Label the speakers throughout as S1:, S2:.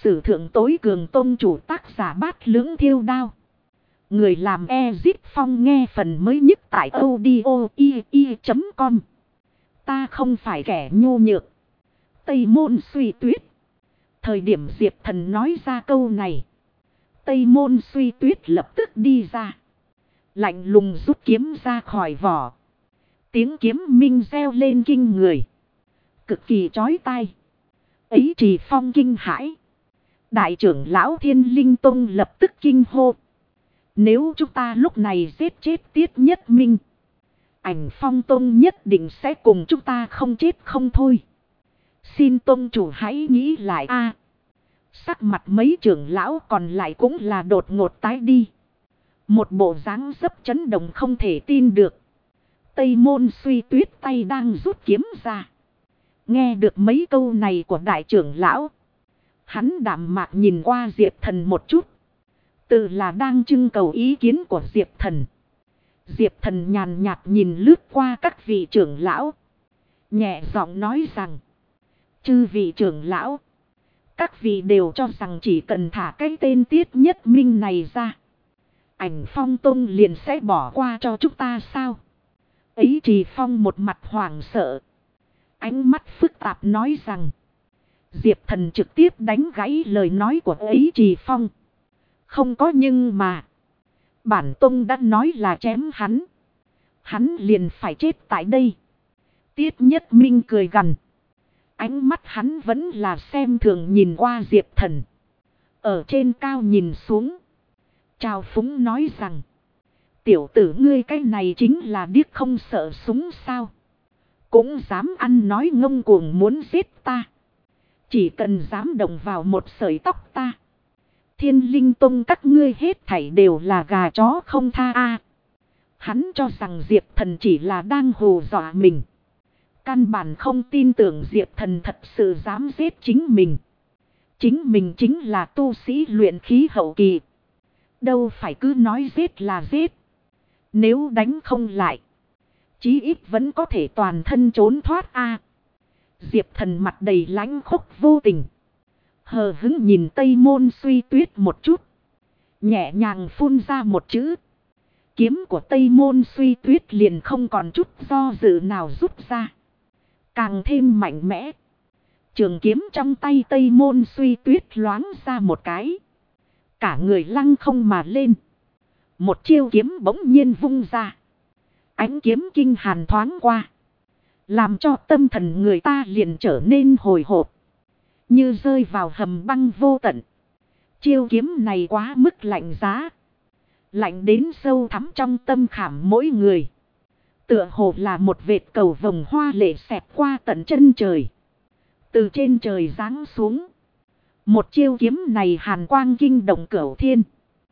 S1: sử thượng tối cường tôn chủ, tác giả Bát Lưỡng Thiêu Đao. Người làm Ezip Phong, nghe phần mới nhất tại audio.com. Ta không phải kẻ nhu nhược. Tây Môn Suy Tuyết. Thời điểm Diệp Thần nói ra câu này, Tây Môn Suy Tuyết lập tức đi ra, lạnh lùng rút kiếm ra khỏi vỏ. Tiếng kiếm minh reo lên kinh người, cực kỳ chói tai. Ấy Trì Phong kinh hãi. Đại trưởng lão Thiên Linh Tông lập tức kinh hô. Nếu chúng ta lúc này giết chết Tiết Nhất Minh, Ảnh Phong Tông nhất định sẽ cùng chúng ta không chết không thôi. Xin Tông chủ hãy nghĩ lại a. Sắc mặt mấy trưởng lão còn lại cũng là đột ngột tái đi. Một bộ dáng dấp chấn động không thể tin được. Tây Môn Suy Tuyết tay đang rút kiếm ra. Nghe được mấy câu này của đại trưởng lão, hắn đạm mạc nhìn qua Diệp Thần một chút. Tự là đang trưng cầu ý kiến của Diệp Thần. Diệp Thần nhàn nhạt nhìn lướt qua các vị trưởng lão, nhẹ giọng nói rằng: chư vị trưởng lão, các vị đều cho rằng chỉ cần thả cái tên Tiết Nhất Minh này ra, Ảnh Phong Tông liền sẽ bỏ qua cho chúng ta sao? Ấy Trì Phong một mặt hoảng sợ, ánh mắt phức tạp nói rằng. Diệp Thần trực tiếp đánh gãy lời nói của Ấy Trì Phong. Không có nhưng mà. Bản tông đã nói là chém hắn, hắn liền phải chết tại đây. Tiết Nhất Minh cười gằn. Ánh mắt hắn vẫn là xem thường nhìn qua Diệp Thần. Ở trên cao nhìn xuống, trào phúng nói rằng: tiểu tử ngươi cái này chính là điếc không sợ súng sao? Cũng dám ăn nói ngông cuồng muốn giết ta. Chỉ cần dám động vào một sợi tóc ta, Thiên Linh Tông các ngươi hết thảy đều là gà chó không tha a. Hắn cho rằng Diệp Thần chỉ là đang hù dọa mình. Căn bản không tin tưởng Diệp Thần thật sự dám giết chính mình. Chính mình chính là tu sĩ luyện khí hậu kỳ, đâu phải cứ nói giết là giết. Nếu đánh không lại, chí ít vẫn có thể toàn thân trốn thoát a. Diệp Thần mặt đầy lãnh khốc vô tình, hờ hững nhìn Tây Môn Suy Tuyết một chút, nhẹ nhàng phun ra một chữ. Kiếm của Tây Môn Suy Tuyết liền không còn chút do dự nào rút ra, càng thêm mạnh mẽ. Trường kiếm trong tay Tây Môn Suy Tuyết loáng ra một cái, cả người lăng không mà lên. Một chiêu kiếm bỗng nhiên vung ra, ánh kiếm kinh hàn thoáng qua, làm cho tâm thần người ta liền trở nên hồi hộp, như rơi vào hầm băng vô tận. Chiêu kiếm này quá mức lạnh giá, lạnh đến sâu thẳm trong tâm khảm mỗi người. Tựa hồ là một vệt cầu vồng hoa lệ xẹt qua tận chân trời, từ trên trời giáng xuống. Một chiêu kiếm này hàn quang kinh động cửu thiên,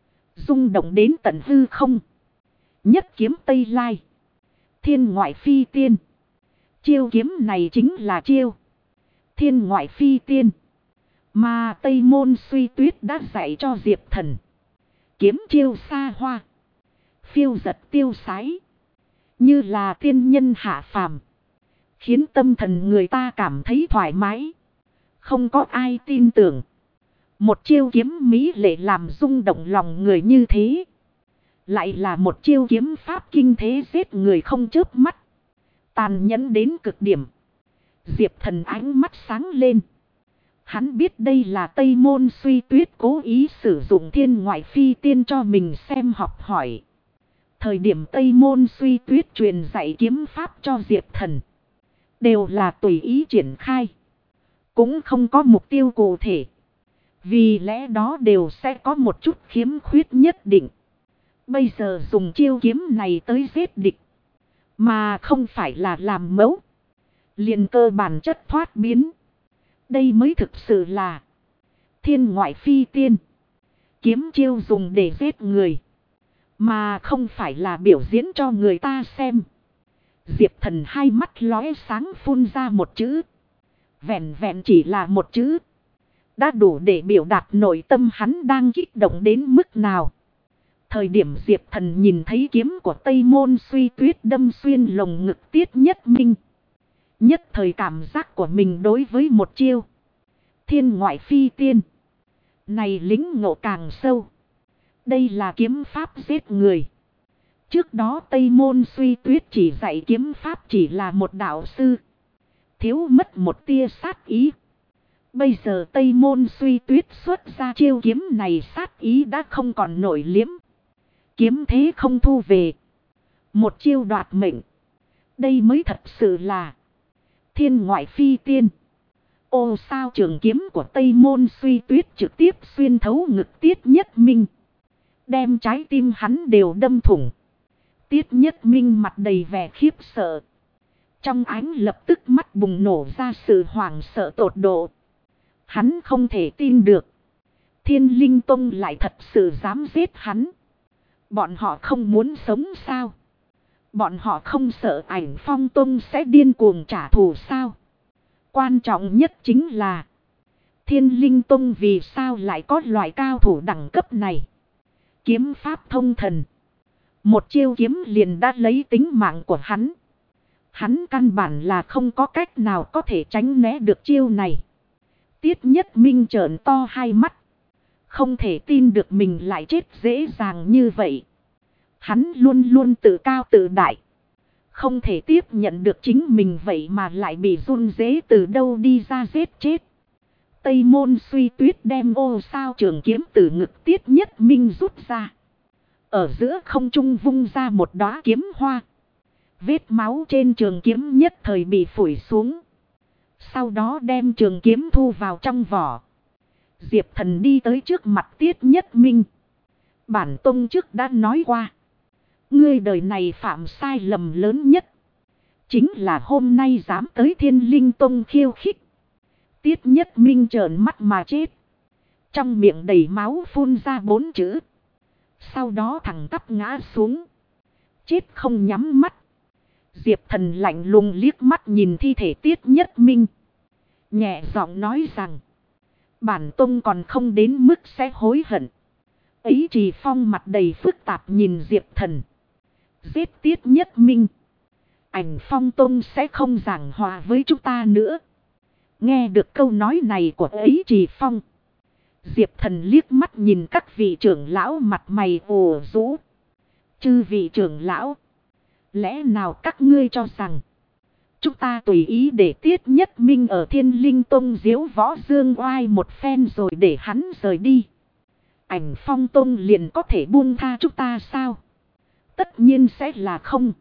S1: rung động đến tận hư không. Nhất kiếm Tây Lai, thiên ngoại phi tiên. Chiêu kiếm này chính là chiêu thiên ngoại phi tiên mà Tây Môn Suy Tuyết đã dạy cho Diệp Thần. Kiếm chiêu xa hoa, phiêu giật tiêu sái, như là tiên nhân hạ phàm, khiến tâm thần người ta cảm thấy thoải mái. Không có ai tin tưởng một chiêu kiếm mỹ lệ làm rung động lòng người như thế, lại là một chiêu kiếm pháp kinh thế giết người không chớp mắt, tàn nhẫn đến cực điểm. Diệp Thần ánh mắt sáng lên. Hắn biết đây là Tây Môn Suy Tuyết cố ý sử dụng thiên ngoại phi tiên cho mình xem học hỏi. Thời điểm Tây Môn Suy Tuyết truyền dạy kiếm pháp cho Diệp Thần, đều là tùy ý triển khai, cũng không có mục tiêu cụ thể. Vì lẽ đó đều sẽ có một chút khiếm khuyết nhất định. Bây giờ dùng chiêu kiếm này tới giết địch, mà không phải là làm mẫu, liền cơ bản chất thoát biến. Đây mới thực sự là thiên ngoại phi tiên. Kiếm chiêu dùng để giết người, mà không phải là biểu diễn cho người ta xem. Diệp Thần hai mắt lóe sáng phun ra một chữ. Vẹn vẹn chỉ là một chữ, đã đủ để biểu đạt nội tâm hắn đang kích động đến mức nào. Thời điểm Diệp Thần nhìn thấy kiếm của Tây Môn Suy Tuyết đâm xuyên lồng ngực Tiết Nhất Minh, nhất thời cảm giác của mình đối với một chiêu thiên ngoại phi tiên Này lính ngộ càng sâu. Đây là kiếm pháp giết người. Trước đó Tây Môn Suy Tuyết chỉ dạy kiếm pháp chỉ là một đạo sư. Thiếu mất một tia sát ý. Bây giờ Tây Môn Suy Tuyết xuất ra chiêu kiếm này, sát ý đã không còn nổi liếm. Kiếm thế không thu về. Một chiêu đoạt mệnh. Đây mới thật sự là thiên ngoại phi tiên. Ô sao trường kiếm của Tây Môn Suy Tuyết trực tiếp xuyên thấu ngực Tiết Nhất Minh. Đem trái tim hắn đều đâm thủng. Tiết Nhất Minh mặt đầy vẻ khiếp sợ. Trong ánh lập tức mắt bùng nổ ra sự hoảng sợ tột độ. Hắn không thể tin được. Thiên Linh Tông lại thật sự dám giết hắn. Bọn họ không muốn sống sao? Bọn họ không sợ Ảnh Phong Tông sẽ điên cuồng trả thù sao? Quan trọng nhất chính là Thiên Linh Tông vì sao lại có loại cao thủ đẳng cấp này? Kiếm pháp thông thần. Một chiêu kiếm liền đã lấy tính mạng của hắn. Hắn căn bản là không có cách nào có thể tránh né được chiêu này. Tiết Nhất Minh trợn to hai mắt. Không thể tin được mình lại chết dễ dàng như vậy. Hắn luôn luôn tự cao tự đại. Không thể tiếp nhận được chính mình vậy mà lại bị run rế từ đâu đi ra giết chết. Tây Môn Suy Tuyết đem ô sao trường kiếm từ ngực Tiết Nhất Minh rút ra. Ở giữa không trung vung ra một đóa kiếm hoa. Vết máu trên trường kiếm nhất thời bị phủi xuống. Sau đó đem trường kiếm thu vào trong vỏ. Diệp Thần đi tới trước mặt Tiết Nhất Minh. Bản tông trước đã nói qua. Ngươi đời này phạm sai lầm lớn nhất. Chính là hôm nay dám tới Thiên Linh Tông khiêu khích. Tiết Nhất Minh trợn mắt mà chết. Trong miệng đầy máu phun ra 4 chữ. Sau đó thẳng tắp ngã xuống. Chết không nhắm mắt. Diệp Thần lạnh lùng liếc mắt nhìn thi thể Tiết Nhất Minh. Nhẹ giọng nói rằng. Bản tông còn không đến mức sẽ hối hận. Ấy Trì Phong mặt đầy phức tạp nhìn Diệp Thần. Giết Tiết Nhất Minh. Ảnh Phong tông sẽ không giảng hòa với chúng ta nữa. Nghe được câu nói này của Ấy Trì Phong. Diệp Thần liếc mắt nhìn các vị trưởng lão mặt mày ủ rũ. Chư vị trưởng lão. Lẽ nào các ngươi cho rằng chúng ta tùy ý để Tiết Nhất Minh ở Thiên Linh Tông diếu võ dương oai một phen rồi để hắn rời đi. Ảnh Phong Tông liền có thể buông tha chúng ta sao? Tất nhiên sẽ là không.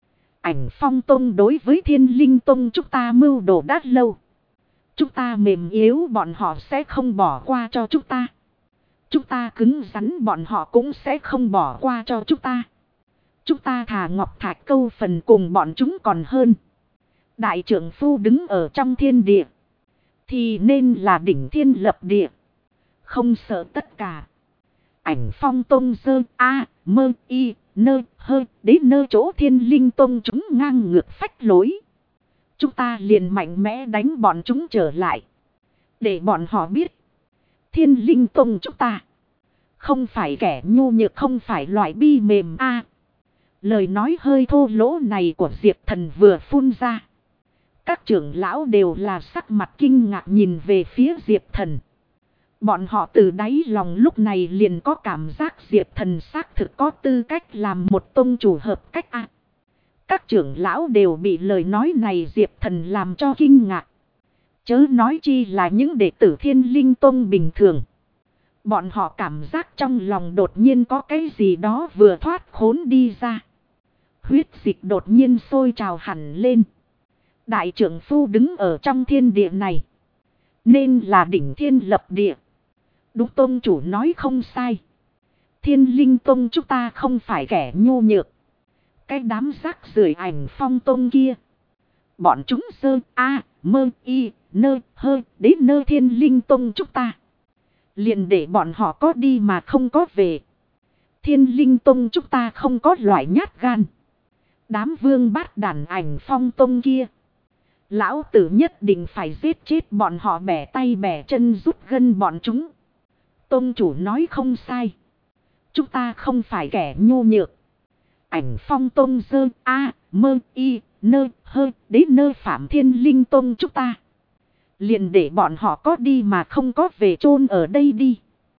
S1: Ảnh Phong Tông đối với Thiên Linh Tông chúng ta mưu đồ đã lâu. Chúng ta mềm yếu bọn họ sẽ không bỏ qua cho chúng ta. Chúng ta cứng rắn bọn họ cũng sẽ không bỏ qua cho chúng ta. Chúng ta thà ngọc thạch câu phần cùng bọn chúng còn hơn. Đại trưởng phu đứng ở trong thiên địa. Thì nên là đỉnh thiên lập địa. Không sợ tất cả. Ảnh Phong Tông dơ a mơ y nơ hơ đến nơ chỗ Thiên Linh Tông chúng ngang ngược phách lối. Chúng ta liền mạnh mẽ đánh bọn chúng trở lại. Để bọn họ biết. Thiên Linh Tông chúng ta. Không phải kẻ nhu nhược, không phải loại bi mềm a. Lời nói hơi thô lỗ này của Diệp Thần vừa phun ra. Các trưởng lão đều là sắc mặt kinh ngạc nhìn về phía Diệp Thần. Bọn họ từ đáy lòng lúc này liền có cảm giác Diệp Thần xác thực có tư cách làm một tông chủ hợp cách a. Các trưởng lão đều bị lời nói này Diệp Thần làm cho kinh ngạc. Chớ nói chi là những đệ tử Thiên Linh Tông bình thường. Bọn họ cảm giác trong lòng đột nhiên có cái gì đó vừa thoát khốn đi ra. Huyết dịch đột nhiên sôi trào hẳn lên. Đại trưởng phu đứng ở trong thiên địa này. Nên là đỉnh thiên lập địa. Đúng tông chủ nói không sai. Thiên Linh Tông chúng ta không phải kẻ nhu nhược. Cái đám rác rưởi Ảnh Phong Tông kia. Bọn chúng sơ a mơ y nơ hơ đến nơi Thiên Linh Tông chúng ta. Liền để bọn họ có đi mà không có về. Thiên Linh Tông chúng ta không có loại nhát gan. Đám vương bát đàn Ảnh Phong Tông kia. Lão tử nhất định phải giết chết bọn họ, bẻ tay bẻ chân rút gân bọn chúng. Tông chủ nói không sai. Chúng ta không phải kẻ nhu nhược. Ảnh Phong Tông dơ a mơ y nơ hơ đến nơi Phạm Thiên Linh Tông chúng ta. Liền để bọn họ có đi mà không có về chôn ở đây đi.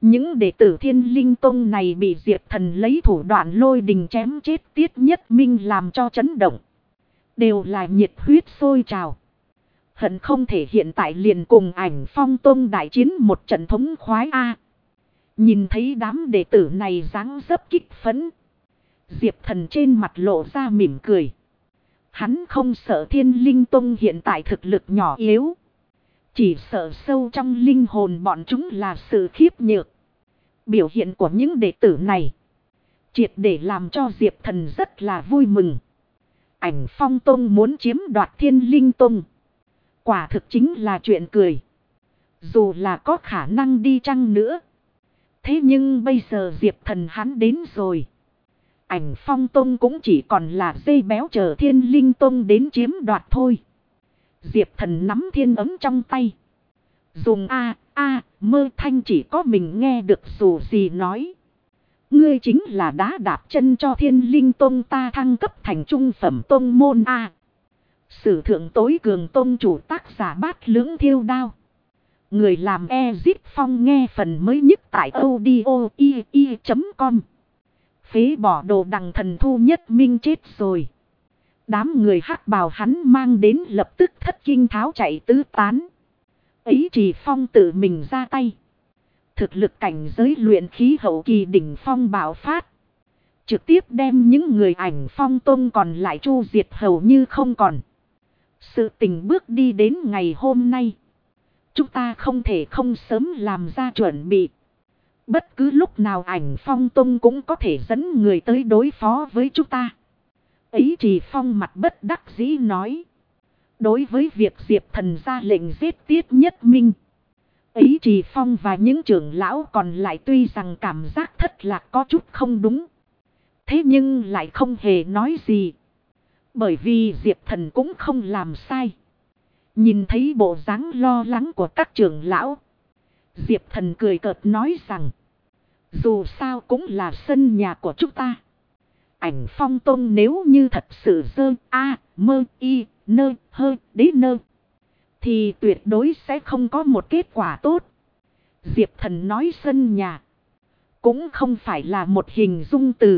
S1: Những đệ tử Thiên Linh Tông này bị Diệp Thần lấy thủ đoạn lôi đình chém chết Tiết Nhất Minh làm cho chấn động. Đều là nhiệt huyết sôi trào. Hận không thể hiện tại liền cùng Ảnh Phong Tông đại chiến một trận thống khoái a. Nhìn thấy đám đệ tử này dáng dấp kích phấn. Diệp Thần trên mặt lộ ra mỉm cười. Hắn không sợ Thiên Linh Tông hiện tại thực lực nhỏ yếu. Chỉ sợ sâu trong linh hồn bọn chúng là sự khiếp nhược. Biểu hiện của những đệ tử này triệt để làm cho Diệp Thần rất là vui mừng. Ảnh Phong Tông muốn chiếm đoạt Thiên Linh Tông, quả thực chính là chuyện cười. Dù là có khả năng đi chăng nữa. Thế nhưng bây giờ Diệp Thần hắn đến rồi. Ảnh Phong Tông cũng chỉ còn là dây béo chờ Thiên Linh Tông đến chiếm đoạt thôi. Diệp Thần nắm thiên ấm trong tay. Dùng mơ thanh chỉ có mình nghe được dù gì nói. Ngươi chính là đá đạp chân cho Thiên Linh Tông ta thăng cấp thành trung phẩm tông môn a. Sử thượng tối cường tông chủ tác giả Bát Lưỡng Thiêu Đao. Người làm Ezip Phong nghe phần mới nhất tại audio.com. Phế bỏ đồ đằng thần Thu Nhất Minh chết rồi. Đám người hắc bào hắn mang đến lập tức thất kinh tháo chạy tứ tán. Ấy Trì Phong tự mình ra tay. Thực lực cảnh giới luyện khí hậu kỳ đỉnh phong bạo phát. Trực tiếp đem những người Ảnh Phong Tông còn lại chu diệt hầu như không còn. Sự tình bước đi đến ngày hôm nay. Chúng ta không thể không sớm làm ra chuẩn bị. Bất cứ lúc nào Ảnh Phong Tông cũng có thể dẫn người tới đối phó với chúng ta. Ấy Trì Phong mặt bất đắc dĩ nói. Đối với việc Diệp Thần ra lệnh giết Tiết Nhất Minh. Ấy Trì Phong và những trưởng lão còn lại tuy rằng cảm giác thất lạc có chút không đúng. Thế nhưng lại không hề nói gì. Bởi vì Diệp Thần cũng không làm sai. Nhìn thấy bộ dáng lo lắng của các trưởng lão. Diệp Thần cười cợt nói rằng. Dù sao cũng là sân nhà của chúng ta. Ảnh Phong Tông nếu như thật sự thì tuyệt đối sẽ không có một kết quả tốt. Diệp Thần nói sân nhà. Cũng không phải là một hình dung từ.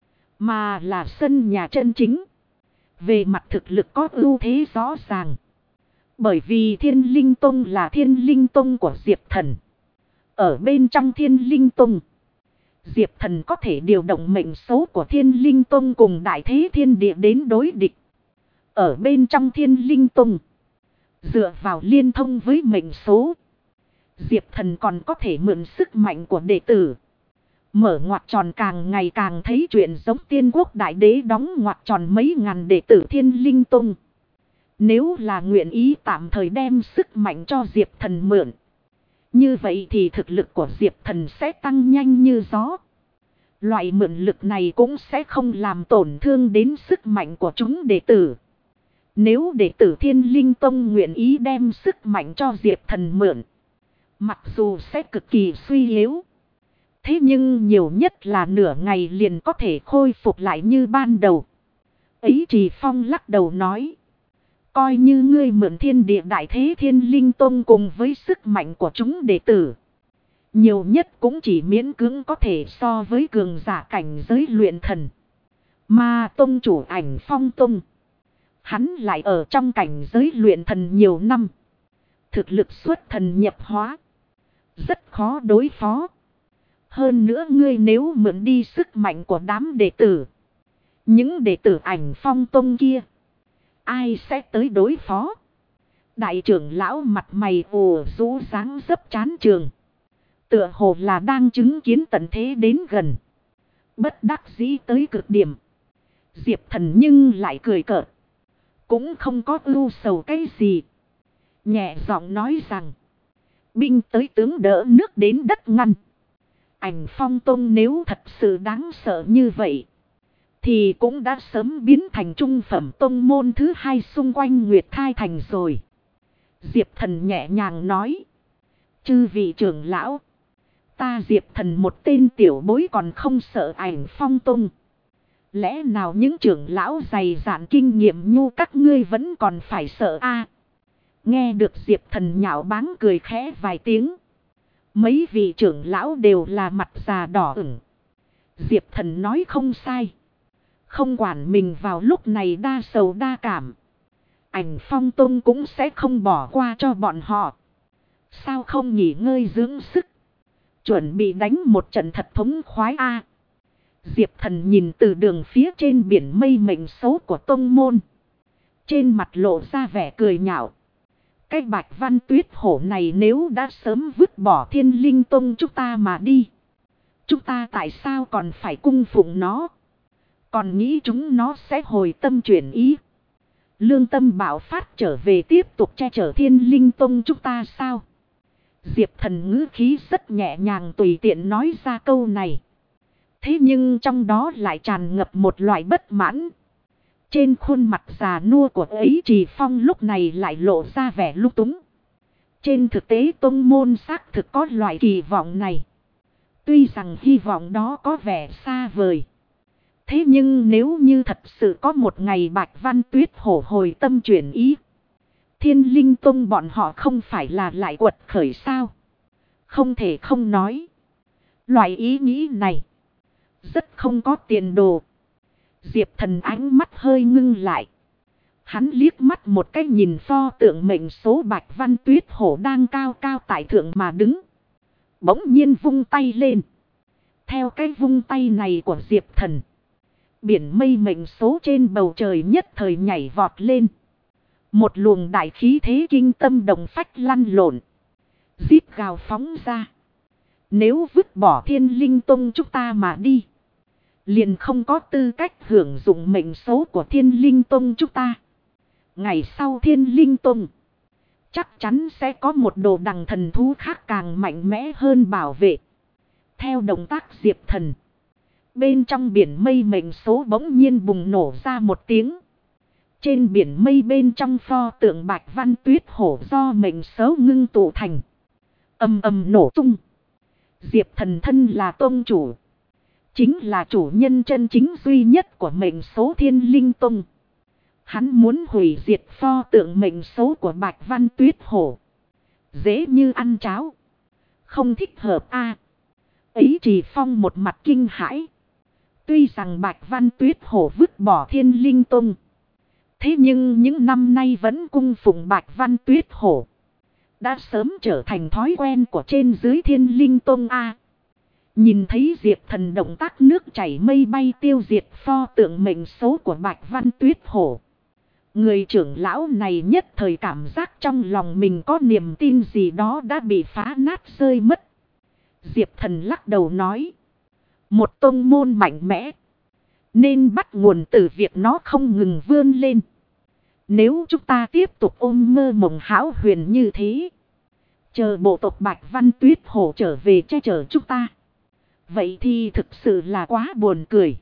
S1: Mà là sân nhà chân chính. Về mặt thực lực có ưu thế rõ ràng. Bởi vì Thiên Linh Tông là Thiên Linh Tông của Diệp Thần. Ở bên trong Thiên Linh Tông. Diệp Thần có thể điều động mệnh số của Thiên Linh Tông cùng Đại Thế Thiên Địa đến đối địch. Ở bên trong Thiên Linh Tông. Dựa vào liên thông với mệnh số. Diệp Thần còn có thể mượn sức mạnh của đệ tử. Mở ngoặc tròn càng ngày càng thấy chuyện giống Tiên Quốc Đại Đế đóng ngoặc tròn mấy ngàn đệ tử Thiên Linh Tông. Nếu là nguyện ý tạm thời đem sức mạnh cho Diệp Thần mượn. Như vậy thì thực lực của Diệp Thần sẽ tăng nhanh như gió. Loại mượn lực này cũng sẽ không làm tổn thương đến sức mạnh của chúng đệ tử. Nếu đệ tử Thiên Linh Tông nguyện ý đem sức mạnh cho Diệp Thần mượn. Mặc dù sẽ cực kỳ suy yếu. Thế nhưng nhiều nhất là nửa ngày liền có thể khôi phục lại như ban đầu. Ấy Trì Phong lắc đầu nói. Coi như ngươi mượn Thiên Địa Đại Thế Thiên Linh Tông cùng với sức mạnh của chúng đệ tử. Nhiều nhất cũng chỉ miễn cưỡng có thể so với cường giả cảnh giới luyện thần. Mà tông chủ Ảnh Phong Tông. Hắn lại ở trong cảnh giới luyện thần nhiều năm. Thực lực xuất thần nhập hóa. Rất khó đối phó. Hơn nữa ngươi nếu mượn đi sức mạnh của đám đệ tử. Những đệ tử Ảnh Phong Tông kia. Ai sẽ tới đối phó? Đại trưởng lão mặt mày ồ rũ dáng dấp chán trường. Tựa hồ là đang chứng kiến tận thế đến gần. Bất đắc dĩ tới cực điểm. Diệp Thần nhưng lại cười cợt. Cũng không có ưu sầu cái gì. Nhẹ giọng nói rằng. Binh tới tướng đỡ nước đến đất ngăn. Ảnh Phong Tông nếu thật sự đáng sợ như vậy. Thì cũng đã sớm biến thành trung phẩm tông môn thứ hai xung quanh Nguyệt Thai Thành rồi. Diệp Thần nhẹ nhàng nói. Chư vị trưởng lão. Ta Diệp Thần một tên tiểu bối còn không sợ Ảnh Phong Tông. Lẽ nào những trưởng lão dày dạn kinh nghiệm nhu các ngươi vẫn còn phải sợ a? Nghe được Diệp Thần nhạo báng cười khẽ vài tiếng. Mấy vị trưởng lão đều là mặt già đỏ ửng. Diệp Thần nói không sai. Không quản mình vào lúc này đa sầu đa cảm. Ảnh Phong Tông cũng sẽ không bỏ qua cho bọn họ. Sao không nghỉ ngơi dưỡng sức. Chuẩn bị đánh một trận thật thống khoái a. Diệp Thần nhìn từ đường phía trên biển mây mệnh số của tông môn. Trên mặt lộ ra vẻ cười nhạo. Cái Bạch Văn Tuyết Hổ này nếu đã sớm vứt bỏ Thiên Linh Tông chúng ta mà đi. Chúng ta tại sao còn phải cung phụng nó? Còn nghĩ chúng nó sẽ hồi tâm chuyển ý. Lương tâm bạo phát trở về tiếp tục che chở Thiên Linh Tông chúng ta sao? Diệp Thần ngữ khí rất nhẹ nhàng tùy tiện nói ra câu này. Thế nhưng trong đó lại tràn ngập một loại bất mãn. Trên khuôn mặt già nua của ấy Trì Phong lúc này lại lộ ra vẻ lung túng. Trên thực tế tông môn xác thực có loại kỳ vọng này. Tuy rằng hy vọng đó có vẻ xa vời. Thế nhưng nếu như thật sự có một ngày Bạch Văn Tuyết Hổ hồi tâm chuyển ý. Thiên Linh Tông bọn họ không phải là lại quật khởi sao? Không thể không nói. Loại ý nghĩ này rất không có tiền đồ. Diệp Thần ánh mắt hơi ngưng lại. Hắn liếc mắt một cái nhìn pho tượng mệnh số Bạch Văn Tuyết Hổ đang cao cao tại thượng mà đứng. Bỗng nhiên vung tay lên. Theo cái vung tay này của Diệp Thần. Biển mây mệnh số trên bầu trời nhất thời nhảy vọt lên. Một luồng đại khí thế kinh tâm động phách lăn lộn. Díp gào phóng ra. Nếu vứt bỏ Thiên Linh Tông chúng ta mà đi. Liền không có tư cách hưởng dụng mệnh số của Thiên Linh Tông chúng ta. Ngày sau Thiên Linh Tông. Chắc chắn sẽ có một đồ đằng thần thú khác càng mạnh mẽ hơn bảo vệ. Theo động tác Diệp Thần. Bên trong biển mây mệnh số bỗng nhiên bùng nổ ra một tiếng. Trên biển mây bên trong pho tượng Bạch Văn Tuyết Hổ do mệnh số ngưng tụ thành. Ầm ầm nổ tung. Diệp Thần thân là tông chủ. Chính là chủ nhân chân chính duy nhất của mệnh số Thiên Linh Tông. Hắn muốn hủy diệt pho tượng mệnh số của Bạch Văn Tuyết Hổ. Dễ như ăn cháo. Không thích hợp a. Ấy Trì Phong một mặt kinh hãi. Tuy rằng Bạch Văn Tuyết Hổ vứt bỏ Thiên Linh Tông. Thế nhưng những năm nay vẫn cung phụng Bạch Văn Tuyết Hổ. Đã sớm trở thành thói quen của trên dưới Thiên Linh Tông a. Nhìn thấy Diệp Thần động tác nước chảy mây bay tiêu diệt pho tượng mệnh số của Bạch Văn Tuyết Hổ. Người trưởng lão này nhất thời cảm giác trong lòng mình có niềm tin gì đó đã bị phá nát rơi mất. Diệp Thần lắc đầu nói. Một tông môn mạnh mẽ. Nên bắt nguồn từ việc nó không ngừng vươn lên. Nếu chúng ta tiếp tục ôm mơ mộng hão huyền như thế. Chờ bộ tộc Bạch Văn Tuyết Hổ trở về che chở chúng ta. Vậy thì thực sự là quá buồn cười.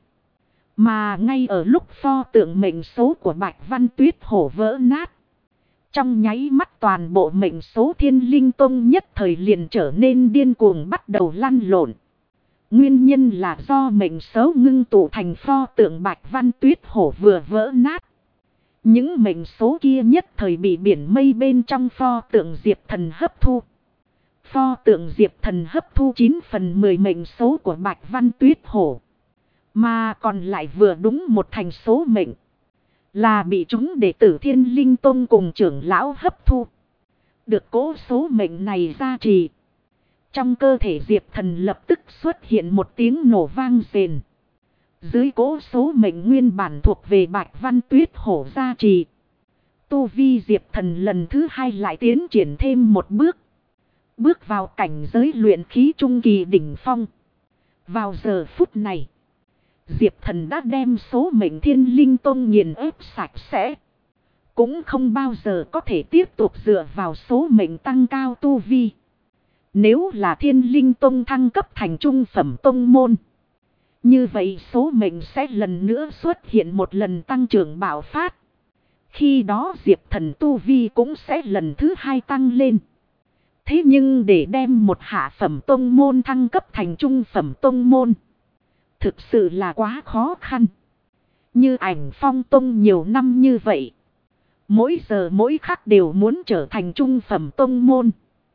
S1: Mà ngay ở lúc pho tượng mệnh số của Bạch Văn Tuyết Hổ vỡ nát. Trong nháy mắt toàn bộ mệnh số Thiên Linh Tông nhất thời liền trở nên điên cuồng bắt đầu lăn lộn. Nguyên nhân là do mệnh số ngưng tụ thành pho tượng Bạch Văn Tuyết Hổ vừa vỡ nát. Những mệnh số kia nhất thời bị biển mây bên trong pho tượng Diệp Thần hấp thu. Pho tượng Diệp Thần hấp thu 9/10 mệnh số của Bạch Văn Tuyết Hổ. Mà còn lại vừa đúng một thành số mệnh. Là bị chúng đệ tử Thiên Linh Tông cùng trưởng lão hấp thu. Được cố số mệnh này gia trì. Trong cơ thể Diệp Thần lập tức xuất hiện một tiếng nổ vang rền. Dưới cố số mệnh nguyên bản thuộc về Bạch Văn Tuyết Hổ gia trì. Tu vi Diệp Thần lần thứ hai lại tiến triển thêm một bước. Bước vào cảnh giới luyện khí trung kỳ đỉnh phong. Vào giờ phút này. Diệp Thần đã đem số mệnh Thiên Linh Tông nghiền ép sạch sẽ. Cũng không bao giờ có thể tiếp tục dựa vào số mệnh tăng cao tu vi. Nếu là Thiên Linh Tông thăng cấp thành trung phẩm tông môn. Như vậy số mệnh sẽ lần nữa xuất hiện một lần tăng trưởng bạo phát. Khi đó Diệp Thần tu vi cũng sẽ lần thứ hai tăng lên. Thế nhưng để đem một hạ phẩm tông môn thăng cấp thành trung phẩm tông môn. Thực sự là quá khó khăn. Như Ảnh Phong Tông nhiều năm như vậy. Mỗi giờ mỗi khắc đều muốn trở thành trung phẩm tông môn.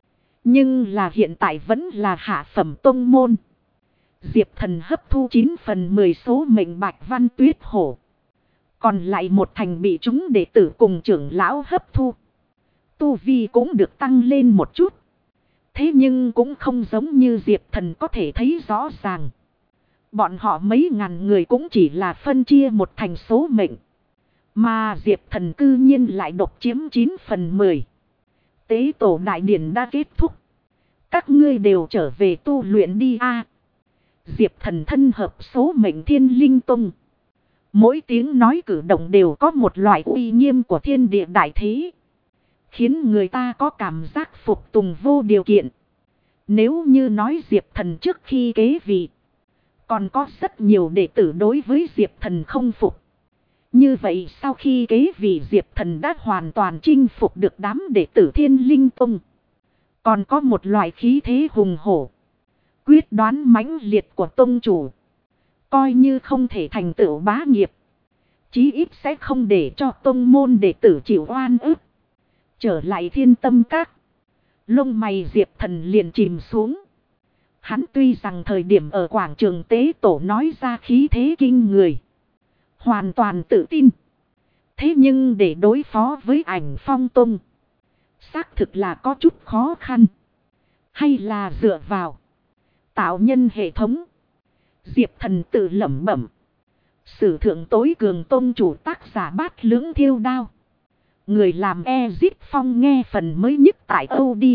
S1: Nhưng là hiện tại vẫn là hạ phẩm tông môn. Diệp Thần hấp thu 9 phần 10 số mệnh Bạch Văn Tuyết Hổ. Còn lại một thành bị chúng đệ tử cùng trưởng lão hấp thu. Tu vi cũng được tăng lên một chút. Thế nhưng cũng không giống như Diệp Thần có thể thấy rõ ràng. Bọn họ mấy ngàn người cũng chỉ là phân chia một thành số mệnh. Mà Diệp Thần cư nhiên lại độc chiếm 9 phần 10. Tế tổ đại điển đã kết thúc. Các ngươi đều trở về tu luyện đi a. Diệp Thần thân hợp số mệnh Thiên Linh Tông. Mỗi tiếng nói cử động đều có một loại uy nghiêm của thiên địa đại thế. Khiến người ta có cảm giác phục tùng vô điều kiện. Nếu như nói Diệp Thần trước khi kế vị. Còn có rất nhiều đệ tử đối với Diệp Thần không phục. Như vậy sau khi kế vị Diệp Thần đã hoàn toàn chinh phục được đám đệ tử Thiên Linh Tông. Còn có một loại khí thế hùng hổ. Quyết đoán mãnh liệt của tông chủ. Coi như không thể thành tựu bá nghiệp. Chí ít sẽ không để cho tông môn đệ tử chịu oan ức. Trở lại Thiên Tâm Các. Lông mày Diệp Thần liền chìm xuống. Hắn tuy rằng thời điểm ở quảng trường tế tổ nói ra khí thế kinh người. Hoàn toàn tự tin. Thế nhưng để đối phó với Ảnh Phong Tông. Xác thực là có chút khó khăn. Hay là dựa vào tạo nhân hệ thống. Diệp Thần tự lẩm bẩm. Sử thượng tối cường tông chủ tác giả Bát Lưỡng Thiêu Đao. Người làm Ezip Phong nghe phần mới nhất tại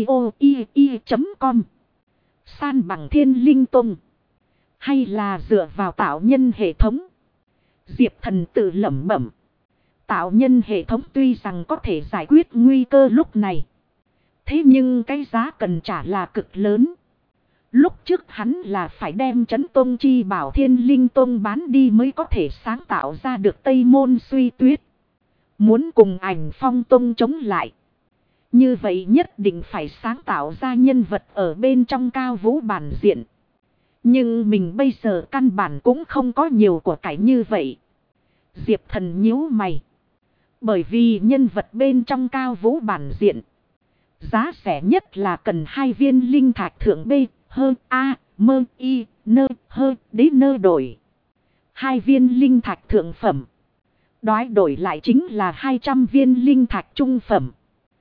S1: audio.com. San bằng Thiên Linh Tông. Hay là dựa vào tạo nhân hệ thống. Diệp Thần tự lẩm bẩm. Tạo nhân hệ thống tuy rằng có thể giải quyết nguy cơ lúc này. Thế nhưng cái giá cần trả là cực lớn. Lúc trước hắn là phải đem Chấn Tông chi bảo Thiên Linh Tông bán đi mới có thể sáng tạo ra được Tây Môn Suy Tuyết. Muốn cùng Ảnh Phong Tông chống lại. Như vậy nhất định phải sáng tạo ra nhân vật ở bên trong cao vũ bản diện. Nhưng mình bây giờ căn bản cũng không có nhiều của cải như vậy. Diệp Thần nhíu mày. Bởi vì nhân vật bên trong cao vũ bản diện. Giá rẻ nhất là cần 2 viên linh thạch thượng B, hơn A, mơ, Y, nơ, hơ, đế nơ đổi. 2 viên linh thạch thượng phẩm. Đói đổi lại chính là 200 viên linh thạch trung phẩm.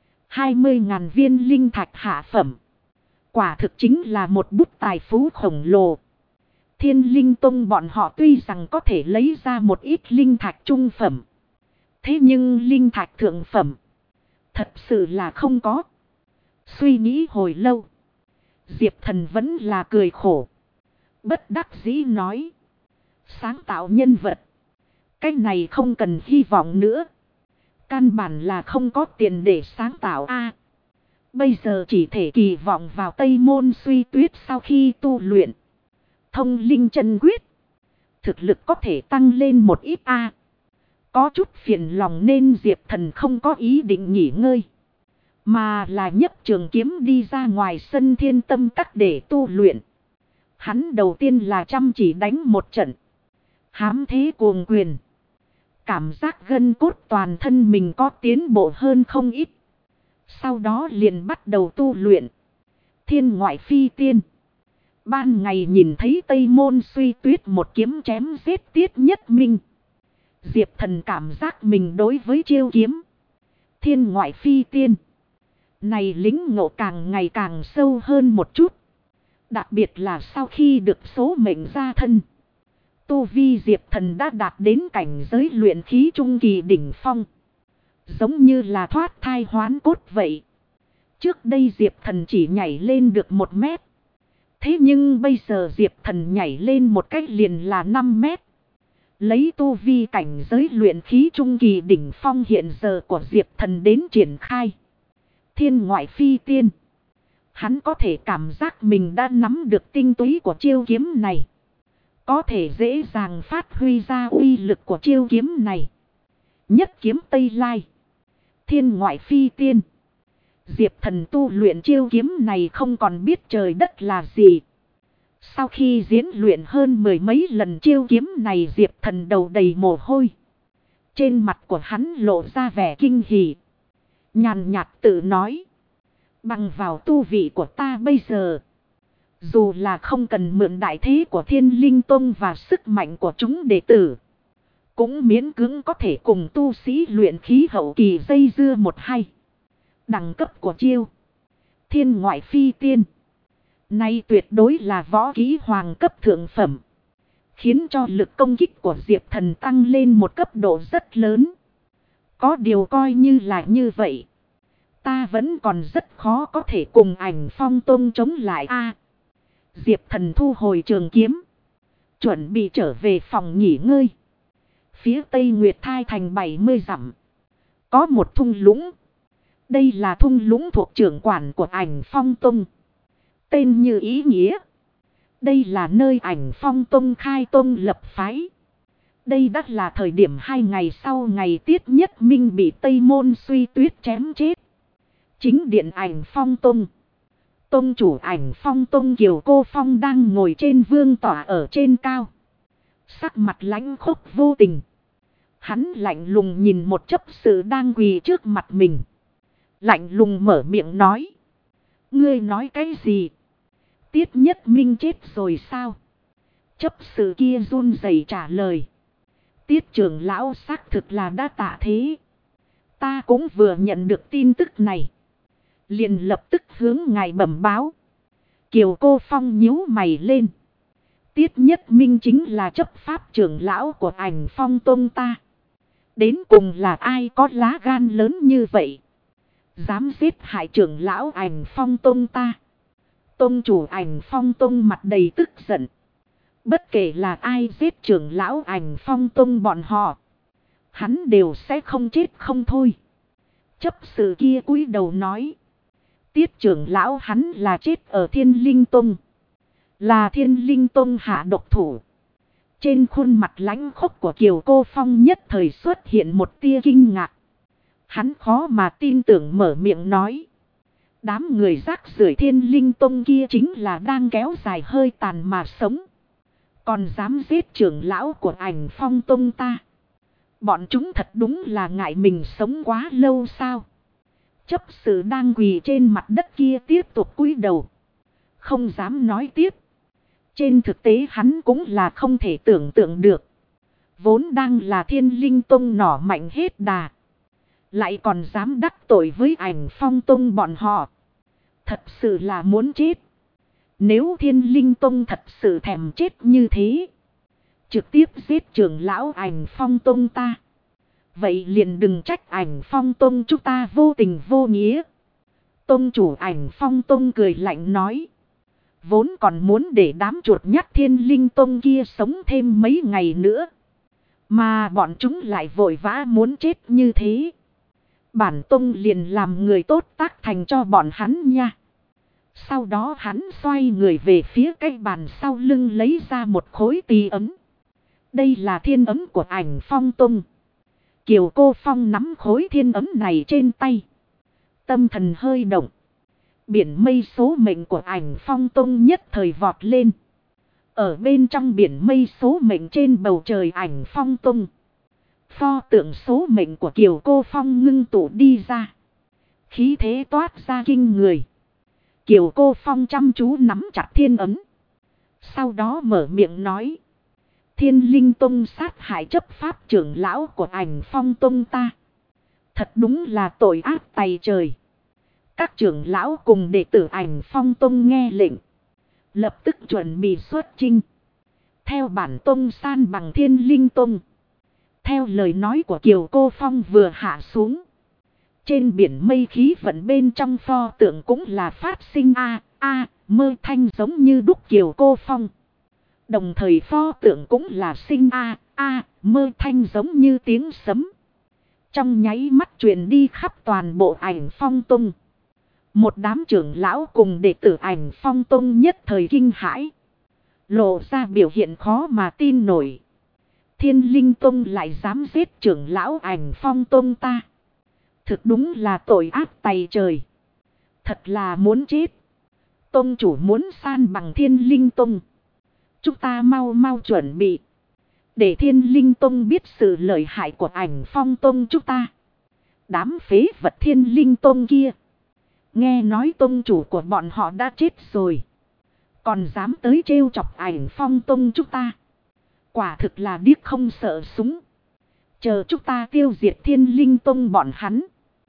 S1: 20.000 viên linh thạch hạ phẩm. Quả thực chính là một bút tài phú khổng lồ. Thiên Linh Tông bọn họ tuy rằng có thể lấy ra một ít linh thạch trung phẩm. Thế nhưng linh thạch thượng phẩm. Thật sự là không có. Suy nghĩ hồi lâu. Diệp Thần vẫn là cười khổ. Bất đắc dĩ nói. Sáng tạo nhân vật. Cái này không cần hy vọng nữa. Căn bản là không có tiền để sáng tạo a. Bây giờ chỉ thể kỳ vọng vào Tây Môn Suy Tuyết sau khi tu luyện. Thông linh chân quyết. Thực lực có thể tăng lên một ít a. Có chút phiền lòng nên Diệp Thần không có ý định nghỉ ngơi. Mà là nhấc trường kiếm đi ra ngoài sân Thiên Tâm Các để tu luyện. Hắn đầu tiên là chăm chỉ đánh một trận. Hám thế cuồng quyền. Cảm giác gân cốt toàn thân mình có tiến bộ hơn không ít. Sau đó liền bắt đầu tu luyện. Thiên ngoại phi tiên. Ban ngày nhìn thấy Tây Môn Suy Tuyết một kiếm chém giết Tiết Nhất Minh. Diệp Thần cảm giác mình đối với chiêu kiếm. Thiên ngoại phi tiên. Này lính ngộ càng ngày càng sâu hơn một chút. Đặc biệt là sau khi được số mệnh gia thân. Tu vi Diệp Thần đã đạt đến cảnh giới luyện khí trung kỳ đỉnh phong. Giống như là thoát thai hoán cốt vậy. Trước đây Diệp Thần chỉ nhảy lên được 1 mét. Thế nhưng bây giờ Diệp Thần nhảy lên một cách liền là 5 mét. Lấy tu vi cảnh giới luyện khí trung kỳ đỉnh phong hiện giờ của Diệp Thần đến triển khai. Thiên ngoại phi tiên. Hắn có thể cảm giác mình đã nắm được tinh túy của chiêu kiếm này. Có thể dễ dàng phát huy ra uy lực của chiêu kiếm này. Nhất kiếm Tây Lai. Thiên ngoại phi tiên. Diệp Thần tu luyện chiêu kiếm này không còn biết trời đất là gì. Sau khi diễn luyện hơn 10 mấy lần chiêu kiếm này Diệp Thần đầu đầy mồ hôi. Trên mặt của hắn lộ ra vẻ kinh hỉ. Nhàn nhạt tự nói. Bằng vào tu vị của ta bây giờ. Dù là không cần mượn đại thế của Thiên Linh Tông và sức mạnh của chúng đệ tử. Cũng miễn cưỡng có thể cùng tu sĩ luyện khí hậu kỳ dây dưa một hay. Đẳng cấp của chiêu. Thiên ngoại phi tiên. Nay tuyệt đối là võ kỹ hoàng cấp thượng phẩm. Khiến cho lực công kích của Diệp Thần tăng lên một cấp độ rất lớn. Có điều coi như là như vậy. Ta vẫn còn rất khó có thể cùng Ảnh Phong Tông chống lại a. Diệp Thần thu hồi trường kiếm. Chuẩn bị trở về phòng nghỉ ngơi. Phía Tây Nguyệt Thai thành 70 dặm. Có một thung lũng. Đây là thung lũng thuộc trưởng quản của Ảnh Phong Tông. Tên như ý nghĩa. Đây là nơi Ảnh Phong Tông khai tông lập phái. Đây đã là thời điểm 2 ngày sau ngày Tiết Nhất Minh bị Tây Môn Suy Tuyết chém chết. Chính điện Ảnh Phong Tông. Tông chủ Ảnh Phong Tông Kiều Cô Phong đang ngồi trên vương tỏa ở trên cao. Sắc mặt lãnh khốc vô tình. Hắn lạnh lùng nhìn một chấp sự đang quỳ trước mặt mình. Lạnh lùng mở miệng nói. Ngươi nói cái gì? Tiết Nhất Minh chết rồi sao? Chấp sự kia run rẩy trả lời. Tiết trưởng lão xác thực là đã tạ thế. Ta cũng vừa nhận được tin tức này. Liền lập tức hướng ngài bẩm báo. Kiều Cô Phong nhíu mày lên. Tiết Nhất Minh chính là chấp pháp trưởng lão của Ảnh Phong Tông ta. Đến cùng là ai có lá gan lớn như vậy? Dám giết hại trưởng lão Ảnh Phong Tông ta. Tông chủ Ảnh Phong Tông mặt đầy tức giận. Bất kể là ai giết trưởng lão Ảnh Phong Tông bọn họ. Hắn đều sẽ không chết không thôi. Chấp sự kia cúi đầu nói. Tiết trưởng lão hắn là chết ở Thiên Linh Tông. Là Thiên Linh Tông hạ độc thủ. Trên khuôn mặt lãnh khốc của Kiều Cô Phong nhất thời xuất hiện một tia kinh ngạc. Hắn khó mà tin tưởng mở miệng nói. Đám người rác rưởi Thiên Linh Tông kia chính là đang kéo dài hơi tàn mà sống. Còn dám giết trưởng lão của Ảnh Phong Tông ta. Bọn chúng thật đúng là ngại mình sống quá lâu sao. Chấp sự đang quỳ trên mặt đất kia tiếp tục cúi đầu. Không dám nói tiếp. Trên thực tế hắn cũng là không thể tưởng tượng được. Vốn đang là Thiên Linh Tông nỏ mạnh hết đà. Lại còn dám đắc tội với Ảnh Phong Tông bọn họ. Thật sự là muốn chết. Nếu Thiên Linh Tông thật sự thèm chết như thế. Trực tiếp giết trưởng lão Ảnh Phong Tông ta. Vậy liền đừng trách Ảnh Phong Tông chúng ta vô tình vô nghĩa. Tông chủ Ảnh Phong Tông cười lạnh nói. Vốn còn muốn để đám chuột nhắt Thiên Linh Tông kia sống thêm mấy ngày nữa. Mà bọn chúng lại vội vã muốn chết như thế. Bản Tông liền làm người tốt tác thành cho bọn hắn nha. Sau đó hắn xoay người về phía cây bàn sau lưng lấy ra một khối tỳ ấm. Đây là thiên ấm của Ảnh Phong Tông. Kiều Cô Phong nắm khối thiên ấm này trên tay. Tâm thần hơi động. Biển mây số mệnh của Ảnh Phong Tông nhất thời vọt lên. Ở bên trong biển mây số mệnh trên bầu trời Ảnh Phong Tông. Pho tượng số mệnh của Kiều Cô Phong ngưng tụ đi ra. Khí thế toát ra kinh người. Kiều Cô Phong chăm chú nắm chặt thiên ấm. Sau đó mở miệng nói. Thiên Linh Tông sát hại chấp pháp trưởng lão của Ảnh Phong Tông ta. Thật đúng là tội ác tày trời. Các trưởng lão cùng đệ tử Ảnh Phong Tông nghe lệnh. Lập tức chuẩn bị xuất chinh. Theo bản tông san bằng Thiên Linh Tông. Theo lời nói của Kiều Cô Phong vừa hạ xuống. Trên biển mây khí vận bên trong pho tượng cũng là phát sinh mơ thanh giống như đúc Kiều Cô Phong. Đồng thời pho tượng cũng là sinh mơ thanh giống như tiếng sấm. Trong nháy mắt truyền đi khắp toàn bộ Ảnh Phong Tông. Một đám trưởng lão cùng đệ tử Ảnh Phong Tông nhất thời kinh hãi. Lộ ra biểu hiện khó mà tin nổi. Thiên Linh Tông lại dám giết trưởng lão Ảnh Phong Tông ta. Thực đúng là tội ác tày trời. Thật là muốn chết. Tông chủ muốn san bằng Thiên Linh Tông. Chúng ta mau mau chuẩn bị. Để Thiên Linh Tông biết sự lợi hại của Ảnh Phong Tông chúng ta. Đám phế vật Thiên Linh Tông kia. Nghe nói tông chủ của bọn họ đã chết rồi. Còn dám tới trêu chọc Ảnh Phong tông chúng ta. Quả thực là điếc không sợ súng. Chờ chúng ta tiêu diệt Thiên Linh tông bọn hắn.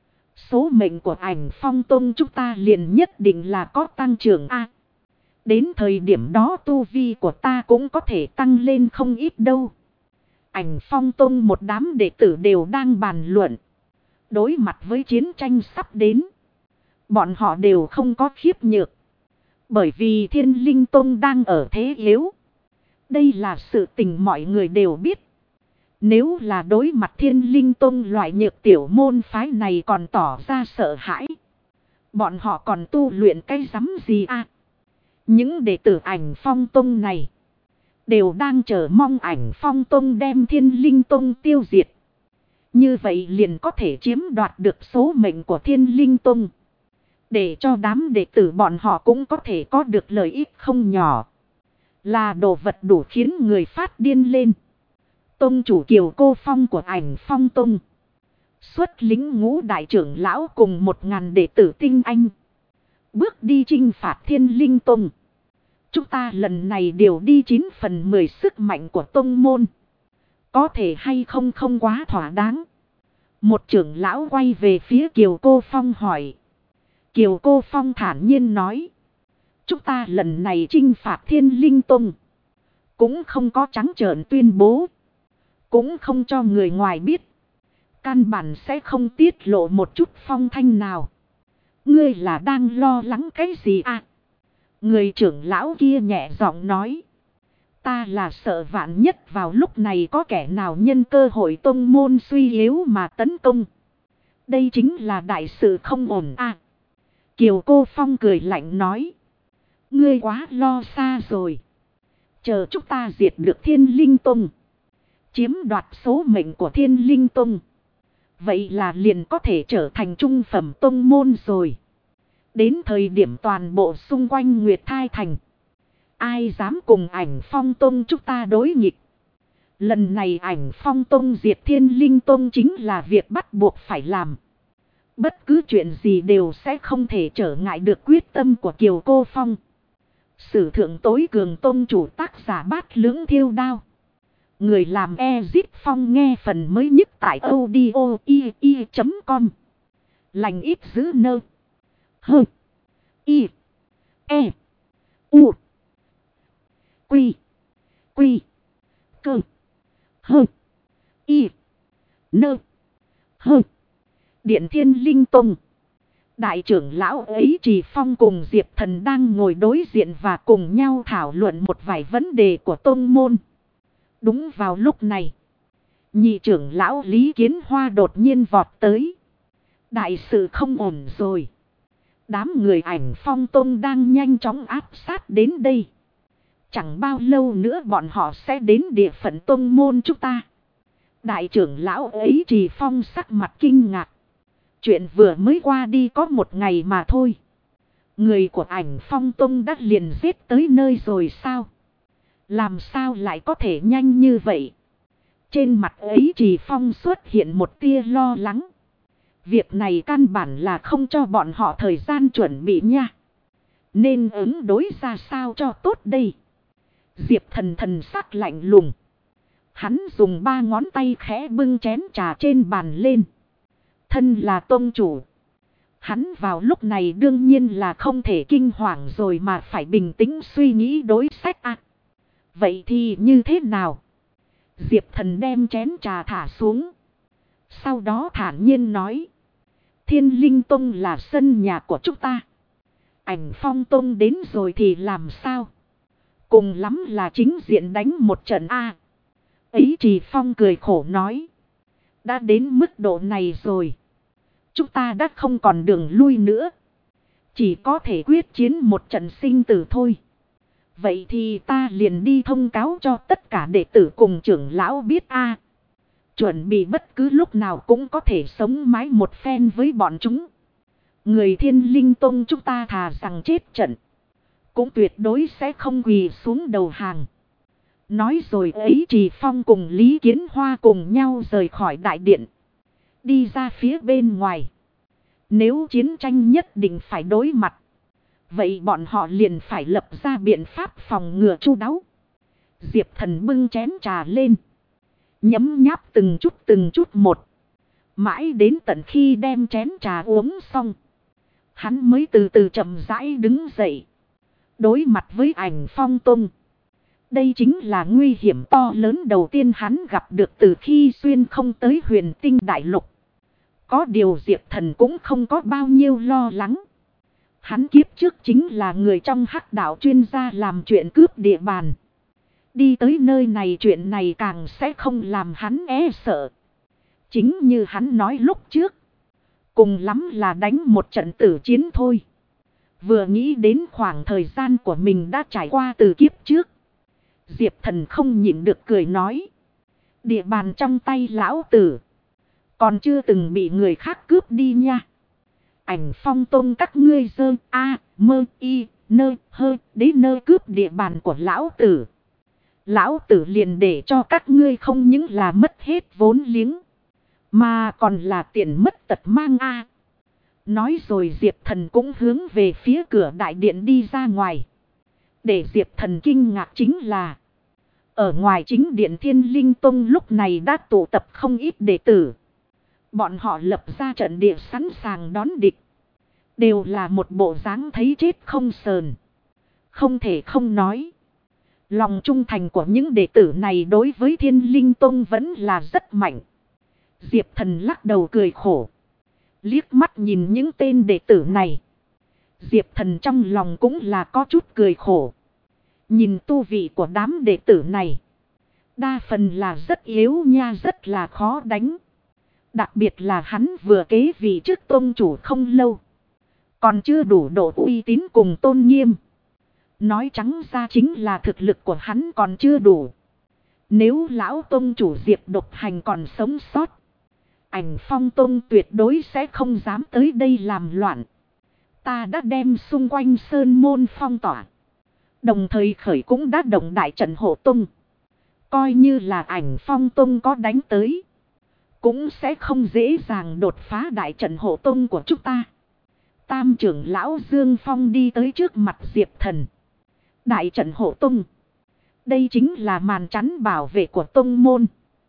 S1: Số mệnh của Ảnh Phong tông chúng ta liền nhất định là có tăng trưởng A. Đến thời điểm đó tu vi của ta cũng có thể tăng lên không ít đâu. Ảnh Phong tông một đám đệ tử đều đang bàn luận. Đối mặt với chiến tranh sắp đến. Bọn họ đều không có khiếp nhược. Bởi vì Thiên Linh tông đang ở thế yếu. Đây là sự tình mọi người đều biết. Nếu là đối mặt Thiên Linh tông loại nhược tiểu môn phái này còn tỏ ra sợ hãi. Bọn họ còn tu luyện cái rắm gì à? Những đệ tử Ảnh Phong tông này đều đang chờ mong Ảnh Phong tông đem Thiên Linh tông tiêu diệt. Như vậy liền có thể chiếm đoạt được số mệnh của Thiên Linh tông. Để cho đám đệ tử bọn họ cũng có thể có được lợi ích không nhỏ. Là đồ vật đủ khiến người phát điên lên. Tông chủ Kiều Cô Phong của Ảnh Phong tông xuất lính ngũ đại trưởng lão cùng 1000 đệ tử tinh anh. Bước đi chinh phạt Thiên Linh tông. Chúng ta lần này đều đi 9/10 sức mạnh của tông môn. Có thể hay không không quá thỏa đáng. Một trưởng lão quay về phía Kiều Cô Phong hỏi. Kiều Cô Phong thản nhiên nói. Chúng ta lần này chinh phạt Thiên Linh tông. Cũng không có trắng trợn tuyên bố. Cũng không cho người ngoài biết. Căn bản sẽ không tiết lộ một chút phong thanh nào. Ngươi là đang lo lắng cái gì à? Người trưởng lão kia nhẹ giọng nói. Ta là sợ vạn nhất vào lúc này có kẻ nào nhân cơ hội tông môn suy yếu mà tấn công. Đây chính là đại sự không ổn à. Kiều Cô Phong cười lạnh nói. Ngươi quá lo xa rồi. Chờ chúng ta diệt được Thiên Linh tông. Chiếm đoạt số mệnh của Thiên Linh tông. Vậy là liền có thể trở thành trung phẩm tông môn rồi. Đến thời điểm toàn bộ xung quanh Nguyệt Thai Thành. Ai dám cùng Ảnh Phong tông chúng ta đối nghịch. Lần này Ảnh Phong tông diệt Thiên Linh tông chính là việc bắt buộc phải làm. Bất cứ chuyện gì đều sẽ không thể trở ngại được quyết tâm của Kiều Cô Phong. Sử thượng tối cường tông chủ tác giả Bát Lưỡng Thiêu Đao. Người làm Ezip Phong nghe phần mới nhất tại audio.com. Lành ít giữ nơ. Hơ. Y. E. U. Quy. Quy. Cơ. Hơ. Y. Nơ. Hơ. Điện Thiên Linh tông. Đại trưởng lão ấy Trì Phong cùng Diệp Thần đang ngồi đối diện và cùng nhau thảo luận một vài vấn đề của tông môn. Đúng vào lúc này, nhị trưởng lão Lý Kiến Hoa đột nhiên vọt tới. Đại sự không ổn rồi. Đám người Ảnh Phong tông đang nhanh chóng áp sát đến đây. Chẳng bao lâu nữa bọn họ sẽ đến địa phận tông môn chúng ta. Đại trưởng lão ấy Trì Phong sắc mặt kinh ngạc. Chuyện vừa mới qua đi có một ngày mà thôi. Người của Ảnh Phong tông đã liền giết tới nơi rồi sao? Làm sao lại có thể nhanh như vậy? Trên mặt ấy Trì Phong xuất hiện một tia lo lắng. Việc này căn bản là không cho bọn họ thời gian chuẩn bị nha. Nên ứng đối ra sao cho tốt đây? Diệp Thần thần sắc lạnh lùng. Hắn dùng 3 ngón tay khẽ bưng chén trà trên bàn lên. Thân là tông chủ. Hắn vào lúc này đương nhiên là không thể kinh hoàng rồi mà phải bình tĩnh suy nghĩ đối sách ạ. Vậy thì như thế nào? Diệp Thần đem chén trà thả xuống. Sau đó thản nhiên nói. Thiên Linh tông là sân nhà của chúng ta. Ảnh Phong tông đến rồi thì làm sao? Cùng lắm là chính diện đánh một trận A. Ấy Trì Phong cười khổ nói. Đã đến mức độ này rồi. Chúng ta đã không còn đường lui nữa. Chỉ có thể quyết chiến một trận sinh tử thôi. Vậy thì ta liền đi thông cáo cho tất cả đệ tử cùng trưởng lão biết a. Chuẩn bị bất cứ lúc nào cũng có thể sống mái một phen với bọn chúng. Người Thiên Linh tông chúng ta thà rằng chết trận. Cũng tuyệt đối sẽ không quỳ xuống đầu hàng. Nói rồi ấy Trì Phong cùng Lý Kiến Hoa cùng nhau rời khỏi đại điện. Đi ra phía bên ngoài. Nếu chiến tranh nhất định phải đối mặt, vậy bọn họ liền phải lập ra biện pháp phòng ngừa chu đáo. Diệp Thần bưng chén trà lên, nhấm nháp từng chút một. Mãi đến tận khi đem chén trà uống xong, hắn mới từ từ chậm rãi đứng dậy. Đối mặt với Ảnh Phong Tông, đây chính là nguy hiểm to lớn đầu tiên hắn gặp được từ khi xuyên không tới Huyền Tinh Đại Lục. Có điều Diệp Thần cũng không có bao nhiêu lo lắng. Hắn kiếp trước chính là người trong hắc đạo chuyên gia làm chuyện cướp địa bàn. Đi tới nơi này chuyện này càng sẽ không làm hắn sợ. Chính như hắn nói lúc trước, cùng lắm là đánh một trận tử chiến thôi. Vừa nghĩ đến khoảng thời gian của mình đã trải qua từ kiếp trước, Diệp Thần không nhịn được cười nói. Địa bàn trong tay lão tử còn chưa từng bị người khác cướp đi nha. Ảnh Phong Tông các ngươi dơ mơ y nơ hơ đế nơ cướp địa bàn của lão tử. Lão tử liền để cho các ngươi không những là mất hết vốn liếng, mà còn là tiền mất tật mang Nói rồi Diệp Thần cũng hướng về phía cửa đại điện đi ra ngoài. Để Diệp Thần kinh ngạc chính là, ở ngoài chính điện Thiên Linh Tông lúc này đã tụ tập không ít đệ tử. Bọn họ lập ra trận địa sẵn sàng đón địch. Đều là một bộ dáng thấy chết không sờn. Không thể không nói, lòng trung thành của những đệ tử này đối với Thiên Linh Tông vẫn là rất mạnh. Diệp Thần lắc đầu cười khổ, liếc mắt nhìn những tên đệ tử này. Diệp Thần trong lòng cũng là có chút cười khổ. Nhìn tu vị của đám đệ tử này, đa phần là rất yếu nha, rất là khó đánh. Đặc biệt là hắn vừa kế vị trước tôn chủ không lâu, còn chưa đủ độ uy tín cùng tôn nghiêm. Nói trắng ra chính là thực lực của hắn còn chưa đủ. Nếu lão tôn chủ Diệp Độc Hành còn sống sót, Ảnh Phong Tông tuyệt đối sẽ không dám tới đây làm loạn. Ta đã đem xung quanh sơn môn phong tỏa, đồng thời khởi cũng đã động đại trận hộ tông. Coi như là Ảnh Phong Tông có đánh tới, cũng sẽ không dễ dàng đột phá đại trận hộ tông của chúng ta. Tam trưởng lão Dương Phong đi tới trước mặt Diệp Thần. Đại trận hộ tông, đây chính là màn chắn bảo vệ của tông môn,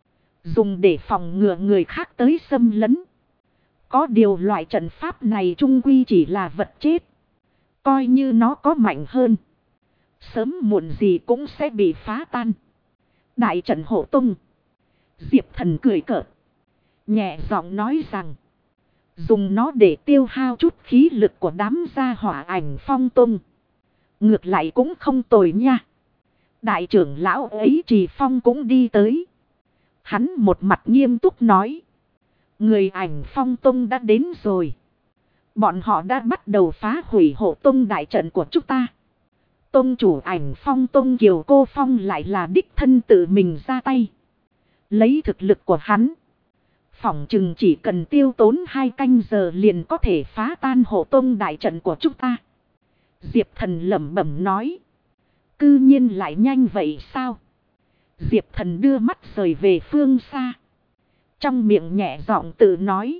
S1: dùng để phòng ngừa người khác tới xâm lấn. Có điều loại trận pháp này chung quy chỉ là vật chết. Coi như nó có mạnh hơn, sớm muộn gì cũng sẽ bị phá tan. Đại trận hộ tông. Diệp Thần cười cợt, nhẹ giọng nói rằng, dùng nó để tiêu hao chút khí lực của đám gia hỏa Ảnh Phong Tông, ngược lại cũng không tồi nha. Đại trưởng lão ấy Trì Phong cũng đi tới. Hắn một mặt nghiêm túc nói, người Ảnh Phong Tông đã đến rồi. Bọn họ đã bắt đầu phá hủy hộ tông đại trận của chúng ta. Tông chủ Ảnh Phong Tông Kiều Cô Phong lại là đích thân tự mình ra tay. Lấy thực lực của hắn, phỏng chừng chỉ cần tiêu tốn 2 canh giờ liền có thể phá tan hộ tông đại trận của chúng ta. Diệp Thần lẩm bẩm nói, cư nhiên lại nhanh vậy sao? Diệp Thần đưa mắt rời về phương xa, trong miệng nhẹ giọng tự nói,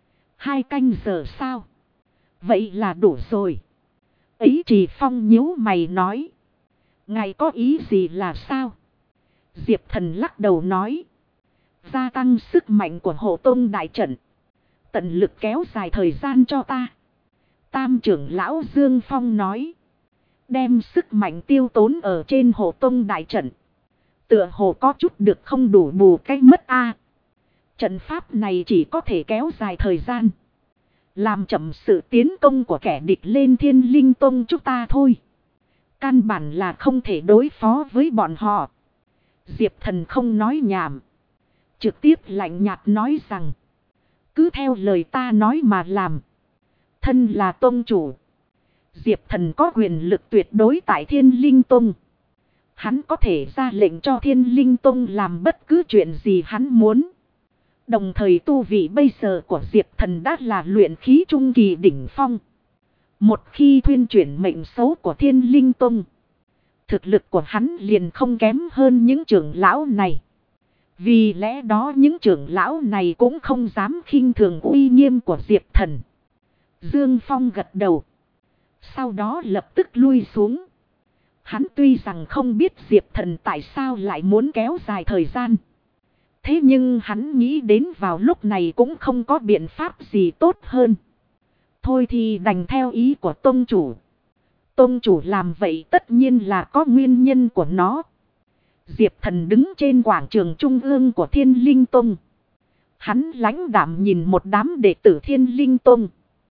S1: 2 canh giờ sao? Vậy là đủ rồi. Ấy Trì Phong nhíu mày nói, ngài có ý gì là sao? Diệp Thần lắc đầu nói, gia tăng sức mạnh của hộ tông đại trận, tận lực kéo dài thời gian cho ta. Tam trưởng lão Dương Phong nói, đem sức mạnh tiêu tốn ở trên hộ tông đại trận, tựa hồ có chút được không đủ bù cái mất Trận pháp này chỉ có thể kéo dài thời gian, làm chậm sự tiến công của kẻ địch lên Thiên Linh Tông chúng ta thôi. Căn bản là không thể đối phó với bọn họ. Diệp Thần không nói nhảm, trực tiếp lạnh nhạt nói rằng, cứ theo lời ta nói mà làm. Thân là tông chủ, Diệp Thần có quyền lực tuyệt đối tại Thiên Linh Tông. Hắn có thể ra lệnh cho Thiên Linh Tông làm bất cứ chuyện gì hắn muốn. Đồng thời tu vị bây giờ của Diệp Thần đã là luyện khí trung kỳ đỉnh phong. Một khi thuyên chuyển mệnh số của Thiên Linh Tông, thực lực của hắn liền không kém hơn những trưởng lão này. Vì lẽ đó những trưởng lão này cũng không dám khinh thường uy nghiêm của Diệp Thần. Dương Phong gật đầu. Sau đó lập tức lui xuống. Hắn tuy rằng không biết Diệp Thần tại sao lại muốn kéo dài thời gian. Thế nhưng hắn nghĩ đến vào lúc này cũng không có biện pháp gì tốt hơn. Thôi thì đành theo ý của tông chủ. Tông chủ làm vậy tất nhiên là có nguyên nhân của nó. Diệp Thần đứng trên quảng trường trung ương của Thiên Linh Tông. Hắn lãnh đạm nhìn một đám đệ tử Thiên Linh Tông.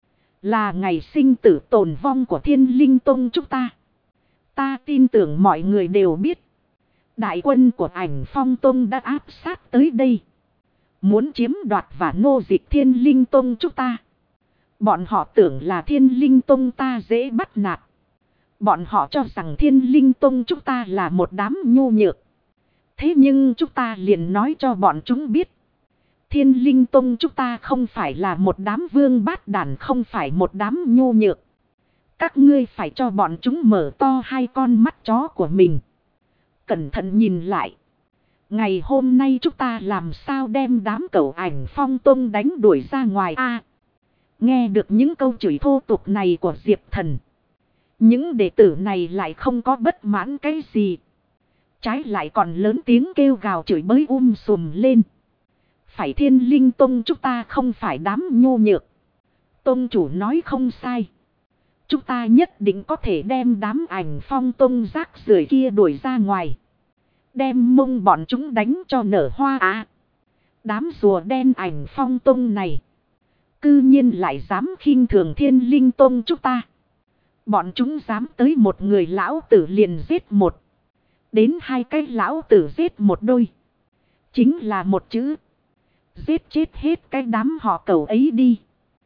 S1: Là ngày sinh tử tồn vong của Thiên Linh Tông chúng ta. Ta tin tưởng mọi người đều biết. Đại quân của Ảnh Phong Tông đã áp sát tới đây. Muốn chiếm đoạt và nô dịch Thiên Linh Tông chúng ta. Bọn họ tưởng là Thiên Linh Tông ta dễ bắt nạt. Bọn họ cho rằng Thiên Linh Tông chúng ta là một đám nhu nhược. Thế nhưng chúng ta liền nói cho bọn chúng biết. Thiên Linh Tông chúng ta không phải là một đám vương bát đàn, không phải một đám nhu nhược. Các ngươi phải cho bọn chúng mở to hai con mắt chó của mình. Cẩn thận nhìn lại. Ngày hôm nay chúng ta làm sao đem đám cẩu Ảnh Phong Tông đánh đuổi ra ngoài a? Nghe được những câu chửi thô tục này của Diệp Thần. Những đệ tử này lại không có bất mãn cái gì. Trái lại còn lớn tiếng kêu gào chửi bới sùm lên. Phải Thiên Linh Tông chúng ta không phải đám nhô nhược. Tông chủ nói không sai. Chúng ta nhất định có thể đem đám Ảnh Phong Tông rác rưởi kia đuổi ra ngoài. Đem mông bọn chúng đánh cho nở hoa á. Đám rùa đen Ảnh Phong Tông này. Cư nhiên lại dám khinh thường Thiên Linh Tông chúng ta. Bọn chúng dám tới một người lão tử liền giết một. Đến hai cái lão tử giết một đôi. Chính là một chữ. Giết chết hết cái đám họ cẩu ấy đi.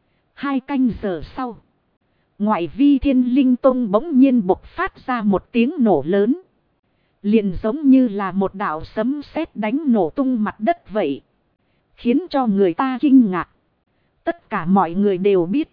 S1: 2 canh giờ sau. Ngoại vi Thiên Linh Tông bỗng nhiên bộc phát ra một tiếng nổ lớn. Liền giống như là một đạo sấm sét đánh nổ tung mặt đất vậy. Khiến cho người ta kinh ngạc. Tất cả mọi người đều biết.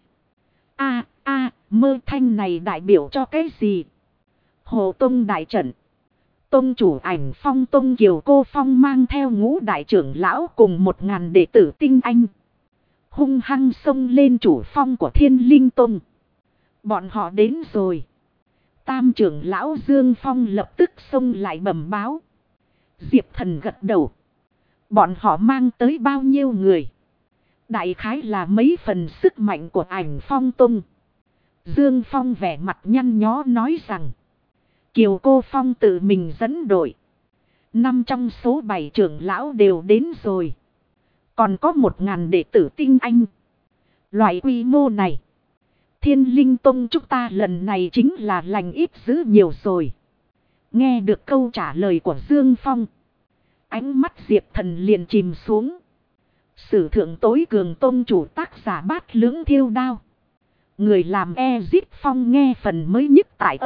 S1: Mơ thanh này đại biểu cho cái gì? Hồ Tông đại trận. Tông chủ Ảnh Phong Tông Kiều Cô Phong mang theo ngũ đại trưởng lão cùng 1000 đệ tử tinh anh. Hung hăng xông lên chủ phong của Thiên Linh Tông. Bọn họ đến rồi. Tam trưởng lão Dương Phong lập tức xông lại bẩm báo. Diệp Thần gật đầu. Bọn họ mang tới bao nhiêu người? Đại khái là mấy phần sức mạnh của Ảnh Phong Tông. Dương Phong vẻ mặt nhăn nhó nói rằng. Kiều Cô Phong tự mình dẫn đội. 5 trong số 7 trưởng lão đều đến rồi. Còn có 1000 đệ tử tinh anh. Loại quy mô này. Thiên Linh Tông chúng ta lần này chính là lành ít dữ nhiều rồi. Nghe được câu trả lời của Dương Phong. Ánh mắt Diệp Thần liền chìm xuống. Sử thượng tối cường tông chủ tác giả Bát Lưỡng Thiêu Đao. Người làm Ezit Phong nghe phần mới nhất tại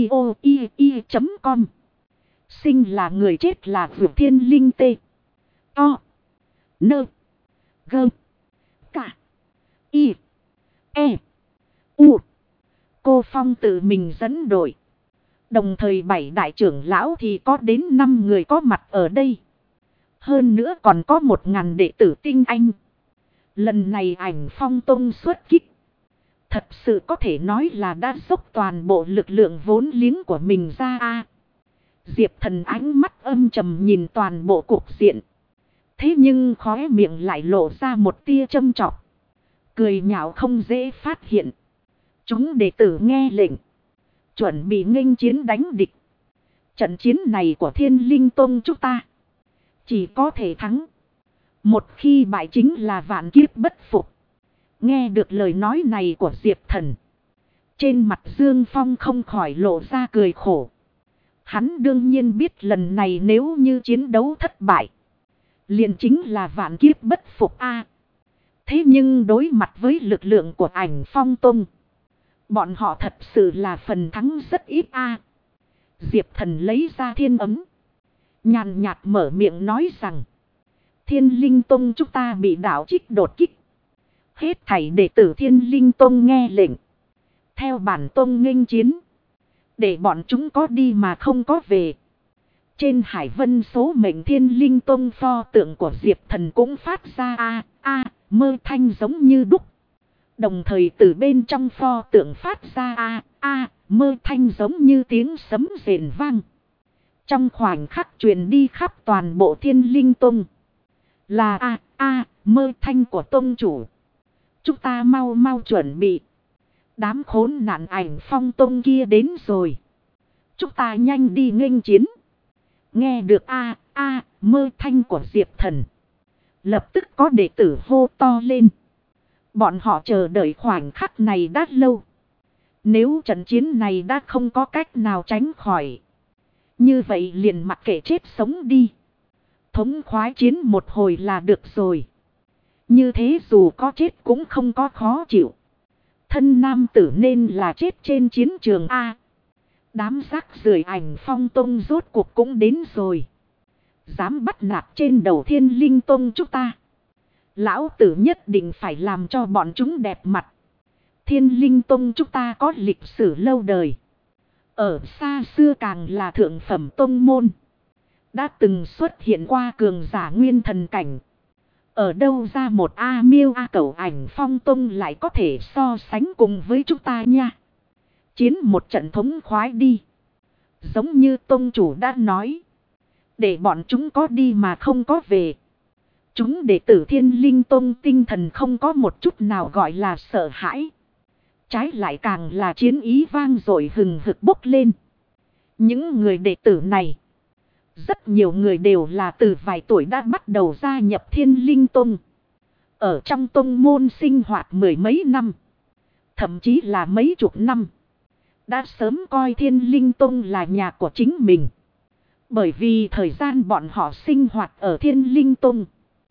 S1: audio.com. Sinh là người chết là vượt Thiên Linh tê. O. Nơ. Gơ. Cả. Y. E. U. Cô Phong tự mình dẫn đội. Đồng thời 7 đại trưởng lão thì có đến 5 người có mặt ở đây. Hơn nữa còn có 1000 đệ tử tinh anh. Lần này Ảnh Phong Tông xuất kích. Thật sự có thể nói là đã dốc toàn bộ lực lượng vốn liếng của mình ra a. Diệp Thần ánh mắt âm trầm nhìn toàn bộ cục diện. Thế nhưng khóe miệng lại lộ ra một tia châm chọc. Cười nhạo không dễ phát hiện. Chúng đệ tử nghe lệnh. Chuẩn bị nghênh chiến đánh địch. Trận chiến này của Thiên Linh Tông chúng ta. Chỉ có thể thắng. Một khi bại chính là vạn kiếp bất phục. Nghe được lời nói này của Diệp Thần. Trên mặt Dương Phong không khỏi lộ ra cười khổ. Hắn đương nhiên biết lần này nếu như chiến đấu thất bại. Liền chính là vạn kiếp bất phục a. Thế nhưng đối mặt với lực lượng của Ảnh Phong Tông. Bọn họ thật sự là phần thắng rất ít a. Diệp Thần lấy ra thiên ấm. Nhàn nhạt mở miệng nói rằng. Thiên Linh Tông chúng ta bị đảo trích đột kích. Hết thảy đệ tử Thiên Linh Tông nghe lệnh. Theo bản tông nghênh chiến. Để bọn chúng có đi mà không có về. Trên hải vân số mệnh Thiên Linh Tông pho tượng của Diệp Thần cũng phát ra mơ thanh giống như đúc. Đồng thời từ bên trong pho tượng phát ra mơ thanh giống như tiếng sấm rền vang. Trong khoảnh khắc truyền đi khắp toàn bộ Thiên Linh Tông. Là mơ thanh của tông chủ. Chúng ta mau mau chuẩn bị. Đám khốn nạn Ảnh Phong Tông kia đến rồi. Chúng ta nhanh đi nghênh chiến. Nghe được mơ thanh của Diệp Thần. Lập tức có đệ tử hô to lên. Bọn họ chờ đợi khoảnh khắc này đã lâu. Nếu trận chiến này đã không có cách nào tránh khỏi. Như vậy liền mặc kệ chết sống đi. Thống khoái chiến một hồi là được rồi. Như thế dù có chết cũng không có khó chịu. Thân nam tử nên là chết trên chiến trường A. Đám rác rưởi Ảnh Phong Tông rốt cuộc cũng đến rồi. Dám bắt nạt trên đầu Thiên Linh Tông chúng ta. Lão tử nhất định phải làm cho bọn chúng đẹp mặt. Thiên Linh Tông chúng ta có lịch sử lâu đời. Ở xa xưa càng là thượng phẩm tông môn. Đã từng xuất hiện qua cường giả nguyên thần cảnh. Ở đâu ra một miêu cẩu Ảnh Phong Tông lại có thể so sánh cùng với chúng ta nha. Chiến một trận thống khoái đi. Giống như tông chủ đã nói. Để bọn chúng có đi mà không có về. Chúng đệ tử Thiên Linh Tông tinh thần không có một chút nào gọi là sợ hãi. Trái lại càng là chiến ý vang dội hừng hực bốc lên. Những người đệ tử này. Rất nhiều người đều là từ vài tuổi đã bắt đầu gia nhập Thiên Linh Tông. Ở trong tông môn sinh hoạt mười mấy năm. Thậm chí là mấy chục năm. Đã sớm coi Thiên Linh Tông là nhà của chính mình. Bởi vì thời gian bọn họ sinh hoạt ở Thiên Linh Tông.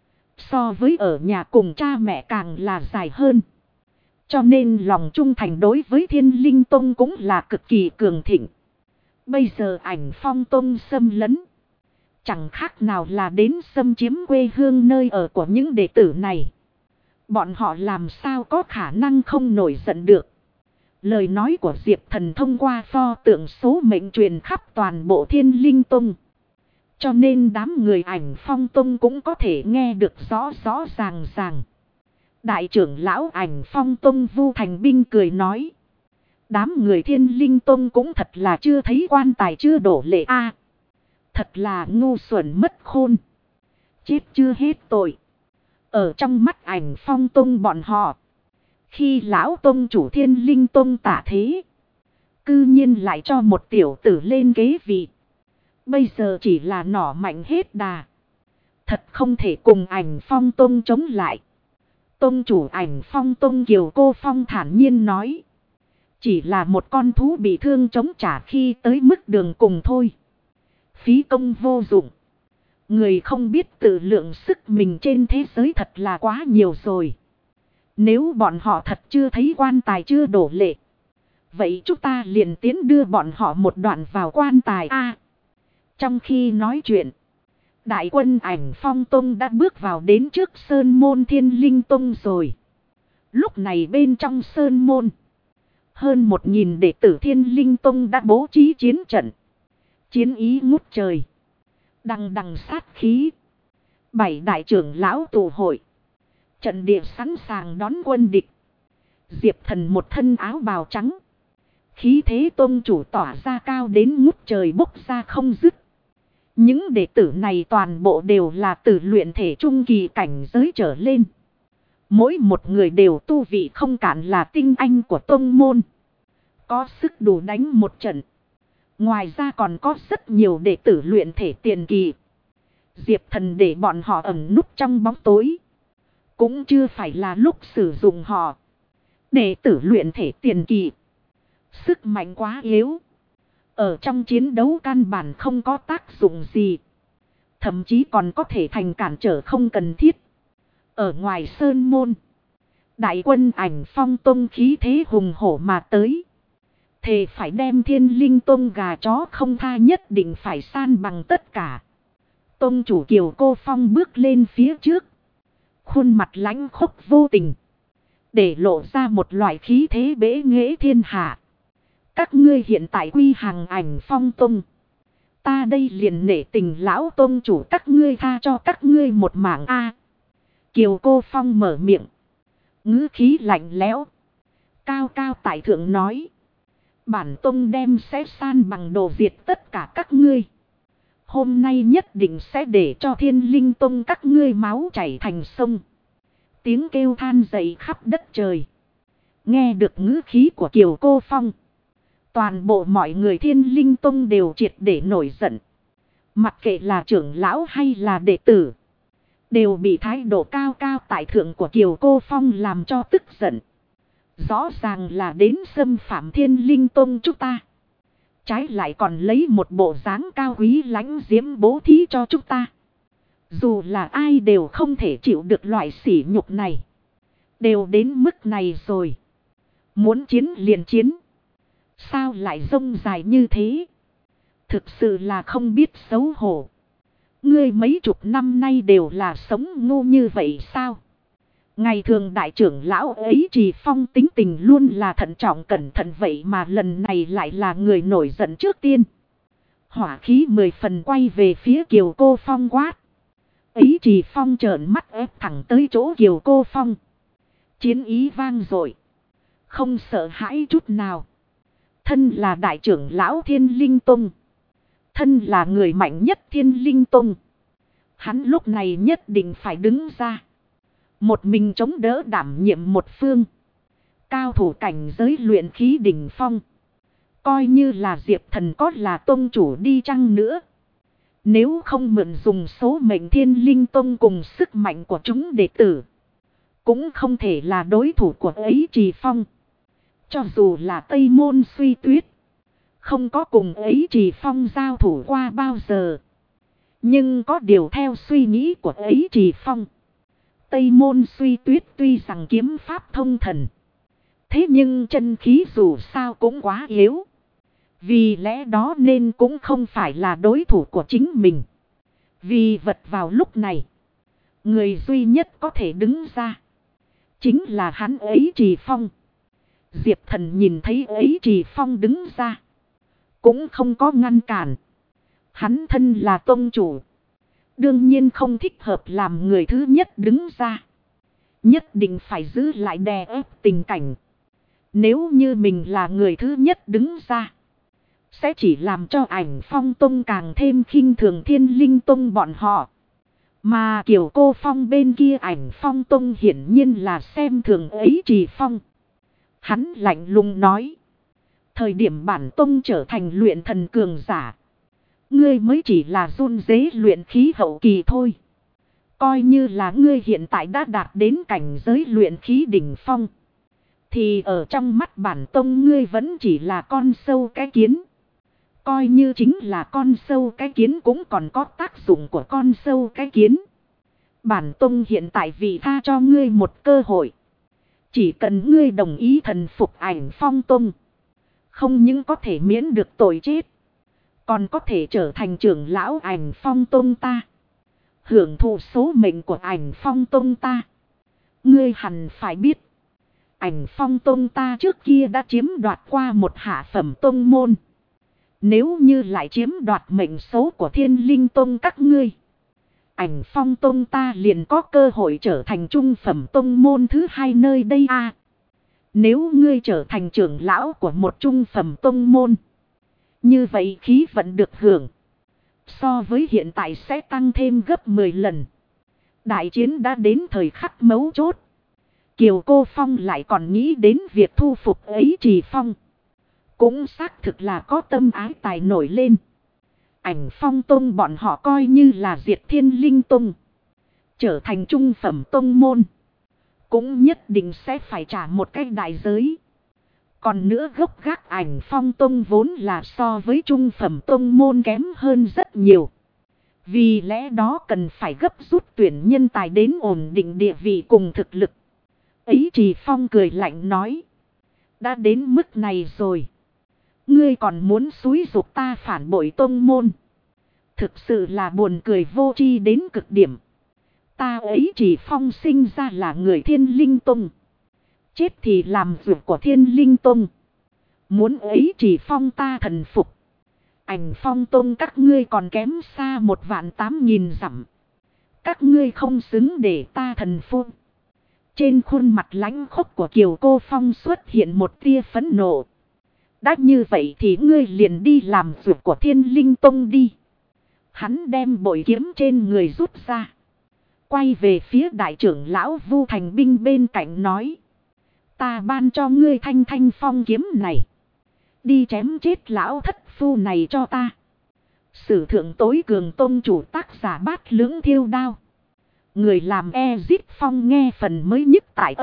S1: So với ở nhà cùng cha mẹ càng là dài hơn. Cho nên lòng trung thành đối với Thiên Linh Tông cũng là cực kỳ cường thịnh. Bây giờ Ảnh Phong Tông xâm lấn. Chẳng khác nào là đến xâm chiếm quê hương nơi ở của những đệ tử này. Bọn họ làm sao có khả năng không nổi giận được. Lời nói của Diệp Thần thông qua pho tượng số mệnh truyền khắp toàn bộ Thiên Linh Tông. Cho nên đám người Ảnh Phong Tông cũng có thể nghe được rõ rõ ràng ràng. Đại trưởng lão Ảnh Phong Tông Vu Thành Binh cười nói. Đám người Thiên Linh Tông cũng thật là chưa thấy quan tài chưa đổ lệ a. Thật là ngu xuẩn mất khôn. Chết chưa hết tội. Ở trong mắt Ảnh Phong Tông bọn họ. Khi lão tông chủ Thiên Linh Tông tả thế. Cư nhiên lại cho một tiểu tử lên ghế vị. Bây giờ chỉ là nỏ mạnh hết đà. Thật không thể cùng Ảnh Phong Tông chống lại. Tông chủ Ảnh Phong Tông Kiều Cô Phong thản nhiên nói. Chỉ là một con thú bị thương chống trả khi tới mức đường cùng thôi. Phí công vô dụng. Người không biết tự lượng sức mình trên thế giới thật là quá nhiều rồi. Nếu bọn họ thật chưa thấy quan tài chưa đổ lệ. Vậy chúng ta liền tiến đưa bọn họ một đoạn vào quan tài a. Trong khi nói chuyện. Đại quân Ảnh Phong Tông đã bước vào đến trước Sơn Môn Thiên Linh Tông rồi. Lúc này bên trong Sơn Môn. Hơn 1000 đệ tử Thiên Linh Tông đã bố trí chiến trận. Chiến ý ngút trời. Đằng đằng sát khí. 7 đại trưởng lão tụ hội. Trận địa sẵn sàng đón quân địch. Diệp Thần một thân áo bào trắng. Khí thế tông chủ tỏa ra cao đến ngút trời bốc ra không dứt. Những đệ tử này toàn bộ đều là từ luyện thể trung kỳ cảnh giới trở lên. Mỗi một người đều tu vị không cạn là tinh anh của tông môn. Có sức đủ đánh một trận. Ngoài ra còn có rất nhiều đệ tử luyện thể tiền kỳ. Diệp Thần để bọn họ ẩn núp trong bóng tối. Cũng chưa phải là lúc sử dụng họ. Đệ tử luyện thể tiền kỳ. Sức mạnh quá yếu. Ở trong chiến đấu căn bản không có tác dụng gì. Thậm chí còn có thể thành cản trở không cần thiết. Ở ngoài Sơn Môn. Đại quân Ảnh Phong Tông khí thế hùng hổ mà tới. Thề phải đem Thiên Linh Tông gà chó không tha nhất định phải san bằng tất cả. Tông chủ Kiều Cô Phong bước lên phía trước. Khuôn mặt lãnh khốc vô tình. Để lộ ra một loại khí thế bế nghệ thiên hạ. Các ngươi hiện tại quy hàng Ảnh Phong Tông. Ta đây liền nể tình lão tông chủ các ngươi tha cho các ngươi một mảng A. Kiều Cô Phong mở miệng. Ngữ khí lạnh lẽo. Cao cao tại thượng nói. Bản tông đem sẽ san bằng đồ diệt tất cả các ngươi. Hôm nay nhất định sẽ để cho Thiên Linh Tông các ngươi máu chảy thành sông. Tiếng kêu than dậy khắp đất trời. Nghe được ngữ khí của Kiều Cô Phong. Toàn bộ mọi người Thiên Linh Tông đều triệt để nổi giận. Mặc kệ là trưởng lão hay là đệ tử. Đều bị thái độ cao cao tại thượng của Kiều Cô Phong làm cho tức giận. Rõ ràng là đến xâm phạm Thiên Linh Tông chúng ta. Trái lại còn lấy một bộ dáng cao quý lãnh diễm bố thí cho chúng ta. Dù là ai đều không thể chịu được loại sỉ nhục này. Đều đến mức này rồi. Muốn chiến liền chiến. Sao lại rông dài như thế? Thực sự là không biết xấu hổ. Ngươi mấy chục năm nay đều là sống ngu như vậy sao? Ngày thường đại trưởng lão ấy Trì Phong tính tình luôn là thận trọng cẩn thận vậy mà lần này lại là người nổi giận trước tiên. Hỏa khí 10 phần quay về phía Kiều Cô Phong quát. Ấy Trì Phong trợn mắt ép thẳng tới chỗ Kiều Cô Phong. Chiến ý vang dội, không sợ hãi chút nào. Thân là đại trưởng lão Thiên Linh Tông. Thân là người mạnh nhất Thiên Linh Tông. Hắn lúc này nhất định phải đứng ra. Một mình chống đỡ đảm nhiệm một phương. Cao thủ cảnh giới luyện khí đỉnh phong. Coi như là Diệp Thần có là tông chủ đi chăng nữa. Nếu không mượn dùng số mệnh Thiên Linh Tông cùng sức mạnh của chúng đệ tử. Cũng không thể là đối thủ của ấy Trì Phong. Cho dù là Tây Môn Suy Tuyết. Không có cùng ấy Trì Phong giao thủ qua bao giờ. Nhưng có điều theo suy nghĩ của ấy Trì Phong. Tây Môn Suy Tuyết tuy rằng kiếm pháp thông thần. Thế nhưng chân khí dù sao cũng quá yếu. Vì lẽ đó nên cũng không phải là đối thủ của chính mình. Vì vật vào lúc này. Người duy nhất có thể đứng ra. Chính là hắn ấy Trì Phong. Diệp Thần nhìn thấy ấy Trì Phong đứng ra. Cũng không có ngăn cản. Hắn thân là tông chủ. Đương nhiên không thích hợp làm người thứ nhất đứng ra. Nhất định phải giữ lại đè ép tình cảnh. Nếu như mình là người thứ nhất đứng ra. Sẽ chỉ làm cho Ảnh Phong Tông càng thêm khinh thường Thiên Linh Tông bọn họ. Mà Kiều Cô Phong bên kia Ảnh Phong Tông hiển nhiên là xem thường ấy Trì Phong. Hắn lạnh lùng nói. Thời điểm bản tông trở thành luyện thần cường giả. Ngươi mới chỉ là run rế luyện khí hậu kỳ thôi. Coi như là ngươi hiện tại đã đạt đến cảnh giới luyện khí đỉnh phong. Thì ở trong mắt bản tông ngươi vẫn chỉ là con sâu cái kiến. Coi như chính là con sâu cái kiến cũng còn có tác dụng của con sâu cái kiến. Bản tông hiện tại vì tha cho ngươi một cơ hội. Chỉ cần ngươi đồng ý thần phục Ảnh Phong Tông. Không những có thể miễn được tội chết. Còn có thể trở thành trưởng lão Ảnh Phong Tông ta. Hưởng thụ số mệnh của Ảnh Phong Tông ta. Ngươi hẳn phải biết. Ảnh Phong Tông ta trước kia đã chiếm đoạt qua một hạ phẩm tông môn. Nếu như lại chiếm đoạt mệnh số của Thiên Linh Tông các ngươi. Ảnh Phong Tông ta liền có cơ hội trở thành trung phẩm tông môn thứ hai nơi đây a. Nếu ngươi trở thành trưởng lão của một trung phẩm tông môn. Như vậy khí vận được hưởng. So với hiện tại sẽ tăng thêm gấp 10 lần. Đại chiến đã đến thời khắc mấu chốt. Kiều Cô Phong lại còn nghĩ đến việc thu phục ấy Trì Phong. Cũng xác thực là có tâm ái tài nổi lên. Ảnh Phong Tông bọn họ coi như là diệt Thiên Linh Tông. Trở thành trung phẩm tông môn. Cũng nhất định sẽ phải trả một cái đại giới. Còn nữa gốc gác Ảnh Phong Tông vốn là so với trung phẩm tông môn kém hơn rất nhiều. Vì lẽ đó cần phải gấp rút tuyển nhân tài đến ổn định địa vị cùng thực lực. Ấy Trì Phong cười lạnh nói. Đã đến mức này rồi. Ngươi còn muốn xúi giục ta phản bội tông môn. Thực sự là buồn cười vô tri đến cực điểm. Ta ấy Trì Phong sinh ra là người Thiên Linh Tông. Chết thì làm việc của Thiên Linh Tông. Muốn ấy Trì Phong ta thần phục. Ảnh Phong Tông các ngươi còn kém xa 1.800.000 dặm. Các ngươi không xứng để ta thần phục. Trên khuôn mặt lãnh khốc của Kiều Cô Phong xuất hiện một tia phẫn nộ. Đã như vậy thì ngươi liền đi làm việc của Thiên Linh Tông đi. Hắn đem bội kiếm trên người rút ra. Quay về phía đại trưởng lão Vu Thành Binh bên cạnh nói. Ta ban cho ngươi thanh thanh phong kiếm này. Đi chém chết lão thất phu này cho ta. Sử thượng tối cường tông chủ tác giả Bát Lưỡng Thiêu Đao. Người làm Ezit Phong nghe phần mới nhất tại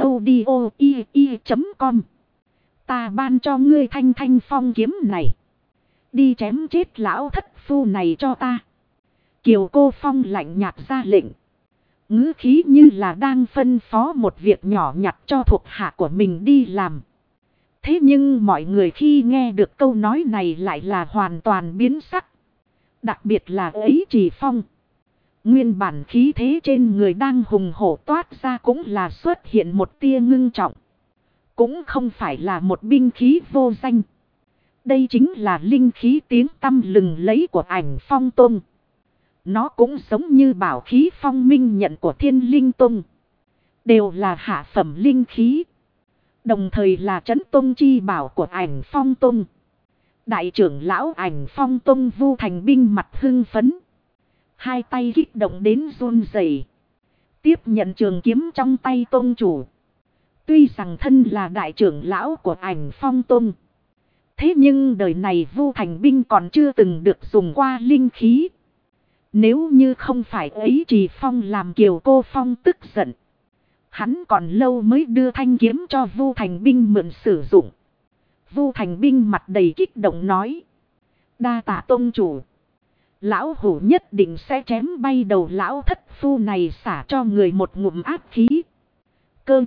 S1: audio.com. Ta ban cho ngươi thanh thanh phong kiếm này. Đi chém chết lão thất phu này cho ta. Kiều Cô Phong lạnh nhạt ra lệnh. Ngữ khí như là đang phân phó một việc nhỏ nhặt cho thuộc hạ của mình đi làm. Thế nhưng mọi người khi nghe được câu nói này lại là hoàn toàn biến sắc. Đặc biệt là ấy Trì Phong. Nguyên bản khí thế trên người đang hùng hổ toát ra cũng là xuất hiện một tia ngưng trọng. Cũng không phải là một binh khí vô danh. Đây chính là linh khí tiếng tăm lừng lẫy của Ảnh Phong Tông. Nó cũng giống như bảo khí phong minh nhận của Thiên Linh Tông. Đều là hạ phẩm linh khí. Đồng thời là trấn tông chi bảo của Ảnh Phong Tông. Đại trưởng lão Ảnh Phong Tông Vu Thành Binh mặt hưng phấn. Hai tay kích động đến run rẩy. Tiếp nhận trường kiếm trong tay tông chủ. Tuy rằng thân là đại trưởng lão của Ảnh Phong Tông. Thế nhưng đời này Vu Thành Binh còn chưa từng được dùng qua linh khí. Nếu như không phải ấy Trì Phong làm Kiều Cô Phong tức giận. Hắn còn lâu mới đưa thanh kiếm cho Vu Thành Binh mượn sử dụng. Vu Thành Binh mặt đầy kích động nói. Đa tạ tông chủ. Lão hủ nhất định sẽ chém bay đầu lão thất phu này xả cho người một ngụm ác khí. Cơ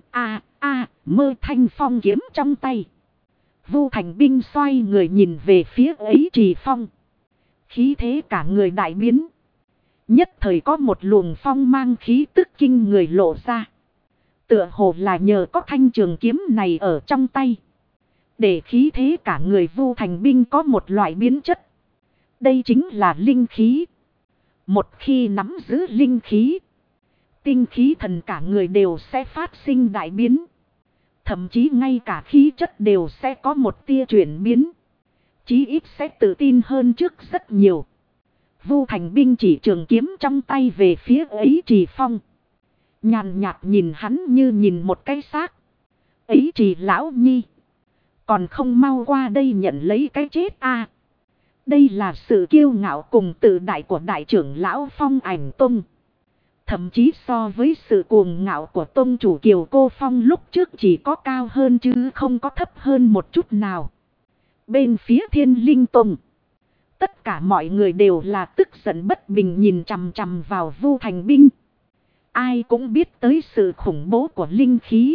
S1: mơ thanh phong kiếm trong tay. Vu Thành Binh xoay người nhìn về phía ấy Trì Phong. Khí thế cả người đại biến. Nhất thời có một luồng phong mang khí tức kinh người lộ ra. Tựa hồ là nhờ có thanh trường kiếm này ở trong tay. Để khí thế cả người Vu Thành Binh có một loại biến chất. Đây chính là linh khí. Một khi nắm giữ linh khí. Tinh khí thần cả người đều sẽ phát sinh đại biến. Thậm chí ngay cả khí chất đều sẽ có một tia chuyển biến. Chí ít sẽ tự tin hơn trước rất nhiều. Vu Thành Binh chỉ trường kiếm trong tay về phía ấy Trì Phong. Nhàn nhạt nhìn hắn như nhìn một cái xác. Ấy Trì lão nhi. Còn không mau qua đây nhận lấy cái chết a. Đây là sự kiêu ngạo cùng tự đại của đại trưởng lão Phong Ảnh Tông. Thậm chí so với sự cuồng ngạo của tông chủ Kiều Cô Phong lúc trước chỉ có cao hơn chứ không có thấp hơn một chút nào. Bên phía Thiên Linh Tông. Tất cả mọi người đều là tức giận bất bình nhìn chằm chằm vào Vu Thành Binh. Ai cũng biết tới sự khủng bố của linh khí.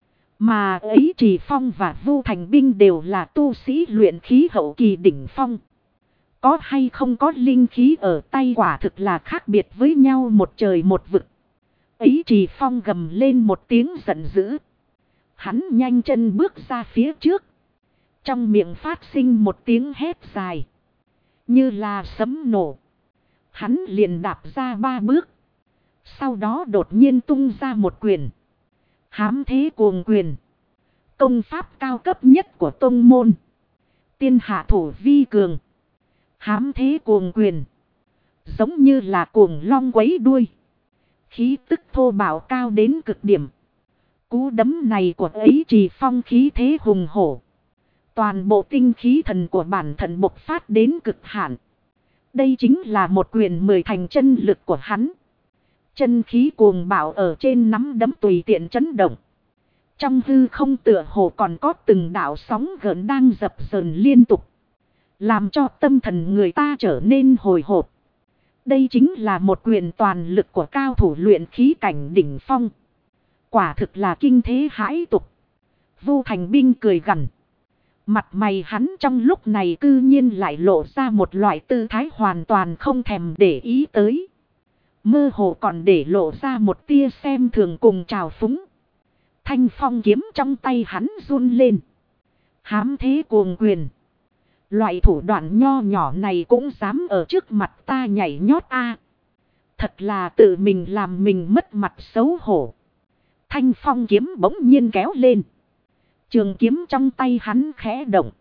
S1: Mà ấy Trì Phong và Vu Thành Binh đều là tu sĩ luyện khí hậu kỳ đỉnh phong. Có hay không có linh khí ở tay quả thực là khác biệt với nhau một trời một vực. Ấy Trì Phong gầm lên một tiếng giận dữ. Hắn nhanh chân bước ra phía trước. Trong miệng phát sinh một tiếng hét dài. Như là sấm nổ. Hắn liền đạp ra 3 bước. Sau đó đột nhiên tung ra một quyền. Hám thế cuồng quyền. Công pháp cao cấp nhất của tông môn. Tiên hạ thủ vi cường. Hám thế cuồng quyền. Giống như là cuồng long quấy đuôi. Khí tức thô bạo cao đến cực điểm. Cú đấm này của ấy Trì Phong khí thế hùng hổ. Toàn bộ tinh khí thần của bản thân bộc phát đến cực hạn. Đây chính là một quyền 10 thành chân lực của hắn. Chân khí cuồng bạo ở trên nắm đấm tùy tiện chấn động. Trong hư không tựa hồ còn có từng đạo sóng gợn đang dập dờn liên tục. Làm cho tâm thần người ta trở nên hồi hộp. Đây chính là một quyền toàn lực của cao thủ luyện khí cảnh đỉnh phong. Quả thực là kinh thế hãi tục. Vu Thành Binh cười gằn. Mặt mày hắn trong lúc này cư nhiên lại lộ ra một loại tư thái hoàn toàn không thèm để ý tới. Mơ hồ còn để lộ ra một tia xem thường cùng trào phúng. Thanh phong kiếm trong tay hắn run lên. Hám thế cuồng quyền. Loại thủ đoạn nho nhỏ này cũng dám ở trước mặt ta nhảy nhót a. Thật là tự mình làm mình mất mặt xấu hổ. Thanh phong kiếm bỗng nhiên kéo lên. Trường kiếm trong tay hắn khẽ động.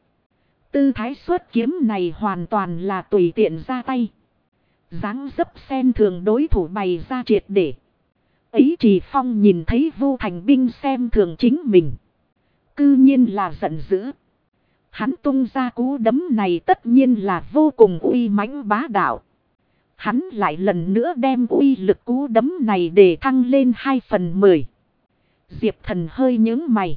S1: Tư thái xuất kiếm này hoàn toàn là tùy tiện ra tay. Dáng dấp sen thường đối thủ bày ra triệt để. Ấy Trì Phong nhìn thấy Vu Thành binh xem thường chính mình. Cư nhiên là giận dữ. Hắn tung ra cú đấm này tất nhiên là vô cùng uy mãnh bá đạo. Hắn lại lần nữa đem uy lực cú đấm này để thăng lên 2/10. Diệp Thần hơi nhướng mày.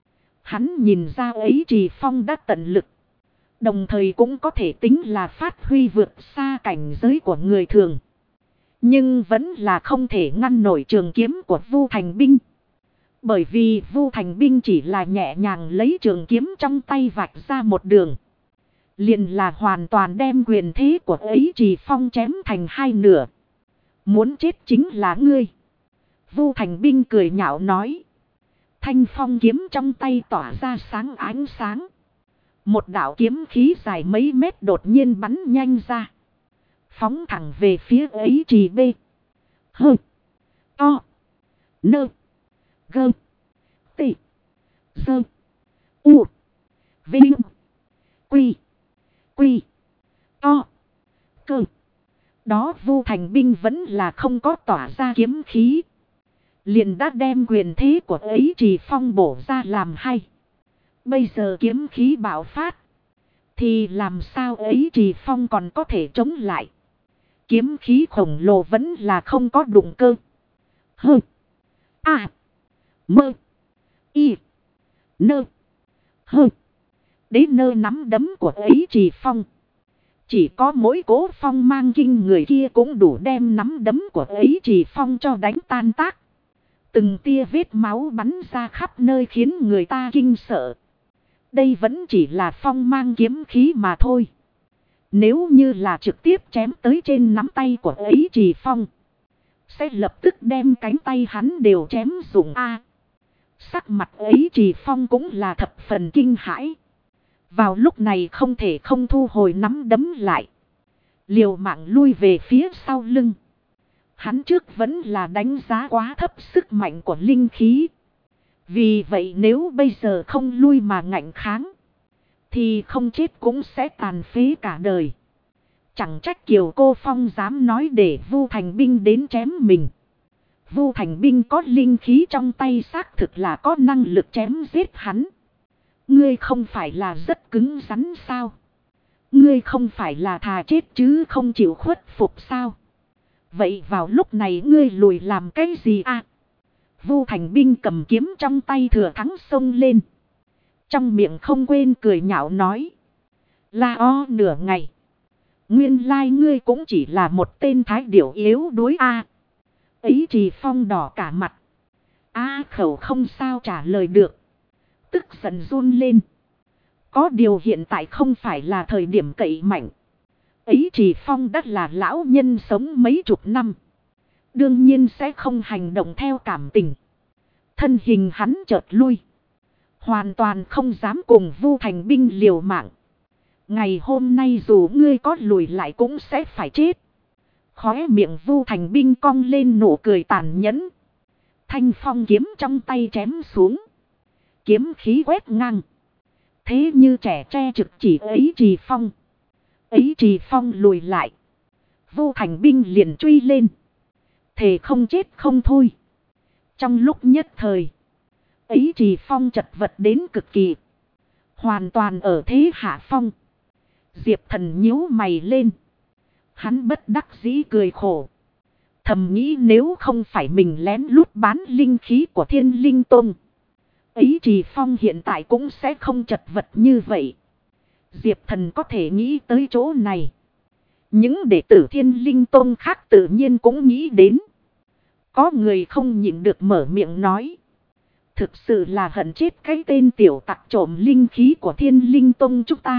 S1: Hắn nhìn ra ấy Trì Phong đã tận lực. Đồng thời cũng có thể tính là phát huy vượt xa cảnh giới của người thường. Nhưng vẫn là không thể ngăn nổi trường kiếm của Vu Thành binh. Bởi vì Vu Thành binh chỉ là nhẹ nhàng lấy trường kiếm trong tay vạch ra một đường. Liền là hoàn toàn đem quyền thế của ấy Trì Phong chém thành hai nửa. Muốn chết chính là ngươi. Vu Thành binh cười nhạo nói. Thanh phong kiếm trong tay tỏa ra sáng ánh sáng. Một đạo kiếm khí dài mấy mét đột nhiên bắn nhanh ra. Phóng thẳng về phía ấy Trì B. Hơ. To. Nơ. Gơ. Tị. Sơ. U. Vinh. Quy. Quy. To. Cơ. Đó Vu Thành binh vẫn là không có tỏa ra kiếm khí. Liền đã đem quyền thế của ấy Trì Phong bổ ra làm hai. Bây giờ kiếm khí bạo phát. Thì làm sao ấy Trì Phong còn có thể chống lại. Kiếm khí khổng lồ vẫn là không có đụng cơ. Hơ. À. Mơ. Y. Nơ. Hơ. Đế nơ nắm đấm của ấy Trì Phong. Chỉ có mỗi cố phong mang kinh người kia cũng đủ đem nắm đấm của ấy Trì Phong cho đánh tan tác. Từng tia vết máu bắn ra khắp nơi khiến người ta kinh sợ. Đây vẫn chỉ là phong mang kiếm khí mà thôi. Nếu như là trực tiếp chém tới trên nắm tay của ấy Trì Phong. Sẽ lập tức đem cánh tay hắn đều chém rụng A. Sắc mặt ấy Trì Phong cũng là thập phần kinh hãi. Vào lúc này không thể không thu hồi nắm đấm lại. Liều mạng lui về phía sau lưng. Hắn trước vẫn là đánh giá quá thấp sức mạnh của linh khí. Vì vậy nếu bây giờ không lui mà ngạnh kháng. Thì không chết cũng sẽ tàn phế cả đời. Chẳng trách Kiều Cô Phong dám nói để Vu Thành binh đến chém mình. Vu Thành binh có linh khí trong tay xác thực là có năng lực chém giết hắn. Ngươi không phải là rất cứng rắn sao? Ngươi không phải là thà chết chứ không chịu khuất phục sao? Vậy vào lúc này ngươi lùi làm cái gì à? Vu Thành binh cầm kiếm trong tay thừa thắng xông lên. Trong miệng không quên cười nhạo nói. La o nửa ngày. Nguyên lai ngươi cũng chỉ là một tên thái điểu yếu đuối a. Ấy Trì Phong đỏ cả mặt. A khẩu không sao trả lời được. Tức giận run lên. Có điều hiện tại không phải là thời điểm cậy mạnh. Ấy Trì Phong đã là lão nhân sống mấy chục năm. Đương nhiên sẽ không hành động theo cảm tình. Thân hình hắn chợt lui. Hoàn toàn không dám cùng Vu Thành binh liều mạng. Ngày hôm nay dù ngươi có lùi lại cũng sẽ phải chết. Khóe miệng Vu Thành binh cong lên nụ cười tàn nhẫn. Thanh phong kiếm trong tay chém xuống. Kiếm khí quét ngang. Thế như trẻ tre trực chỉ ấy Trì Phong. Ấy Trì Phong lùi lại. Vu Thành binh liền truy lên. Thề không chết không thôi. Trong lúc nhất thời. Ấy Trì Phong chật vật đến cực kỳ. Hoàn toàn ở thế hạ phong. Diệp Thần nhíu mày lên. Hắn bất đắc dĩ cười khổ. Thầm nghĩ nếu không phải mình lén lút bán linh khí của Thiên Linh Tông. Ấy Trì Phong hiện tại cũng sẽ không chật vật như vậy. Diệp Thần có thể nghĩ tới chỗ này. Những đệ tử Thiên Linh Tông khác tự nhiên cũng nghĩ đến. Có người không nhịn được mở miệng nói. Thực sự là hận chết cái tên tiểu tặc trộm linh khí của Thiên Linh Tông chúng ta.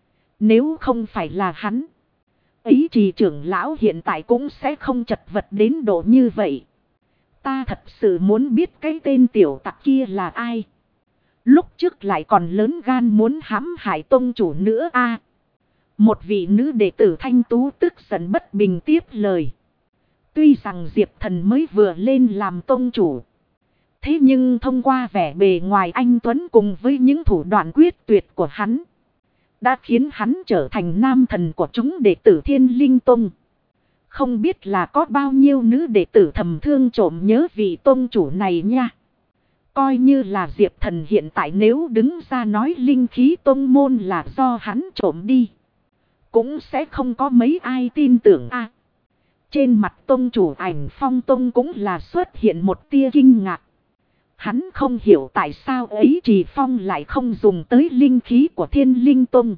S1: Nếu không phải là hắn. Ấy Trì trưởng lão hiện tại cũng sẽ không chật vật đến độ như vậy. Ta thật sự muốn biết cái tên tiểu tặc kia là ai. Lúc trước lại còn lớn gan muốn hãm hại tông chủ nữa a. Một vị nữ đệ tử thanh tú tức giận bất bình tiếp lời. Tuy rằng Diệp Thần mới vừa lên làm tông chủ. Thế nhưng thông qua vẻ bề ngoài anh Tuấn cùng với những thủ đoạn quyết tuyệt của hắn, đã khiến hắn trở thành nam thần của chúng đệ tử Thiên Linh Tông. Không biết là có bao nhiêu nữ đệ tử thầm thương trộm nhớ vị tông chủ này nha. Coi như là Diệp Thần hiện tại nếu đứng ra nói linh khí tông môn là do hắn trộm đi, cũng sẽ không có mấy ai tin tưởng a. Trên mặt tông chủ Ảnh Phong Tông cũng là xuất hiện một tia kinh ngạc. Hắn không hiểu tại sao ấy Trì Phong lại không dùng tới linh khí của Thiên Linh Tông.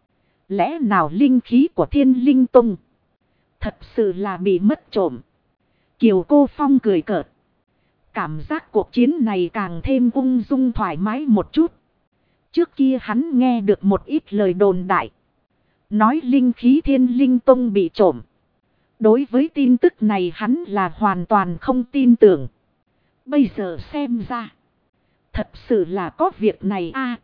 S1: Lẽ nào linh khí của Thiên Linh Tông thật sự là bị mất trộm? Kiều Cô Phong cười cợt. Cảm giác cuộc chiến này càng thêm ung dung thoải mái một chút. Trước kia hắn nghe được một ít lời đồn đại, nói linh khí Thiên Linh Tông bị trộm. Đối với tin tức này hắn là hoàn toàn không tin tưởng. Bây giờ xem ra, thật sự là có việc này a.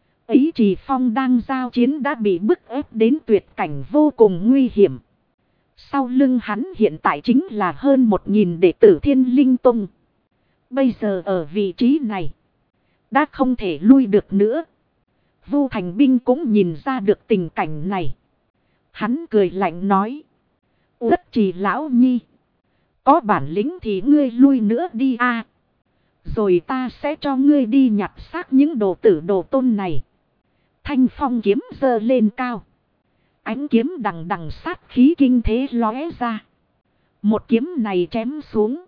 S1: Ấy Trì Phong đang giao chiến đã bị bức ép đến tuyệt cảnh vô cùng nguy hiểm. Sau lưng hắn hiện tại chính là hơn 1000 đệ tử Thiên Linh Tông. Bây giờ ở vị trí này, đã không thể lui được nữa. Vu Thành Binh cũng nhìn ra được tình cảnh này. Hắn cười lạnh nói: Uất Trì lão nhi, có bản lĩnh thì ngươi lui nữa đi a. Rồi ta sẽ cho ngươi đi nhặt xác những đồ tử đồ tôn này. Thanh phong kiếm giơ lên cao. Ánh kiếm đằng đằng sát khí kinh thế lóe ra. Một kiếm này chém xuống,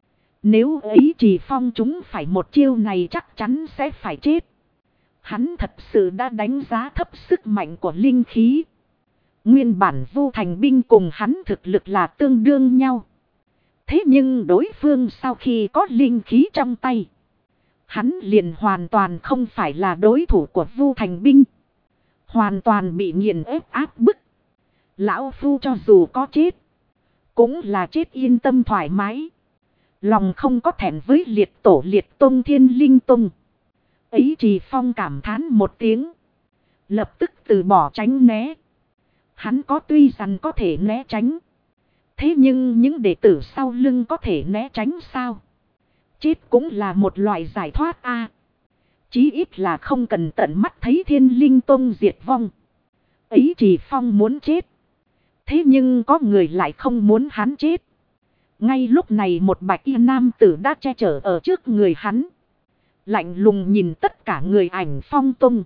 S1: nếu ấy Trì Phong chúng phải một chiêu này chắc chắn sẽ phải chết. Hắn thật sự đã đánh giá thấp sức mạnh của linh khí. Nguyên bản Vu Thành Binh cùng hắn thực lực là tương đương nhau. Thế nhưng đối phương sau khi có linh khí trong tay, hắn liền hoàn toàn không phải là đối thủ của Vu Thành Binh. Hoàn toàn bị nghiền ép áp bức. Lão Phu cho dù có chết, cũng là chết yên tâm thoải mái. Lòng không có thẹn với liệt tổ liệt tông Thiên Linh Tông. Ấy Trì Phong cảm thán một tiếng, lập tức từ bỏ tránh né. Hắn có tuy rằng có thể né tránh, thế nhưng những đệ tử sau lưng có thể né tránh sao? Chết cũng là một loại giải thoát a. Chí ít là không cần tận mắt thấy Thiên Linh Tông diệt vong. Ấy Trì Phong muốn chết, thế nhưng có người lại không muốn hắn chết. Ngay lúc này một bạch y nam tử đã che chở ở trước người hắn, lạnh lùng nhìn tất cả người Ảnh Phong Tông.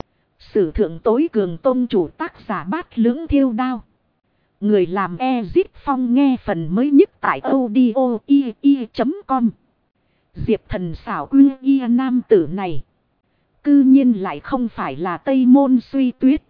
S1: Sử thượng tối cường tông chủ tác giả Bát Lưỡng Thiêu Đao. Người làm Ezit Phong nghe phần mới nhất tại audio.com. Diệp Thần xảo quy y nam tử này, cư nhiên lại không phải là Tây Môn Suy Tuyết,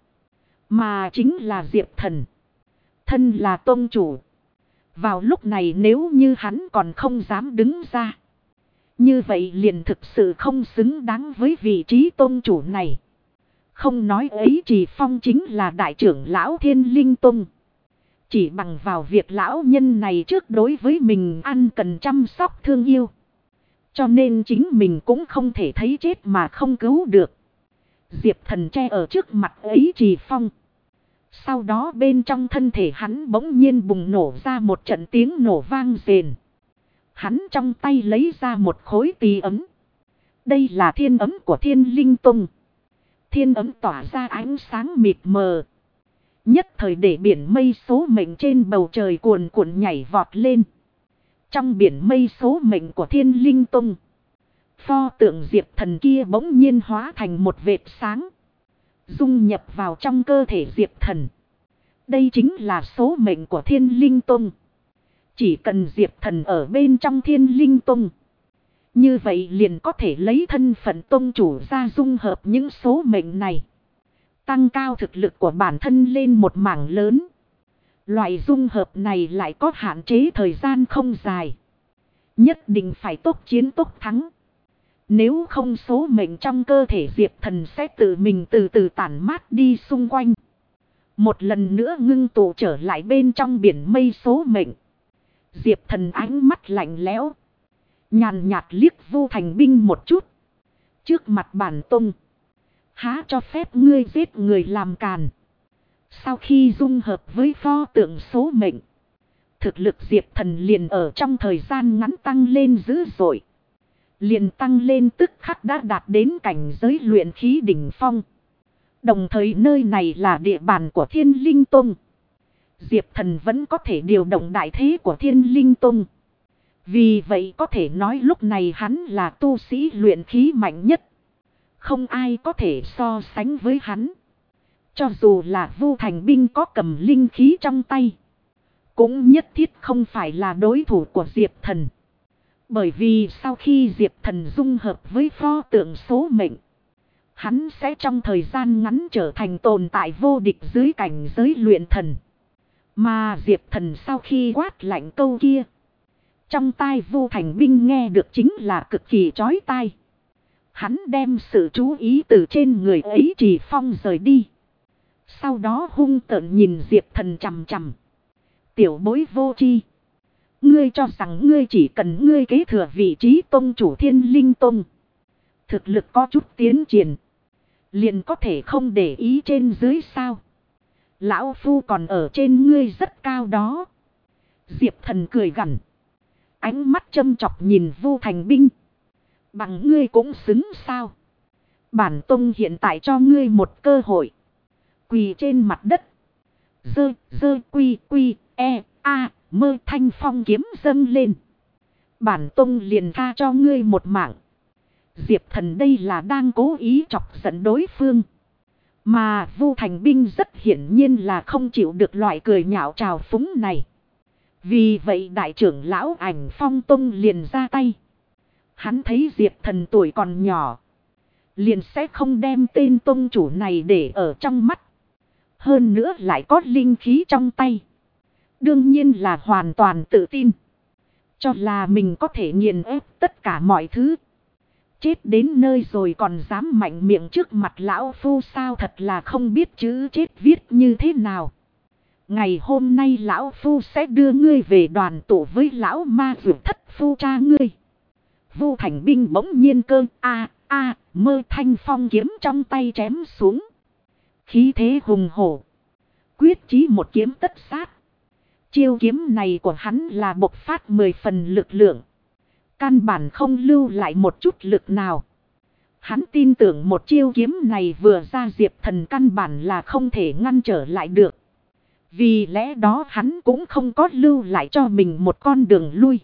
S1: mà chính là Diệp Thần. Thân là tông chủ, vào lúc này nếu như hắn còn không dám đứng ra, như vậy liền thực sự không xứng đáng với vị trí tông chủ này. Không nói ấy Trì Phong chính là đại trưởng lão Thiên Linh Tông. Chỉ bằng vào việc lão nhân này trước đối với mình ăn cần chăm sóc thương yêu, cho nên chính mình cũng không thể thấy chết mà không cứu được. Diệp Thần che ở trước mặt ấy Trì Phong. Sau đó bên trong thân thể hắn bỗng nhiên bùng nổ ra một trận tiếng nổ vang rền. Hắn trong tay lấy ra một khối tỳ ấm. Đây là thiên ấm của Thiên Linh Tông. Thiên ấm tỏa ra ánh sáng mịt mờ. Nhất thời để biển mây số mệnh trên bầu trời cuồn cuộn nhảy vọt lên. Trong biển mây số mệnh của Thiên Linh Tông, pho tượng Diệp Thần kia bỗng nhiên hóa thành một vệt sáng, dung nhập vào trong cơ thể Diệp Thần. Đây chính là số mệnh của Thiên Linh Tông. Chỉ cần Diệp Thần ở bên trong Thiên Linh Tông, như vậy liền có thể lấy thân phận tông chủ ra dung hợp những số mệnh này, tăng cao thực lực của bản thân lên một mảng lớn. Loại dung hợp này lại có hạn chế thời gian không dài. Nhất định phải tốc chiến tốc thắng. Nếu không số mệnh trong cơ thể Diệp Thần sẽ tự mình từ từ tản mát đi xung quanh. Một lần nữa ngưng tụ trở lại bên trong biển mây số mệnh. Diệp Thần ánh mắt lạnh lẽo, nhàn nhạt liếc Vu Thành Binh một chút. Trước mặt bản tông, há cho phép ngươi giết người làm càn. Sau khi dung hợp với pho tượng số mệnh, thực lực Diệp Thần liền ở trong thời gian ngắn tăng lên dữ dội. liền tăng lên tức khắc đã đạt đến cảnh giới luyện khí đỉnh phong. Đồng thời nơi này là địa bàn của Thiên Linh Tông. Diệp Thần vẫn có thể điều động đại thế của Thiên Linh Tông. Vì vậy có thể nói lúc này hắn là tu sĩ luyện khí mạnh nhất. Không ai có thể so sánh với hắn. Cho dù là Vu Thành binh có cầm linh khí trong tay, cũng nhất thiết không phải là đối thủ của Diệp Thần. Bởi vì sau khi Diệp Thần dung hợp với pho tượng số mệnh, hắn sẽ trong thời gian ngắn trở thành tồn tại vô địch dưới cảnh giới luyện thần. Mà Diệp Thần sau khi quát lạnh câu kia, trong tai Vu Thành binh nghe được chính là cực kỳ chói tai. Hắn đem sự chú ý từ trên người ấy Trì Phong rời đi. Sau đó hung tợn nhìn Diệp Thần chằm chằm. Tiểu bối vô tri, ngươi cho rằng ngươi chỉ cần ngươi kế thừa vị trí tông chủ Thiên Linh Tông, thực lực có chút tiến triển, liền có thể không để ý trên dưới sao? Lão phu còn ở trên ngươi rất cao đó. Diệp Thần cười gằn, ánh mắt châm chọc nhìn Vu Thành binh. Bằng ngươi cũng xứng sao? Bản tông hiện tại cho ngươi một cơ hội. Quỳ trên mặt đất. Quy mơ thanh phong kiếm dâng lên. Bản tông liền tha cho ngươi một mạng. Diệp Thần đây là đang cố ý chọc giận đối phương. Mà Vu Thành binh rất hiển nhiên là không chịu được loại cười nhạo trào phúng này. Vì vậy đại trưởng lão Ảnh Phong Tông liền ra tay. Hắn thấy Diệp Thần tuổi còn nhỏ, liền sẽ không đem tên tông chủ này để ở trong mắt. Hơn nữa lại có linh khí trong tay. Đương nhiên là hoàn toàn tự tin. Cho là mình có thể nghiền ép tất cả mọi thứ. Chết đến nơi rồi còn dám mạnh miệng trước mặt lão phu sao, thật là không biết chữ chết viết như thế nào. Ngày hôm nay lão phu sẽ đưa ngươi về đoàn tụ với lão ma vượt thất phu cha ngươi. Vu Thành binh bỗng nhiên mơ thanh phong kiếm trong tay chém xuống. Khí thế hùng hổ, quyết chí một kiếm tất sát. Chiêu kiếm này của hắn là bộc phát 10 phần lực lượng. Căn bản không lưu lại một chút lực nào. Hắn tin tưởng một chiêu kiếm này vừa ra Diệp Thần căn bản là không thể ngăn trở lại được. Vì lẽ đó hắn cũng không có lưu lại cho mình một con đường lui.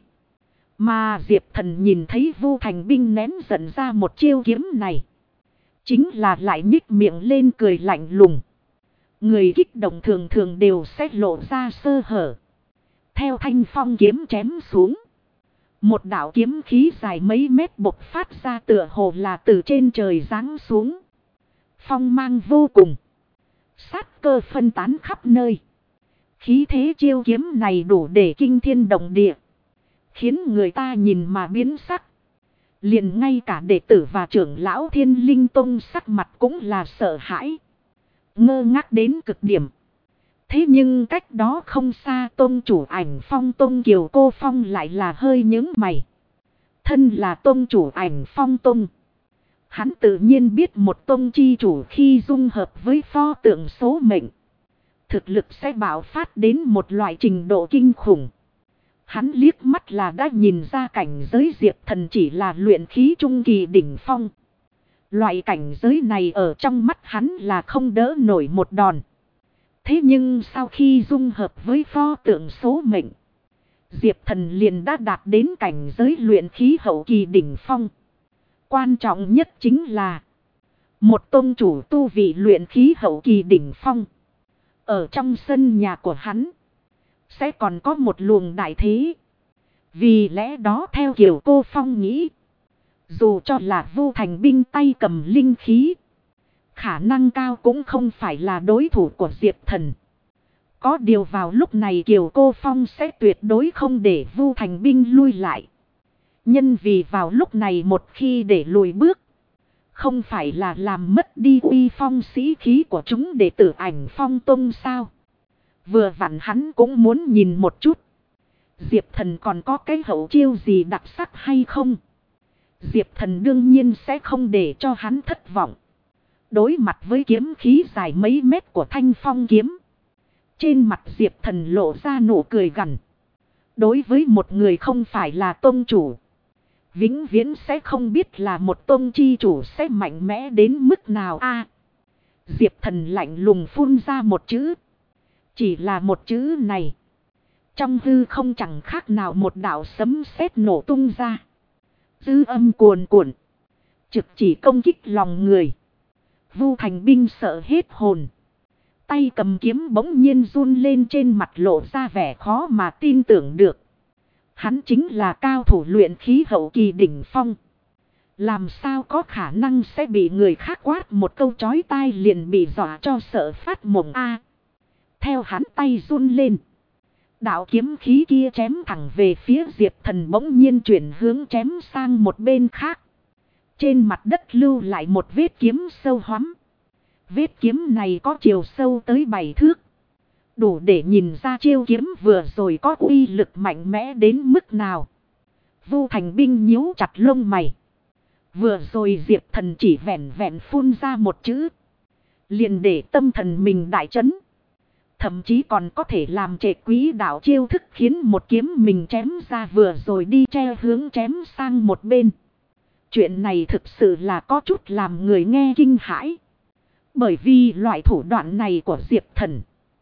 S1: Mà Diệp Thần nhìn thấy Vu Thành binh nén giận ra một chiêu kiếm này, chính là lại nhích miệng lên cười lạnh lùng. Người kích động thường thường đều sẽ lộ ra sơ hở. Theo thanh phong kiếm chém xuống, một đạo kiếm khí dài mấy mét bộc phát ra tựa hồ là từ trên trời giáng xuống. Phong mang vô cùng, sát cơ phân tán khắp nơi. Khí thế chiêu kiếm này đủ để kinh thiên động địa, khiến người ta nhìn mà biến sắc. Liền ngay cả đệ tử và trưởng lão Thiên Linh Tông sắc mặt cũng là sợ hãi, ngơ ngác đến cực điểm. Thế nhưng cách đó không xa tông chủ Ảnh Phong Tông Kiều Cô Phong lại là hơi nhướng mày. Thân là tông chủ Ảnh Phong Tông, hắn tự nhiên biết một tông chi chủ khi dung hợp với pho tượng số mệnh, thực lực sẽ bạo phát đến một loại trình độ kinh khủng. Hắn liếc mắt là đã nhìn ra cảnh giới Diệp Thần chỉ là luyện khí trung kỳ đỉnh phong. Loại cảnh giới này ở trong mắt hắn là không đỡ nổi một đòn. Thế nhưng sau khi dung hợp với pho tượng số mệnh, Diệp Thần liền đã đạt đến cảnh giới luyện khí hậu kỳ đỉnh phong. Quan trọng nhất chính là một tông chủ tu vị luyện khí hậu kỳ đỉnh phong. Ở trong sân nhà của hắn sẽ còn có một luồng đại thế. Vì lẽ đó theo Kiều Cô Phong nghĩ, dù cho là Vu Thành binh tay cầm linh khí, khả năng cao cũng không phải là đối thủ của Diệp Thần. Có điều vào lúc này Kiều Cô Phong sẽ tuyệt đối không để Vu Thành binh lui lại. Nhân vì vào lúc này một khi để lùi bước, không phải là làm mất đi uy phong sĩ khí của chúng đệ tử Ảnh Phong Tông sao? Vừa vặn hắn cũng muốn nhìn một chút Diệp Thần còn có cái hậu chiêu gì đặc sắc hay không. Diệp Thần đương nhiên sẽ không để cho hắn thất vọng. Đối mặt với kiếm khí dài mấy mét của thanh phong kiếm, trên mặt Diệp Thần lộ ra nụ cười gằn. Đối với một người không phải là tông chủ, Vĩnh viễn sẽ không biết là một tông chi chủ sẽ mạnh mẽ đến mức nào a. Diệp Thần lạnh lùng phun ra một chữ. Chỉ là một chữ này. Trong hư không chẳng khác nào một đạo sấm sét nổ tung ra. Dư âm cuồn cuộn. Trực chỉ công kích lòng người. Vu Thành binh sợ hết hồn. Tay cầm kiếm bỗng nhiên run lên, trên mặt lộ ra vẻ khó mà tin tưởng được. Hắn chính là cao thủ luyện khí hậu kỳ đỉnh phong. Làm sao có khả năng sẽ bị người khác quát một câu chói tai liền bị dọa cho sợ phát mộng a. Theo hắn tay run lên. Đạo kiếm khí kia chém thẳng về phía Diệp Thần bỗng nhiên chuyển hướng chém sang một bên khác. Trên mặt đất lưu lại một vết kiếm sâu hoắm. Vết kiếm này có chiều sâu tới 7 thước. Đủ để nhìn ra chiêu kiếm vừa rồi có uy lực mạnh mẽ đến mức nào. Vu Thành binh nhíu chặt lông mày. Vừa rồi Diệp Thần chỉ vẹn vẹn phun ra một chữ. Liền để tâm thần mình đại chấn. Thậm chí còn có thể làm trệ quý đạo chiêu thức, khiến một kiếm mình chém ra vừa rồi đi che hướng chém sang một bên. Chuyện này thực sự là có chút làm người nghe kinh hãi. Bởi vì loại thủ đoạn này của Diệp Thần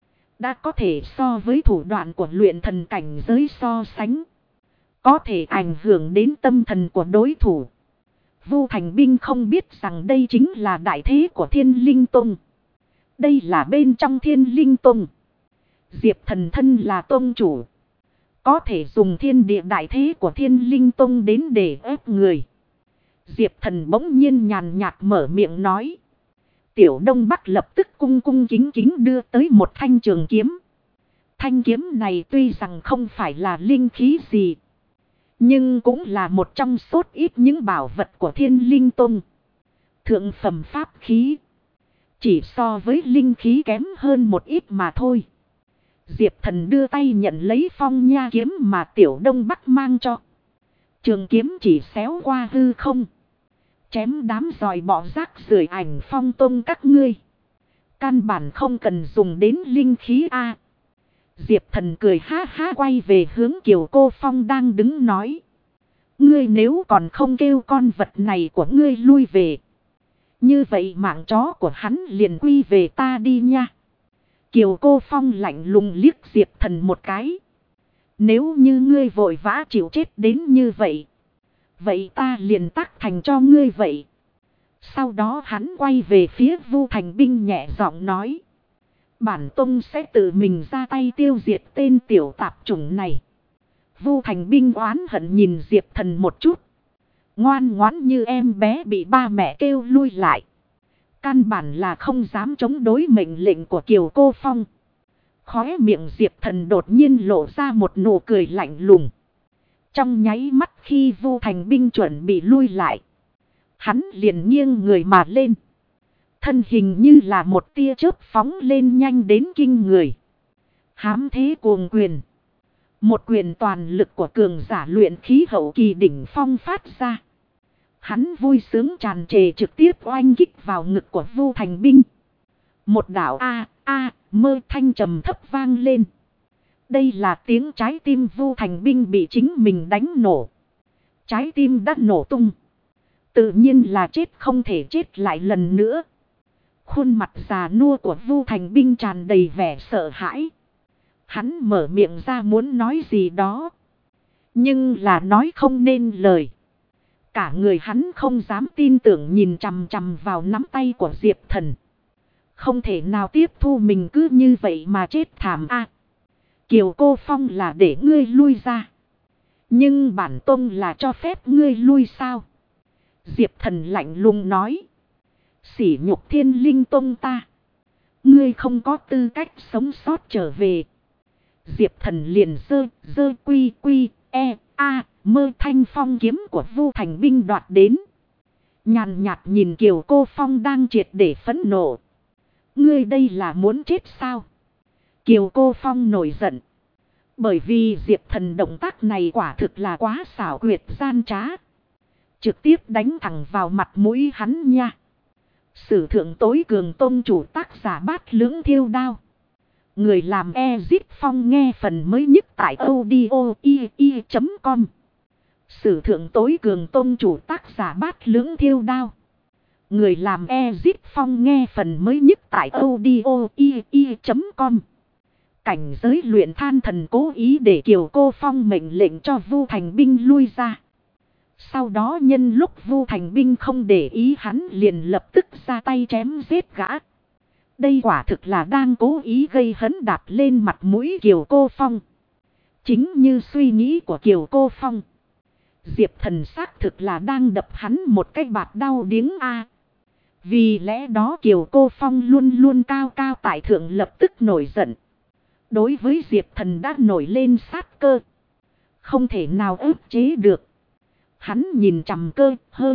S1: đã có thể so với thủ đoạn của luyện thần cảnh giới so sánh. Có thể ảnh hưởng đến tâm thần của đối thủ. Vu Thành binh không biết rằng đây chính là đại thế của Thiên Linh Tông. Đây là bên trong Thiên Linh Tông. Diệp Thần thân là tông chủ. Có thể dùng thiên địa đại thế của Thiên Linh Tông đến để ép người. Diệp Thần bỗng nhiên nhàn nhạt mở miệng nói. Tiểu Đông Bắc lập tức cung cung kính kính đưa tới một thanh trường kiếm. Thanh kiếm này tuy rằng không phải là linh khí gì, nhưng cũng là một trong số ít những bảo vật của Thiên Linh Tông. Thượng phẩm pháp khí. Chỉ so với linh khí kém hơn một ít mà thôi. Diệp Thần đưa tay nhận lấy phong nha kiếm mà Tiểu Đông Bắc mang cho. Trường kiếm chỉ xéo qua hư không. Chém đám giòi bỏ rác rưởi Ảnh Phong Tông các ngươi. Căn bản không cần dùng đến linh khí a. Diệp Thần cười ha ha quay về hướng Kiều Cô Phong đang đứng nói. Ngươi nếu còn không kêu con vật này của ngươi lui về, như vậy mạng chó của hắn liền quy về ta đi nha. Kiều Cô Phong lạnh lùng liếc Diệp Thần một cái. Nếu như ngươi vội vã chịu chết đến như vậy, vậy ta liền tác thành cho ngươi vậy. Sau đó hắn quay về phía Vu Thành binh nhẹ giọng nói. Bản tông sẽ tự mình ra tay tiêu diệt tên tiểu tạp chủng này. Vu Thành binh oán hận nhìn Diệp Thần một chút. Ngoan ngoãn như em bé bị ba mẹ kêu lui lại. Căn bản là không dám chống đối mệnh lệnh của Kiều Cô Phong. Khóe miệng Diệp Thần đột nhiên lộ ra một nụ cười lạnh lùng. Trong nháy mắt khi Vu Thành binh chuẩn bị lui lại, hắn liền nghiêng người mà lên. Thân hình như là một tia chớp phóng lên nhanh đến kinh người. Hám thế cuồng quyền. Một quyền toàn lực của cường giả luyện khí hậu kỳ đỉnh phong phát ra. Hắn vui sướng tràn trề trực tiếp oanh kích vào ngực của Vu Thành binh. Một đạo mơ thanh trầm thấp vang lên. Đây là tiếng trái tim Vu Thành binh bị chính mình đánh nổ. Trái tim đã nổ tung. Tự nhiên là chết không thể chết lại lần nữa. Khuôn mặt già nua của Vu Thành binh tràn đầy vẻ sợ hãi. Hắn mở miệng ra muốn nói gì đó, nhưng là nói không nên lời. Cả người hắn không dám tin tưởng nhìn chằm chằm vào nắm tay của Diệp Thần. Không thể nào tiếp thu mình cứ như vậy mà chết thảm a. Kiều Cô Phong là để ngươi lui ra, nhưng bản tông là cho phép ngươi lui sao? Diệp Thần lạnh lùng nói. Sỉ nhục Thiên Linh Tông ta, ngươi không có tư cách sống sót trở về. Diệp Thần liền giơ mơ thanh phong kiếm của Vu Thành binh đoạt đến. Nhàn nhạt nhìn Kiều Cô Phong đang triệt để phẫn nộ. Ngươi đây là muốn chết sao? Kiều Cô Phong nổi giận. Bởi vì Diệp Thần động tác này quả thực là quá xảo quyệt gian trá. Trực tiếp đánh thẳng vào mặt mũi hắn nha. Sử thượng tối cường tông chủ tác giả Bát Lưỡng Thiêu Đao. Người làm Ezip Phong nghe phần mới nhất tại audio.com. sử thượng tối cường tôn chủ tác giả Bát Lưỡng Thiêu Đao. Người làm Ezip Phong nghe phần mới nhất tại audio.com. Cảnh giới luyện than thần cố ý để Kiều Cô Phong mệnh lệnh cho Vu Thành binh lui ra. Sau đó nhân lúc Vu Thành binh không để ý hắn liền lập tức ra tay chém giết gã. Đây quả thực là đang cố ý gây hấn đạp lên mặt mũi Kiều Cô Phong. Chính như suy nghĩ của Kiều Cô Phong, Diệp Thần xác thực là đang đập hắn một cái bạt đau điếng a. Vì lẽ đó Kiều Cô Phong luôn luôn cao cao tại thượng lập tức nổi giận. Đối với Diệp Thần đã nổi lên sát cơ, không thể nào ức chế được. Hắn nhìn chằm cơ hơn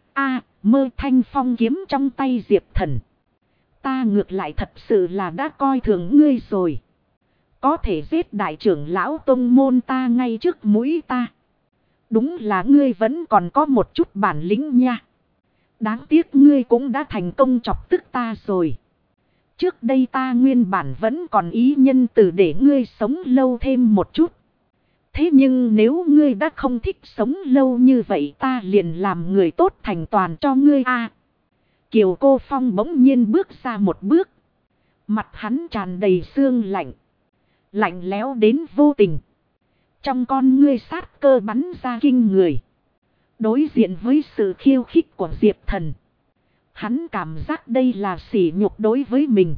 S1: mơ thanh phong kiếm trong tay Diệp Thần. Ta ngược lại thật sự là đã coi thường ngươi rồi. Có thể giết đại trưởng lão tông môn ta ngay trước mũi ta. Đúng là ngươi vẫn còn có một chút bản lĩnh nha. Đáng tiếc ngươi cũng đã thành công chọc tức ta rồi. Trước đây ta nguyên bản vẫn còn ý nhân từ để ngươi sống lâu thêm một chút. Thế nhưng nếu ngươi đã không thích sống lâu như vậy ta liền làm người tốt thành toàn cho ngươi a. Kiều Cô Phong bỗng nhiên bước ra một bước. Mặt hắn tràn đầy sương lạnh. Lạnh lẽo đến vô tình. Trong con ngươi sát cơ bắn ra kinh người. Đối diện với sự khiêu khích của Diệp Thần, hắn cảm giác đây là sỉ nhục đối với mình.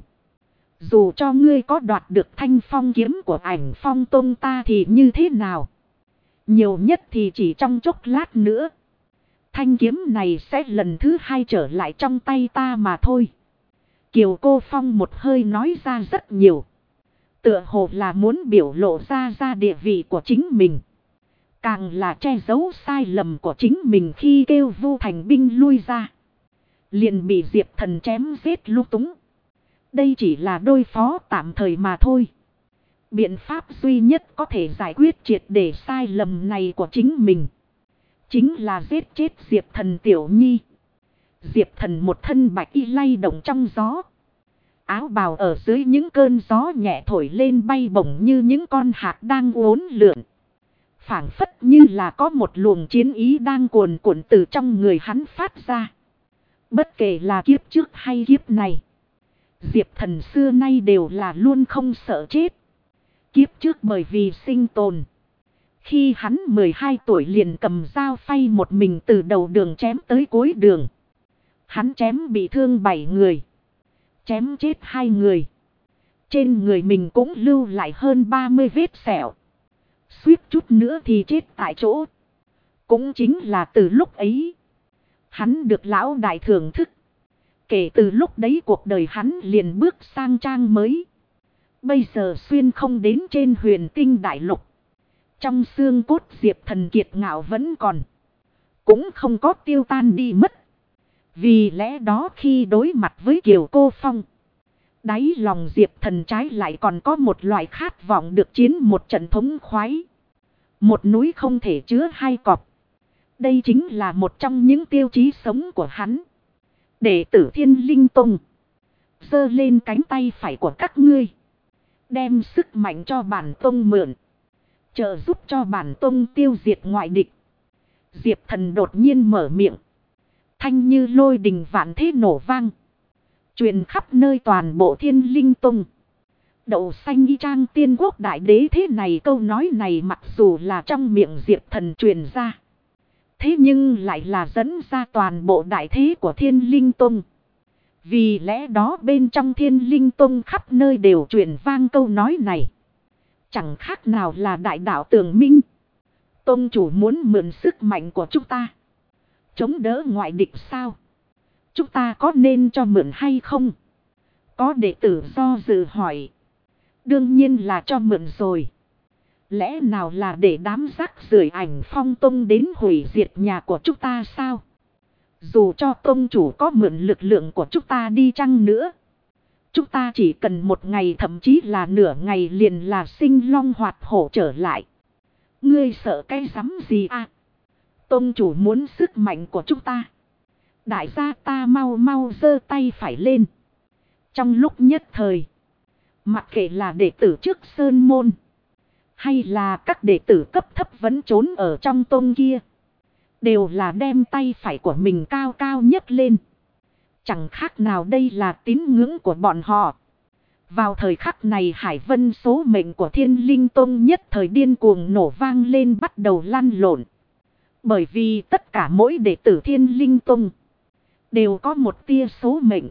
S1: Dù cho ngươi có đoạt được thanh phong kiếm của Ảnh Phong Tông ta thì như thế nào? Nhiều nhất thì chỉ trong chốc lát nữa. Thanh kiếm này sẽ lần thứ hai trở lại trong tay ta mà thôi. Kiều Cô Phong một hơi nói ra rất nhiều. Tựa hồ là muốn biểu lộ ra địa vị của chính mình. Càng là che giấu sai lầm của chính mình khi kêu Vu Thành binh lui ra. Liền bị Diệp Thần chém giết lung túng. Đây chỉ là đối phó tạm thời mà thôi. Biện pháp duy nhất có thể giải quyết triệt để sai lầm này của chính mình, chính là giết chết Diệp Thần tiểu nhi. Diệp Thần một thân bạch y lay động trong gió. Áo bào ở dưới những cơn gió nhẹ thổi lên bay bổng như những con hạt đang uốn lượn. Phảng phất như là có một luồng chiến ý đang cuồn cuộn từ trong người hắn phát ra. Bất kể là kiếp trước hay kiếp này, Diệp Thần xưa nay đều là luôn không sợ chết. Kiếp trước bởi vì sinh tồn, khi hắn 12 tuổi liền cầm dao phay một mình từ đầu đường chém tới cuối đường. Hắn chém bị thương 7 người, chém chết 2 người. Trên người mình cũng lưu lại hơn 30 vết sẹo. Suýt chút nữa thì chết tại chỗ. Cũng chính là từ lúc ấy, hắn được lão đại thưởng thức. Kể từ lúc đấy cuộc đời hắn liền bước sang trang mới. Bây giờ xuyên không đến trên huyền tinh đại lục. Trong xương cốt Diệp Thần kiệt ngạo vẫn còn, cũng không có tiêu tan đi mất. Vì lẽ đó khi đối mặt với Kiều Cô Phong, đáy lòng Diệp Thần trái lại còn có một loại khát vọng được chiến một trận thống khoái. Một núi không thể chứa hai cọp. Đây chính là một trong những tiêu chí sống của hắn. Đệ tử Thiên Linh Tông, giơ lên cánh tay phải của các ngươi, đem sức mạnh cho bản tông mượn, trợ giúp cho bản tông tiêu diệt ngoại địch. Diệp Thần đột nhiên mở miệng, thanh như lôi đình vạn thế nổ vang, truyền khắp nơi toàn bộ Thiên Linh Tông. Đậu xanh y trang tiên quốc đại đế thế này, câu nói này mặc dù là trong miệng Diệp Thần truyền ra, thế nhưng lại là dẫn ra toàn bộ đại thế của Thiên Linh Tông. Vì lẽ đó bên trong Thiên Linh Tông khắp nơi đều truyền vang câu nói này. Chẳng khác nào là đại đạo tường minh. Tông chủ muốn mượn sức mạnh của chúng ta chống đỡ ngoại địch sao? Chúng ta có nên cho mượn hay không? Có đệ tử do dự hỏi. Đương nhiên là cho mượn rồi. Lẽ nào là để đám rác rưởi Ảnh Phong Tông đến hủy diệt nhà của chúng ta sao? Dù cho tông chủ có mượn lực lượng của chúng ta đi chăng nữa, chúng ta chỉ cần một ngày thậm chí là nửa ngày liền là sinh long hoạt hổ trở lại. Ngươi sợ cái rắm gì à? Tông chủ muốn sức mạnh của chúng ta. Đại gia ta mau mau giơ tay phải lên. Trong lúc nhất thời, mặc kệ là đệ tử trước sơn môn, hay là các đệ tử cấp thấp vẫn trốn ở trong tông kia, đều là đem tay phải của mình cao cao nhấc lên. Chẳng khác nào đây là tín ngưỡng của bọn họ. Vào thời khắc này hải vân số mệnh của Thiên Linh Tông nhất thời điên cuồng nổ vang lên, bắt đầu lăn lộn. Bởi vì tất cả mỗi đệ tử Thiên Linh Tông đều có một tia số mệnh.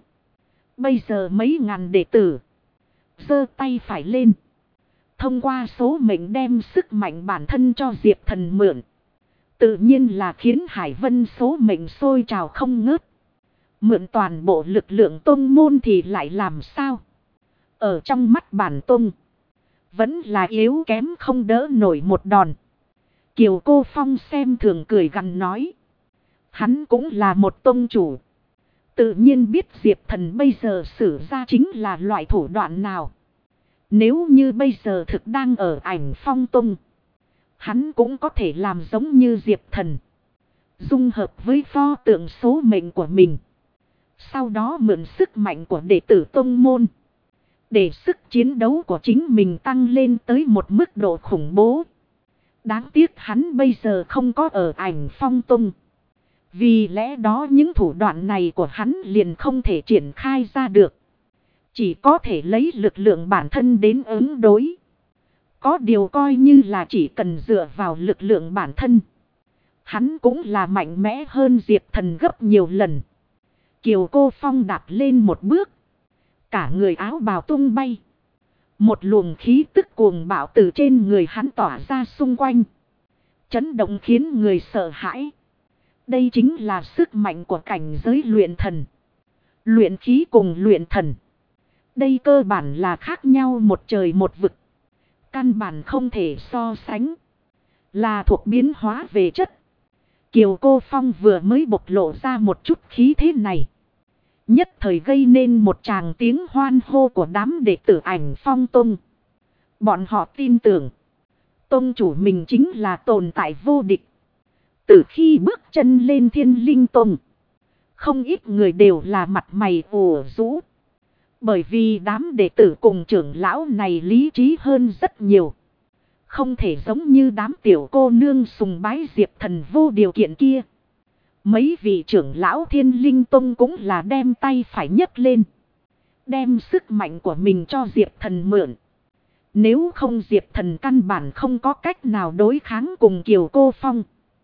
S1: Bây giờ mấy ngàn đệ tử giơ tay phải lên, thông qua số mệnh đem sức mạnh bản thân cho Diệp Thần mượn. Tự nhiên là khiến hải vân số mệnh sôi trào không ngớt. Mượn toàn bộ lực lượng tông môn thì lại làm sao? Ở trong mắt bản tông, vẫn là yếu kém không đỡ nổi một đòn. Kiều Cô Phong xem thường cười gằn nói. Hắn cũng là một tông chủ. Tự nhiên biết Diệp Thần bây giờ sử ra chính là loại thủ đoạn nào. Nếu như bây giờ thực đang ở Ảnh Phong Tông, hắn cũng có thể làm giống như Diệp Thần, dung hợp với pho tượng số mệnh của mình. Sau đó mượn sức mạnh của đệ tử tông môn, để sức chiến đấu của chính mình tăng lên tới một mức độ khủng bố. Đáng tiếc hắn bây giờ không có ở Ảnh Phong Tông. Vì lẽ đó những thủ đoạn này của hắn liền không thể triển khai ra được. Chỉ có thể lấy lực lượng bản thân đến ứng đối. Có điều coi như là chỉ cần dựa vào lực lượng bản thân, hắn cũng là mạnh mẽ hơn Diệp Thần gấp nhiều lần. Kiều Cô Phong đạp lên một bước, cả người áo bào tung bay. Một luồng khí tức cuồng bạo từ trên người hắn tỏa ra xung quanh, chấn động khiến người sợ hãi. Đây chính là sức mạnh của cảnh giới luyện thần. Luyện khí cùng luyện thần, đây cơ bản là khác nhau một trời một vực. Căn bản không thể so sánh, là thuộc biến hóa về chất. Kiều Cô Phong vừa mới bộc lộ ra một chút khí thế này, nhất thời gây nên một tràng tiếng hoan hô của đám đệ tử Ảnh Phong Tông. Bọn họ tin tưởng tông chủ mình chính là tồn tại vô địch. Từ khi bước chân lên Thiên Linh Tông, không ít người đều là mặt mày ủ rũ. Bởi vì đám đệ tử cùng trưởng lão này lý trí hơn rất nhiều. Không thể giống như đám tiểu cô nương sùng bái Diệp Thần vô điều kiện kia. Mấy vị trưởng lão Thiên Linh Tông cũng là đem tay phải nhấc lên, đem sức mạnh của mình cho Diệp Thần mượn. Nếu không Diệp Thần căn bản không có cách nào đối kháng cùng Kiều Cô Phong.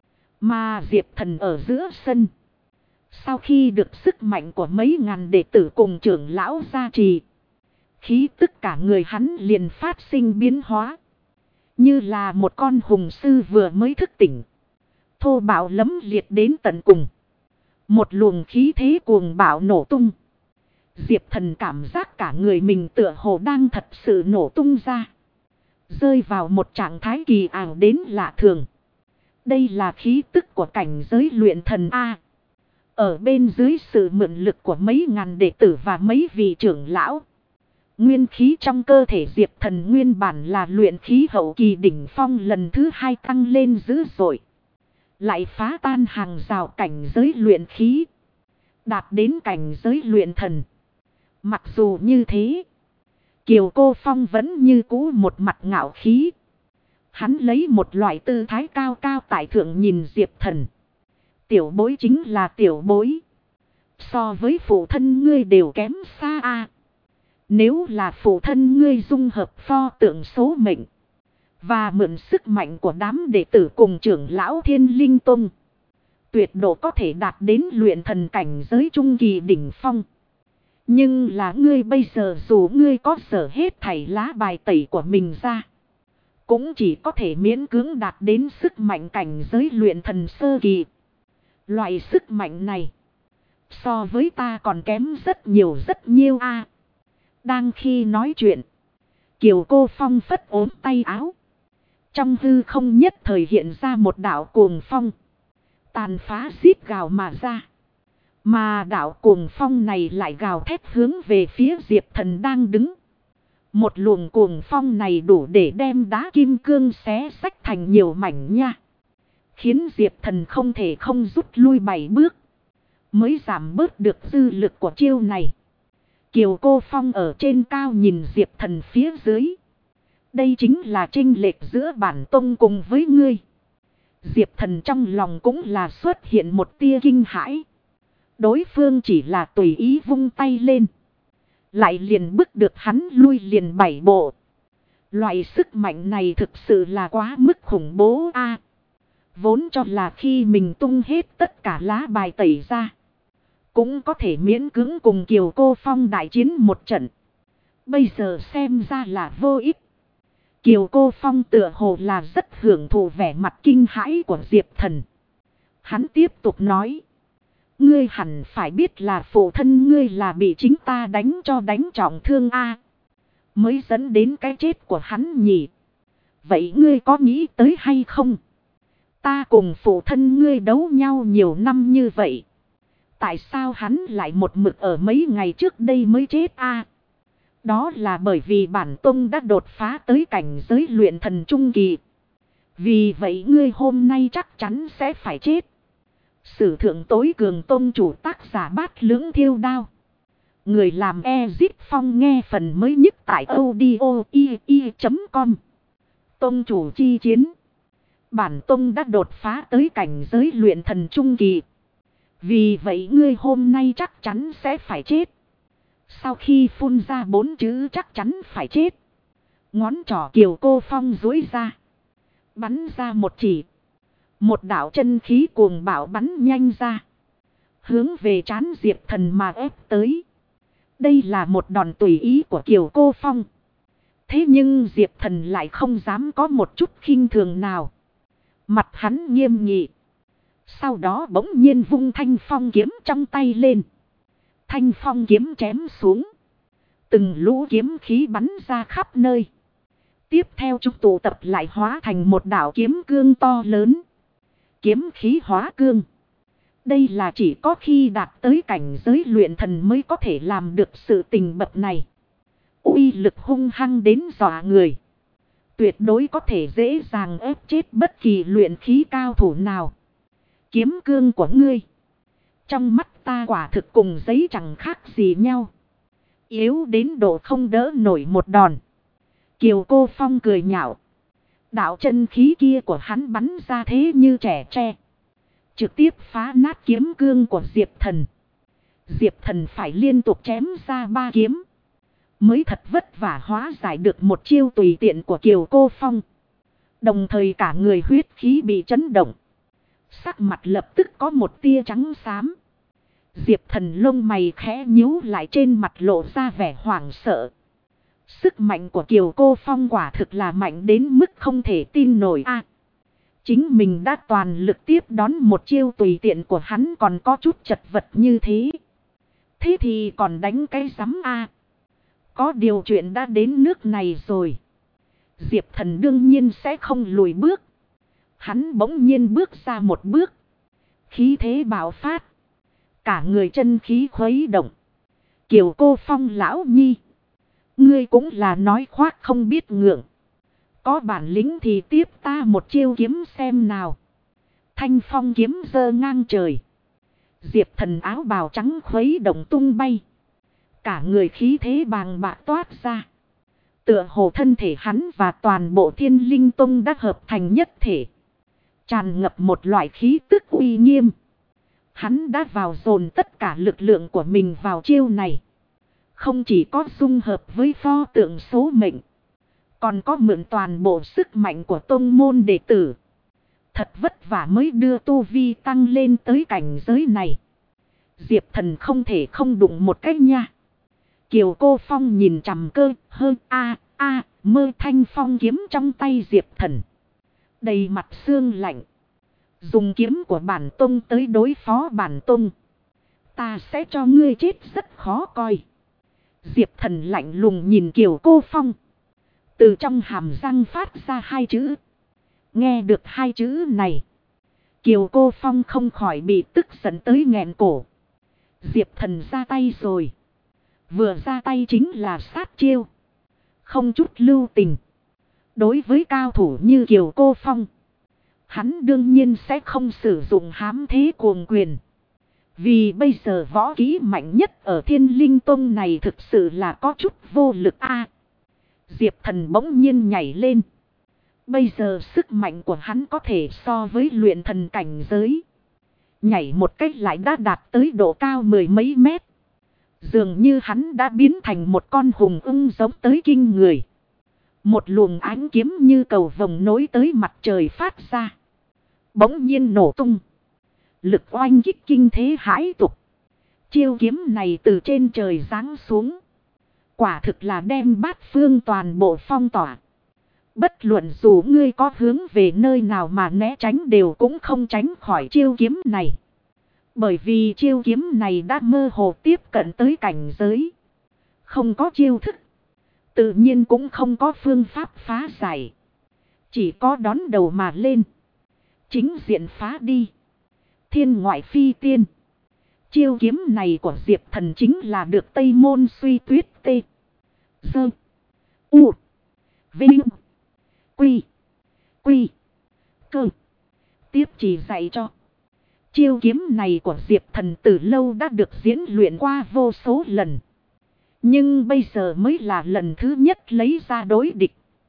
S1: Mà Diệp Thần ở giữa sân, sau khi được sức mạnh của mấy ngàn đệ tử cùng trưởng lão gia trì, khí tức cả người hắn liền phát sinh biến hóa. Như là một con hùng sư vừa mới thức tỉnh, thô bạo lấm liệt đến tận cùng. Một luồng khí thế cuồng bạo nổ tung. Diệp Thần cảm giác cả người mình tựa hồ đang thật sự nổ tung ra, rơi vào một trạng thái kỳ ảo đến lạ thường. Đây là khí tức của cảnh giới luyện thần A. Ở bên dưới sự mượn lực của mấy ngàn đệ tử và mấy vị trưởng lão, nguyên khí trong cơ thể Diệp Thần nguyên bản là luyện khí hậu kỳ đỉnh phong lần thứ hai tăng lên dữ dội. Lại phá tan hàng rào cảnh giới luyện khí, đạt đến cảnh giới luyện thần. Mặc dù như thế, Kiều Cô Phong vẫn như cũ một mặt ngạo khí. Hắn lấy một loại tư thái cao cao tại thượng nhìn Diệp Thần. Tiểu bối chính là tiểu bối, so với phụ thân ngươi đều kém xa a. Nếu là phụ thân ngươi dung hợp pho tượng số mệnh, và mượn sức mạnh của đám đệ tử cùng trưởng lão Thiên Linh Tông, tuyệt độ có thể đạt đến luyện thần cảnh giới trung kỳ đỉnh phong. Nhưng là ngươi bây giờ dù ngươi có sở hết thảy lá bài tẩy của mình ra, cũng chỉ có thể miễn cưỡng đạt đến sức mạnh cảnh giới luyện thần sơ kỳ. Loại sức mạnh này, so với ta còn kém rất nhiều a. Đang khi nói chuyện, Kiều Cô Phong phất ốm tay áo. Trong hư không nhất thời hiện ra một đạo cuồng phong, tàn phá rít gào mà ra. Mà đạo cuồng phong này lại gào thét hướng về phía Diệp Thần đang đứng. Một luồng cuồng phong này đủ để đem đá kim cương xé xách thành nhiều mảnh nha. Khiến Diệp Thần không thể không rút lui 7 bước, mới giảm bớt được dư lực của chiêu này. Kiều Cô Phong ở trên cao nhìn Diệp Thần phía dưới. Đây chính là chênh lệch giữa bản tông cùng với ngươi. Diệp Thần trong lòng cũng là xuất hiện một tia kinh hãi. Đối phương chỉ là tùy ý vung tay lên. Lại liền bước được hắn lui liền 7 bộ. Loại sức mạnh này thực sự là quá mức khủng bố a. Vốn cho là khi mình tung hết tất cả lá bài tẩy ra, cũng có thể miễn cưỡng cùng Kiều Cô Phong đại chiến một trận. Bây giờ xem ra là vô ích. Kiều Cô Phong tựa hồ là rất hưởng thụ vẻ mặt kinh hãi của Diệp Thần. Hắn tiếp tục nói. Ngươi hẳn phải biết là phụ thân ngươi là bị chính ta đánh cho đánh trọng thương a, mới dẫn đến cái chết của hắn nhỉ. Vậy ngươi có nghĩ tới hay không? Ta cùng phụ thân ngươi đấu nhau nhiều năm như vậy. Tại sao hắn lại một mực ở mấy ngày trước đây mới chết a? Đó là bởi vì bản tông đã đột phá tới cảnh giới luyện thần trung kỳ. Vì vậy ngươi hôm nay chắc chắn sẽ phải chết. Sử thượng tối cường tông chủ tác giả Bát Lưỡng Thiêu Đao. Người làm Ezit Phong nghe phần mới nhất tại audio.com. Tông chủ chi chiến. Bản tông đã đột phá tới cảnh giới luyện thần trung kỳ. Vì vậy ngươi hôm nay chắc chắn sẽ phải chết. Sau khi phun ra 4 chữ chắc chắn phải chết, ngón trỏ Kiều Cô Phong duỗi ra, bắn ra một chỉ. Một đạo chân khí cuồng bạo bắn nhanh ra, hướng về trán Diệp Thần mà ép tới. Đây là một đòn tùy ý của Kiều Cô Phong. Thế nhưng Diệp Thần lại không dám có một chút khinh thường nào. Mặt hắn nghiêm nghị. Sau đó bỗng nhiên vung thanh phong kiếm trong tay lên. Thanh phong kiếm chém xuống. Từng lũ kiếm khí bắn ra khắp nơi. Tiếp theo chúng tụ tập lại hóa thành một đạo kiếm cương to lớn. Kiếm khí hóa cương. Đây là chỉ có khi đạt tới cảnh giới luyện thần mới có thể làm được sự tình bậc này. Uy lực hung hăng đến dọa người. Tuyệt đối có thể dễ dàng ép chết bất kỳ luyện khí cao thủ nào. Kiếm cương của ngươi, trong mắt ta quả thực cùng giấy chẳng khác gì nhau. Yếu đến độ không đỡ nổi một đòn. Kiều Cô Phong cười nhạo. Đạo chân khí kia của hắn bắn ra thế như trẻ tre, trực tiếp phá nát kiếm cương của Diệp Thần. Diệp Thần phải liên tục chém ra 3 kiếm, mới thật vất vả hóa giải được một chiêu tùy tiện của Kiều Cô Phong. Đồng thời cả người huyết khí bị chấn động. Sắc mặt lập tức có một tia trắng xám. Diệp Thần lông mày khẽ nhíu lại, trên mặt lộ ra vẻ hoảng sợ. Sức mạnh của Kiều Cô Phong quả thực là mạnh đến mức không thể tin nổi a. Chính mình đã toàn lực tiếp đón một chiêu tùy tiện của hắn còn có chút chật vật như thế. Thế thì còn đánh cái rắm a. Có điều chuyện đã đến nước này rồi. Diệp Thần đương nhiên sẽ không lùi bước. Hắn bỗng nhiên bước ra một bước. Khí thế bạo phát. Cả người chân khí khuấy động. Kiều Cô Phong lão nhi, ngươi cũng là nói khoác không biết ngượng. Có bản lĩnh thì tiếp ta một chiêu kiếm xem nào. Thanh phong kiếm giơ ngang trời. Diệp Thần áo bào trắng khuấy động tung bay. Cả người khí thế bàng bạc toát ra. Tựa hồ thân thể hắn và toàn bộ Thiên Linh Tông đã hợp thành nhất thể. Tràn ngập một loại khí tức uy nghiêm. Hắn đã vào dồn tất cả lực lượng của mình vào chiêu này. Không chỉ có dung hợp với pho tượng số mệnh, còn có mượn toàn bộ sức mạnh của tông môn đệ tử. Thật vất vả mới đưa tu vi tăng lên tới cảnh giới này. Diệp Thần không thể không đụng một cách nha. Kiều Cô Phong nhìn chằm cơ hơn mơ thanh phong kiếm trong tay Diệp Thần. Đầy mặt xương lạnh. Dùng kiếm của bản tông tới đối phó bản tông, ta sẽ cho ngươi chết rất khó coi. Diệp Thần lạnh lùng nhìn Kiều Cô Phong. Từ trong hàm răng phát ra 2 chữ. Nghe được 2 chữ này, Kiều Cô Phong không khỏi bị tức giận tới nghẹn cổ. Diệp Thần ra tay rồi. Vừa ra tay chính là sát chiêu, không chút lưu tình. Đối với cao thủ như Kiều Cô Phong, hắn đương nhiên sẽ không sử dụng hám thế cuồng quyền. Vì bây giờ võ kỹ mạnh nhất ở Thiên Linh Tông này thực sự là có chút vô lực a. Diệp Thần bỗng nhiên nhảy lên. Bây giờ sức mạnh của hắn có thể so với luyện thần cảnh giới. Nhảy một cách lại đã đạt tới độ cao mười mấy mét. Dường như hắn đã biến thành một con hùng ưng giống tới kinh người. Một luồng ánh kiếm như cầu vồng nối tới mặt trời phát ra. Bỗng nhiên nổ tung. Lực oanh kích kinh thế hãi tục. Chiêu kiếm này từ trên trời giáng xuống. Quả thực là đem bát phương toàn bộ phong tỏa. Bất luận dù ngươi có hướng về nơi nào mà né tránh đều cũng không tránh khỏi chiêu kiếm này. Bởi vì chiêu kiếm này đã mơ hồ tiếp cận tới cảnh giới. Không có chiêu thức. Tự nhiên cũng không có phương pháp phá giải. Chỉ có đón đầu mà lên. Chính diện phá đi. Thiên ngoại phi tiên. Chiêu kiếm này của Diệp Thần chính là được Tây Môn Suy Tuyết tê. Dơ. U. Vinh. Quy. Quy. Cơ. Tiếp chỉ dạy cho. Chiêu kiếm này của Diệp Thần từ lâu đã được diễn luyện qua vô số lần. Nhưng bây giờ mới là lần thứ nhất lấy ra đối địch.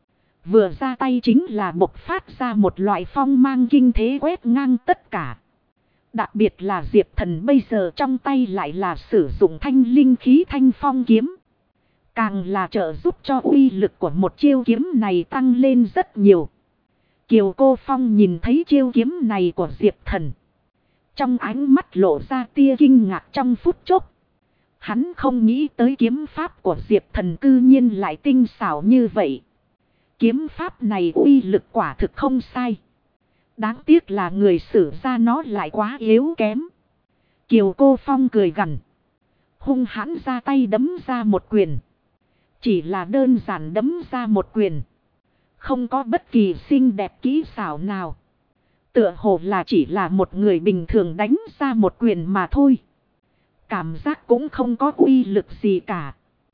S1: Vừa ra tay chính là bộc phát ra một loại phong mang kinh thế quét ngang tất cả. Đặc biệt là Diệp Thần bây giờ trong tay lại là sử dụng thanh linh khí thanh phong kiếm. Càng là trợ giúp cho uy lực của một chiêu kiếm này tăng lên rất nhiều. Kiều Cô Phong nhìn thấy chiêu kiếm này của Diệp Thần. Trong ánh mắt lộ ra tia kinh ngạc trong phút chốc. Hắn không nghĩ tới kiếm pháp của Diệp Thần cư nhiên lại tinh xảo như vậy. Kiếm pháp này uy lực quả thực không sai. Đáng tiếc là người sử ra nó lại quá yếu kém. Kiều Cô Phong cười gằn. Hung hãn ra tay đấm ra một quyền. Chỉ là đơn giản đấm ra một quyền. Không có bất kỳ xinh đẹp kỹ xảo nào. Tựa hồ là chỉ là một người bình thường đánh ra một quyền mà thôi. Cảm giác cũng không có uy lực gì cả.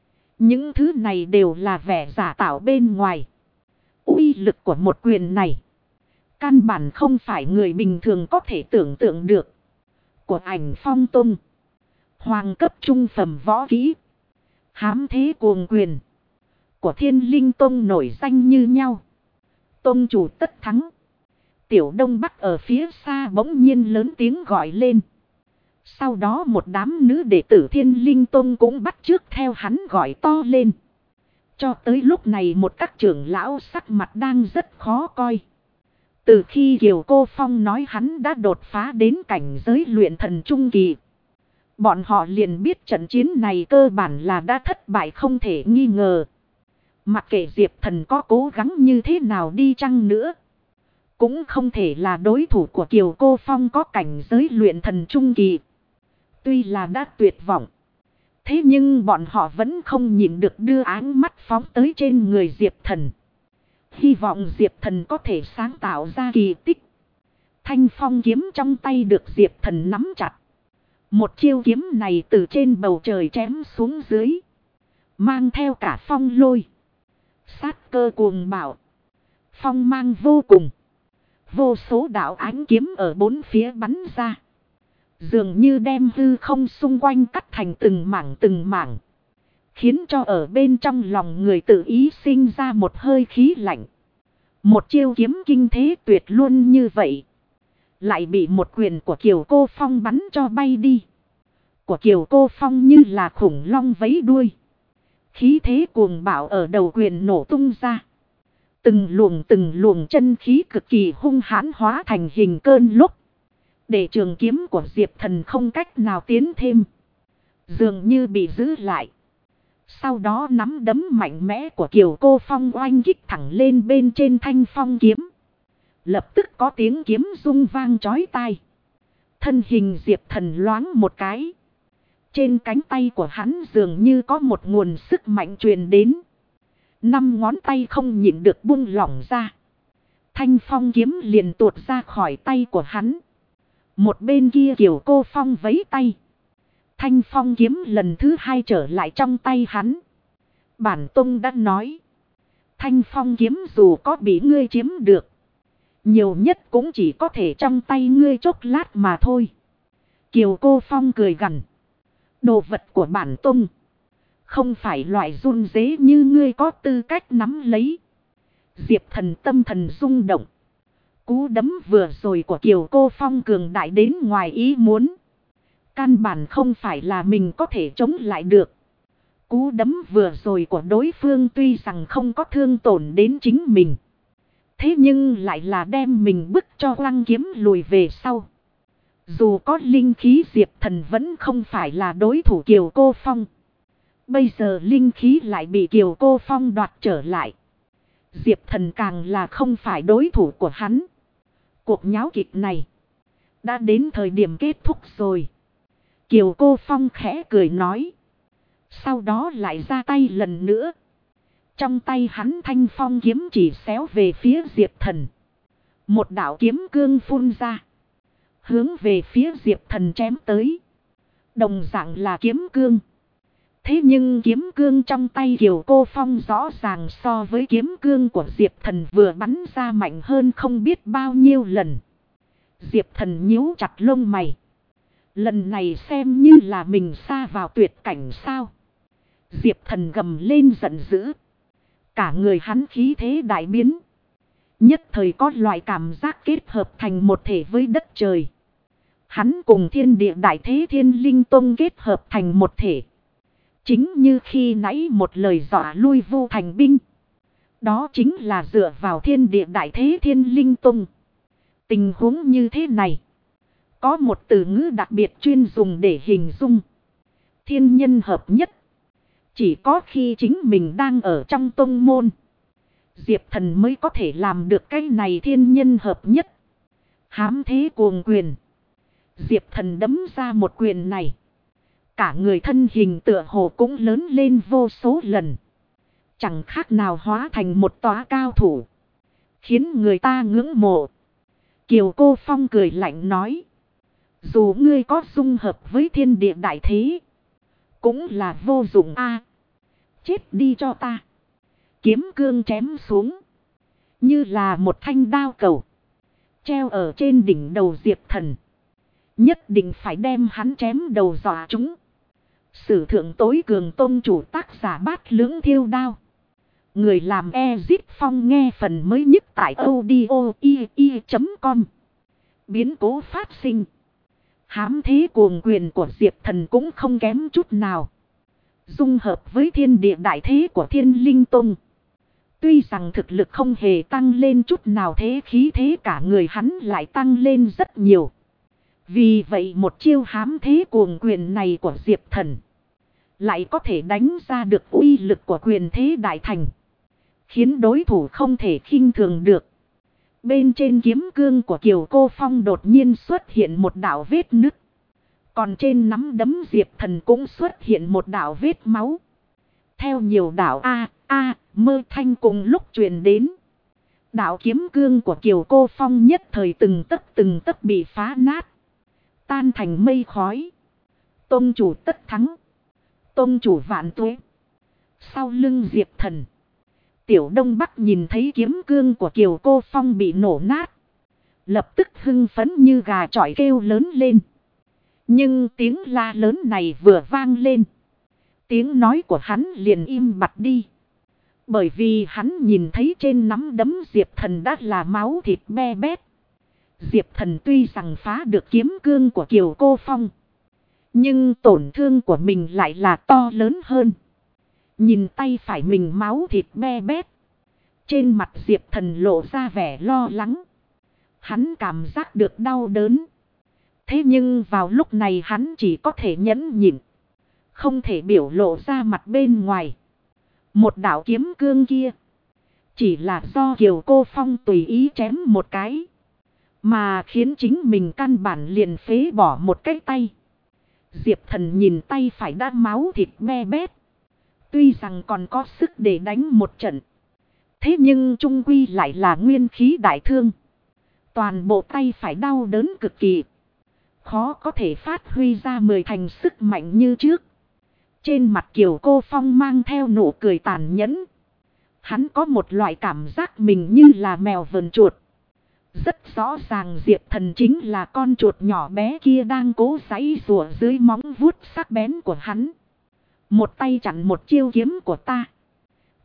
S1: Những thứ này đều là vẻ giả tạo bên ngoài. Uy lực của một quyền này. Căn bản không phải người bình thường có thể tưởng tượng được. Của Ảnh Phong Tông. Hoàng cấp trung phẩm võ kỹ. Hám thế cuồng quyền. Của Thiên Linh Tông nổi danh như nhau. Tông chủ tất thắng. Tiểu Đông Bắc ở phía xa bỗng nhiên lớn tiếng gọi lên. Sau đó một đám nữ đệ tử Thiên Linh Tông cũng bắt chước theo hắn gọi to lên. Cho tới lúc này một các trưởng lão sắc mặt đang rất khó coi. Từ khi Kiều Cô Phong nói hắn đã đột phá đến cảnh giới luyện thần trung kỳ. Bọn họ liền biết trận chiến này cơ bản là đã thất bại không thể nghi ngờ. Mặc kệ Diệp Thần có cố gắng như thế nào đi chăng nữa. Cũng không thể là đối thủ của Kiều Cô Phong có cảnh giới luyện thần trung kỳ. Tuy là đã tuyệt vọng. Thế nhưng bọn họ vẫn không nhìn được đưa áng mắt phóng tới trên người Diệp Thần. Hy vọng Diệp Thần có thể sáng tạo ra kỳ tích. Thanh phong kiếm trong tay được Diệp Thần nắm chặt. Một chiêu kiếm này từ trên bầu trời chém xuống dưới. Mang theo cả phong lôi. Sát cơ cuồng bạo. Phong mang vô cùng. Vô số đạo ánh kiếm ở bốn phía bắn ra. Dường như đem hư không xung quanh cắt thành từng mảng. Khiến cho ở bên trong lòng người tự ý sinh ra một hơi khí lạnh. Một chiêu kiếm kinh thế tuyệt luôn như vậy. Lại bị một quyền của Kiều Cô Phong bắn cho bay đi. Của Kiều Cô Phong như là khủng long vẫy đuôi. Khí thế cuồng bạo ở đầu quyền nổ tung ra. Từng luồng chân khí cực kỳ hung hãn hóa thành hình cơn lốc. Để trường kiếm của Diệp Thần không cách nào tiến thêm. Dường như bị giữ lại. Sau đó nắm đấm mạnh mẽ của Kiều Cô Phong oanh kích thẳng lên bên trên thanh phong kiếm. Lập tức có tiếng kiếm rung vang chói tai. Thân hình Diệp Thần loáng một cái. Trên cánh tay của hắn dường như có một nguồn sức mạnh truyền đến. 5 ngón tay không nhịn được buông lỏng ra. Thanh phong kiếm liền tuột ra khỏi tay của hắn. Một bên kia Kiều Cô Phong vẫy tay. Thanh phong kiếm lần thứ 2 trở lại trong tay hắn. Bản tông đã nói. Thanh phong kiếm dù có bị ngươi chiếm được. Nhiều nhất cũng chỉ có thể trong tay ngươi chốc lát mà thôi. Kiều Cô Phong cười gằn. Đồ vật của bản tông. Không phải loại run dế như ngươi có tư cách nắm lấy. Diệp Thần tâm thần rung động. Cú đấm vừa rồi của Kiều Cô Phong cường đại đến ngoài ý muốn. Căn bản không phải là mình có thể chống lại được. Cú đấm vừa rồi của đối phương tuy rằng không có thương tổn đến chính mình. Thế nhưng lại là đem mình bức cho Lăng Kiếm lùi về sau. Dù có linh khí Diệp Thần vẫn không phải là đối thủ Kiều Cô Phong. Bây giờ linh khí lại bị Kiều Cô Phong đoạt trở lại. Diệp Thần càng là không phải đối thủ của hắn. Cuộc nháo kịch này đã đến thời điểm kết thúc rồi. Kiều Cô Phong khẽ cười nói. Sau đó lại ra tay lần nữa. Trong tay hắn thanh phong kiếm chỉ xéo về phía Diệp Thần. Một đạo kiếm cương phun ra. Hướng về phía Diệp Thần chém tới. Đồng dạng là kiếm cương. Thế nhưng kiếm cương trong tay Kiều Cô Phong rõ ràng so với kiếm cương của Diệp Thần vừa bắn ra mạnh hơn không biết bao nhiêu lần. Diệp Thần nhíu chặt lông mày. Lần này xem như là mình sa vào tuyệt cảnh sao. Diệp Thần gầm lên giận dữ. Cả người hắn khí thế đại biến. Nhất thời có loại cảm giác kết hợp thành một thể với đất trời. Hắn cùng thiên địa đại thế thiên linh tông kết hợp thành một thể. Chính như khi nãy một lời dọa lui Vu Thành binh. Đó chính là dựa vào thiên địa đại thế thiên linh tông. Tình huống như thế này. Có một từ ngữ đặc biệt chuyên dùng để hình dung. Thiên nhân hợp nhất. Chỉ có khi chính mình đang ở trong tông môn. Diệp Thần mới có thể làm được cái này thiên nhân hợp nhất. Hám thế cuồng quyền. Diệp Thần đấm ra một quyền này. Cả người thân hình tựa hồ cũng lớn lên vô số lần. Chẳng khác nào hóa thành một tòa cao thủ. Khiến người ta ngưỡng mộ. Kiều Cô Phong cười lạnh nói. Dù ngươi có dung hợp với thiên địa đại thế. Cũng là vô dụng a. Chết đi cho ta. Kiếm cương chém xuống. Như là một thanh đao cầu. Treo ở trên đỉnh đầu Diệp Thần. Nhất định phải đem hắn chém đầu dọa chúng. Sử thượng tối cường tông chủ tác giả Bát Lưỡng Thiêu Đao. Người làm Ezip Phong nghe phần mới nhất tại audio.com. Biến cố phát sinh. Hám thế cuồng quyền của Diệp Thần cũng không kém chút nào. Dung hợp với thiên địa đại thế của thiên linh tông. Tuy rằng thực lực không hề tăng lên chút nào thế khí thế cả người hắn lại tăng lên rất nhiều. Vì vậy một chiêu hám thế cuồng quyền này của Diệp Thần. Lại có thể đánh ra được uy lực của quyền thế đại thành. Khiến đối thủ không thể khinh thường được. Bên trên kiếm cương của Kiều Cô Phong đột nhiên xuất hiện một đạo vết nứt. Còn trên nắm đấm Diệp Thần cũng xuất hiện một đạo vết máu. Theo nhiều đạo mơ thanh cùng lúc truyền đến. Đạo kiếm cương của Kiều Cô Phong nhất thời từng tấc bị phá nát. Tan thành mây khói. Tông chủ tất thắng. Tông chủ vạn tuế. Sau lưng Diệp Thần. Tiểu Đông Bắc nhìn thấy kiếm cương của Kiều Cô Phong bị nổ nát. Lập tức hưng phấn như gà chọi kêu lớn lên. Nhưng tiếng la lớn này vừa vang lên. Tiếng nói của hắn liền im bặt đi. Bởi vì hắn nhìn thấy trên nắm đấm Diệp Thần đã là máu thịt be bét. Diệp Thần tuy rằng phá được kiếm cương của Kiều Cô Phong. Nhưng tổn thương của mình lại là to lớn hơn. Nhìn tay phải mình máu thịt be bét. Trên mặt Diệp Thần lộ ra vẻ lo lắng. Hắn cảm giác được đau đớn. Thế nhưng vào lúc này hắn chỉ có thể nhẫn nhịn. Không thể biểu lộ ra mặt bên ngoài. Một đạo kiếm cương kia. Chỉ là do Kiều Cô Phong tùy ý chém một cái. Mà khiến chính mình căn bản liền phế bỏ một cái tay. Diệp Thần nhìn tay phải đã máu thịt be bét. Tuy rằng còn có sức để đánh một trận. Thế nhưng trung quy lại là nguyên khí đại thương. Toàn bộ tay phải đau đớn cực kỳ. Khó có thể phát huy ra 10 thành sức mạnh như trước. Trên mặt Kiều Cô Phong mang theo nụ cười tàn nhẫn. Hắn có một loại cảm giác mình như là mèo vờn chuột. Rất rõ ràng Diệp Thần chính là con chuột nhỏ bé kia đang cố giãy giụa dưới móng vuốt sắc bén của hắn. Một tay chặn một chiêu kiếm của ta.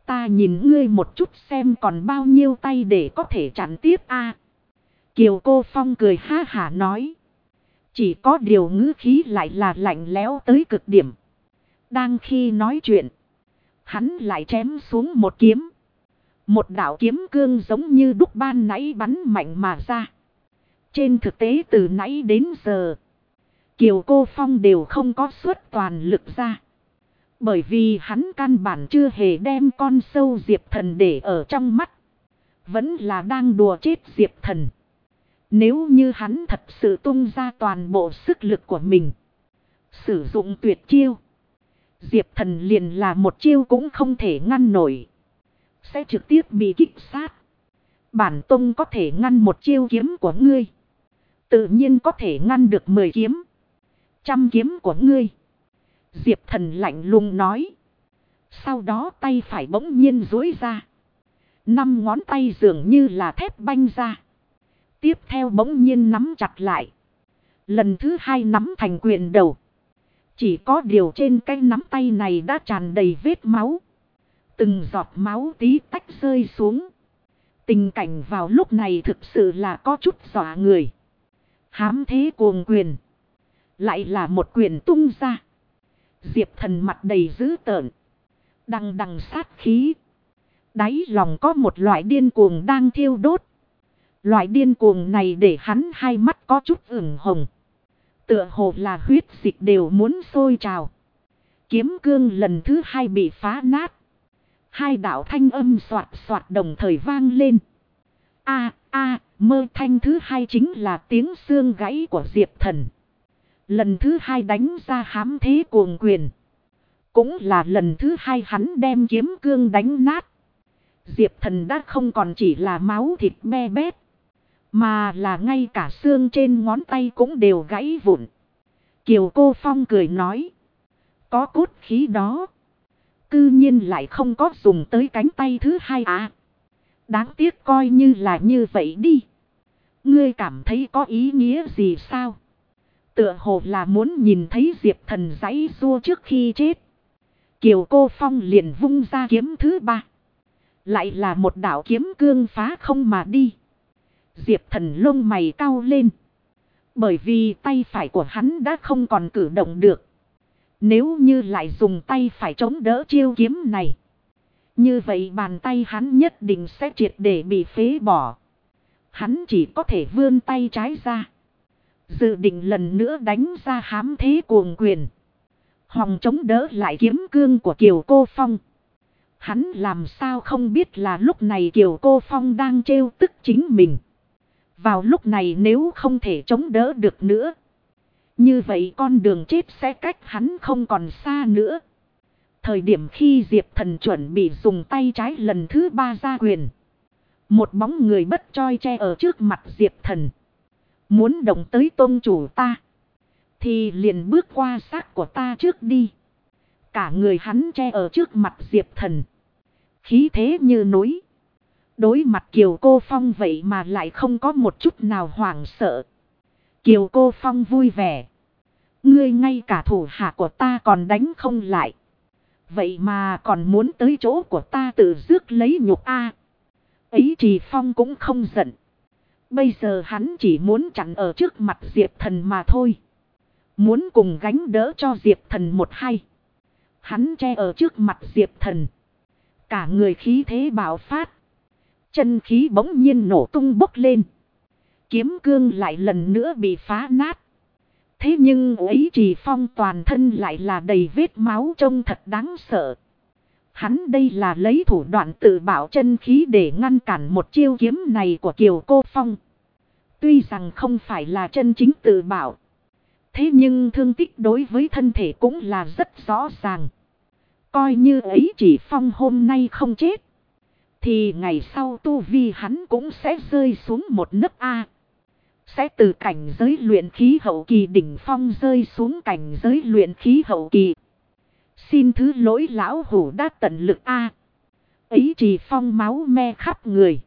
S1: Ta nhìn ngươi một chút xem còn bao nhiêu tay để có thể chặn tiếp a. Kiều Cô Phong cười ha hả nói. Chỉ có điều ngữ khí lại là lạnh lẽo tới cực điểm. Đang khi nói chuyện, hắn lại chém xuống một kiếm. Một đạo kiếm cương giống như đúc ban nãy bắn mạnh mà ra. Trên thực tế từ nãy đến giờ, Kiều Cô Phong đều không có xuất toàn lực ra. Bởi vì hắn căn bản chưa hề đem con sâu Diệp Thần để ở trong mắt. Vẫn là đang đùa chết Diệp Thần. Nếu như hắn thật sự tung ra toàn bộ sức lực của mình, sử dụng tuyệt chiêu, Diệp Thần liền là một chiêu cũng không thể ngăn nổi, sẽ trực tiếp bị kích sát. Bản tông có thể ngăn một chiêu kiếm của ngươi, tự nhiên có thể ngăn được 10 kiếm, 100 kiếm của ngươi. Diệp Thần lạnh lùng nói. Sau đó tay phải bỗng nhiên duỗi ra. 5 ngón tay dường như là thép banh ra. Tiếp theo bỗng nhiên nắm chặt lại. Lần thứ 2 nắm thành quyền đầu. Chỉ có điều trên cái nắm tay này đã tràn đầy vết máu. Từng giọt máu tí tách rơi xuống. Tình cảnh vào lúc này thực sự là có chút dọa người. Hám thế cuồng quyền. Lại là một quyền tung ra. Diệp Thần mặt đầy dữ tợn. Đằng đằng sát khí. Đáy lòng có một loại điên cuồng đang thiêu đốt. Loại điên cuồng này để hắn hai mắt có chút ửng hồng. Tựa hồ là huyết dịch đều muốn sôi trào. Kiếm cương lần thứ 2 bị phá nát. 2 đạo thanh âm xoạt xoạt đồng thời vang lên. Mơ thanh thứ 2 chính là tiếng xương gãy của Diệp Thần. Lần thứ 2 đánh ra hám thế cuồng quyền. Cũng là lần thứ 2 hắn đem kiếm cương đánh nát. Diệp Thần đã không còn chỉ là máu thịt be bét, mà là ngay cả xương trên ngón tay cũng đều gãy vụn. Kiều Cô Phong cười nói. Có cốt khí đó, cư nhiên lại không có dùng tới cánh tay thứ 2 à. Đáng tiếc coi như là như vậy đi. Ngươi cảm thấy có ý nghĩa gì sao? Tựa hồ là muốn nhìn thấy Diệp Thần giãy giụa trước khi chết. Kiều Cô Phong liền vung ra kiếm thứ 3. Lại là một đạo kiếm cương phá không mà đi. Diệp Thần lông mày cau lên. Bởi vì tay phải của hắn đã không còn cử động được. Nếu như lại dùng tay phải chống đỡ chiêu kiếm này, như vậy bàn tay hắn nhất định sẽ triệt để bị phế bỏ. Hắn chỉ có thể vươn tay trái ra, dự định lần nữa đánh ra hám thế cuồng quyền, hòng chống đỡ lại kiếm cương của Kiều Cô Phong. Hắn làm sao không biết là lúc này Kiều Cô Phong đang trêu tức chính mình. Vào lúc này nếu không thể chống đỡ được nữa, như vậy con đường chết sẽ cách hắn không còn xa nữa. Thời điểm khi Diệp Thần chuẩn bị dùng tay trái lần thứ 3 ra quyền, một bóng người bất choi che ở trước mặt Diệp Thần. Muốn động tới tôn chủ ta, thì liền bước qua xác của ta trước đi. Cả người hắn che ở trước mặt Diệp Thần, khí thế như núi. Đối mặt Kiều Cô Phong vậy mà lại không có một chút nào hoảng sợ. Kiều Cô Phong vui vẻ. Ngươi ngay cả thủ hạ của ta còn đánh không lại, vậy mà còn muốn tới chỗ của ta tự rước lấy nhục a. Ấy Trì Phong cũng không giận. Bây giờ hắn chỉ muốn chặn ở trước mặt Diệp Thần mà thôi. Muốn cùng gánh đỡ cho Diệp Thần một hay. Hắn che ở trước mặt Diệp Thần, cả người khí thế bạo phát. Chân khí bỗng nhiên nổ tung bốc lên. Kiếm cương lại lần nữa bị phá nát. Thế nhưng ấy Trì Phong toàn thân lại là đầy vết máu trông thật đáng sợ. Hắn đây là lấy thủ đoạn tự bảo chân khí để ngăn cản một chiêu kiếm này của Kiều Cô Phong. Tuy rằng không phải là chân chính tự bảo, thế nhưng thương tích đối với thân thể cũng là rất rõ ràng. Coi như ấy Trì Phong hôm nay không chết, thì ngày sau tu vi hắn cũng sẽ rơi xuống một nấc A. Sẽ từ cảnh giới luyện khí hậu kỳ đỉnh phong rơi xuống cảnh giới luyện khí hậu kỳ. Xin thứ lỗi lão hủ đã tận lực A. Ấy Trì Phong máu me khắp người,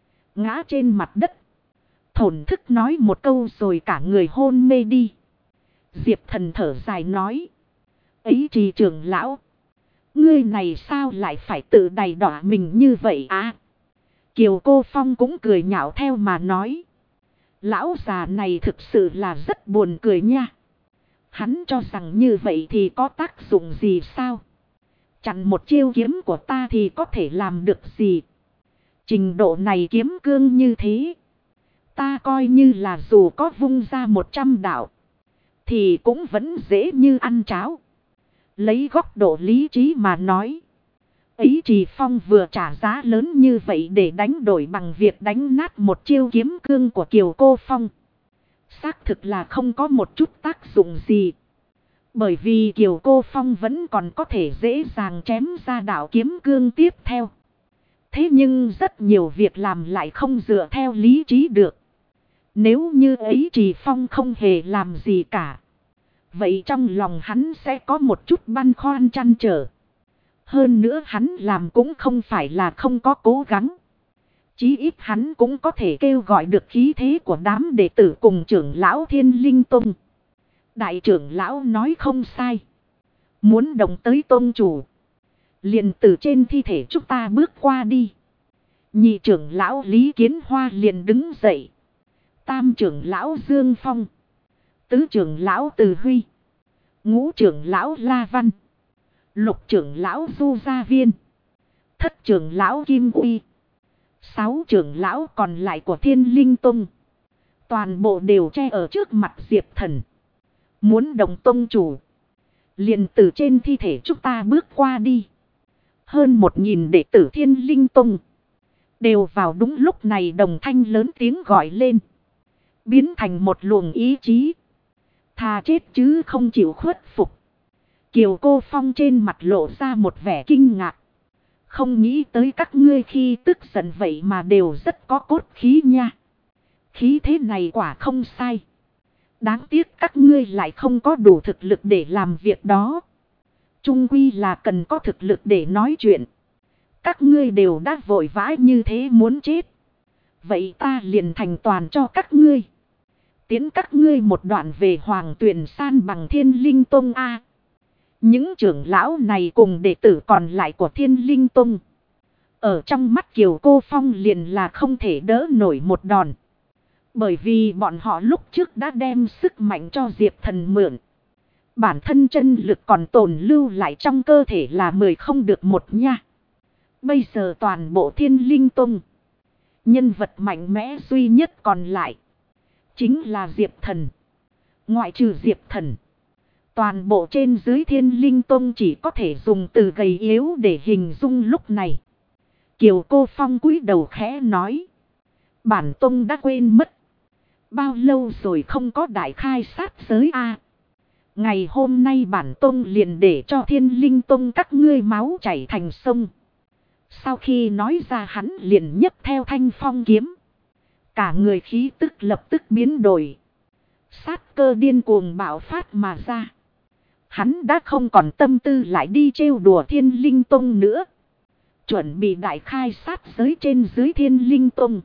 S1: ngã trên mặt đất, thổn thức nói một câu rồi cả người hôn mê đi. Diệp Thần thở dài nói. Ấy Trì trưởng lão, Ngươi này sao lại phải tự đày đọa mình như vậy à? Kiều Cô Phong cũng cười nhạo theo mà nói. Lão già này thực sự là rất buồn cười nha. Hắn cho rằng như vậy thì có tác dụng gì sao? Chặn một chiêu kiếm của ta thì có thể làm được gì? Trình độ này kiếm cương như thế. Ta coi như là dù có vung ra 100 đạo. Thì cũng vẫn dễ như ăn cháo. Lấy góc độ lý trí mà nói. Ấy Trì Phong vừa trả giá lớn như vậy để đánh đổi bằng việc đánh nát một chiêu kiếm cương của Kiều Cô Phong. Xác thực là không có một chút tác dụng gì. Bởi vì Kiều Cô Phong vẫn còn có thể dễ dàng chém ra đạo kiếm cương tiếp theo. Thế nhưng rất nhiều việc làm lại không dựa theo lý trí được. Nếu như ấy Trì Phong không hề làm gì cả. Vậy trong lòng hắn sẽ có một chút băn khoăn trăn trở. Hơn nữa hắn làm cũng không phải là không có cố gắng. Chí ít hắn cũng có thể kêu gọi được khí thế của đám đệ tử cùng trưởng lão Thiên Linh Tông. Đại trưởng lão nói không sai. Muốn đồng tới tôn chủ. Liền từ trên thi thể chúng ta bước qua đi. Nhị trưởng lão Lý Kiến Hoa liền đứng dậy. Tam trưởng lão Dương Phong. Tứ trưởng lão Từ Huy. Ngũ trưởng lão La Văn. Lục trưởng lão Du Gia Viên. Thất trưởng lão Kim Uy. 6 trưởng lão còn lại của Thiên Linh Tông. Toàn bộ đều che ở trước mặt Diệp Thần. Muốn đồng tông chủ. Liền từ trên thi thể chúng ta bước qua đi. Hơn 1000 đệ tử Thiên Linh Tông. Đều vào đúng lúc này đồng thanh lớn tiếng gọi lên. Biến thành một luồng ý chí. Thà chết chứ không chịu khuất phục. Kiều Cô Phong trên mặt lộ ra một vẻ kinh ngạc. Không nghĩ tới các ngươi khi tức giận vậy mà đều rất có cốt khí nha. Khí thế này quả không sai. Đáng tiếc các ngươi lại không có đủ thực lực để làm việc đó. Chung quy là cần có thực lực để nói chuyện. Các ngươi đều đã vội vã như thế muốn chết. Vậy ta liền thành toàn cho các ngươi. Tiến các ngươi một đoạn về Hoàng Tuyền San bằng Thiên Linh Tông A. Những trưởng lão này cùng đệ tử còn lại của Thiên Linh Tông. Ở trong mắt Kiều Cô Phong liền là không thể đỡ nổi một đòn. Bởi vì bọn họ lúc trước đã đem sức mạnh cho Diệp Thần mượn. Bản thân chân lực còn tồn lưu lại trong cơ thể là 10 không được một nha. Bây giờ toàn bộ Thiên Linh Tông. Nhân vật mạnh mẽ duy nhất còn lại. Chính là Diệp Thần. Ngoại trừ Diệp Thần. Toàn bộ trên dưới Thiên Linh Tông chỉ có thể dùng từ gầy yếu để hình dung lúc này. Kiều Cô Phong cúi đầu khẽ nói. Bản tông đã quên mất. Bao lâu rồi không có đại khai sát giới a? Ngày hôm nay bản tông liền để cho Thiên Linh Tông các ngươi máu chảy thành sông. Sau khi nói ra hắn liền nhấc theo thanh phong kiếm. Cả người khí tức lập tức biến đổi. Sát cơ điên cuồng bạo phát mà ra. Hắn đã không còn tâm tư lại đi trêu đùa Thiên Linh Tông nữa. Chuẩn bị đại khai sát giới trên dưới Thiên Linh Tông.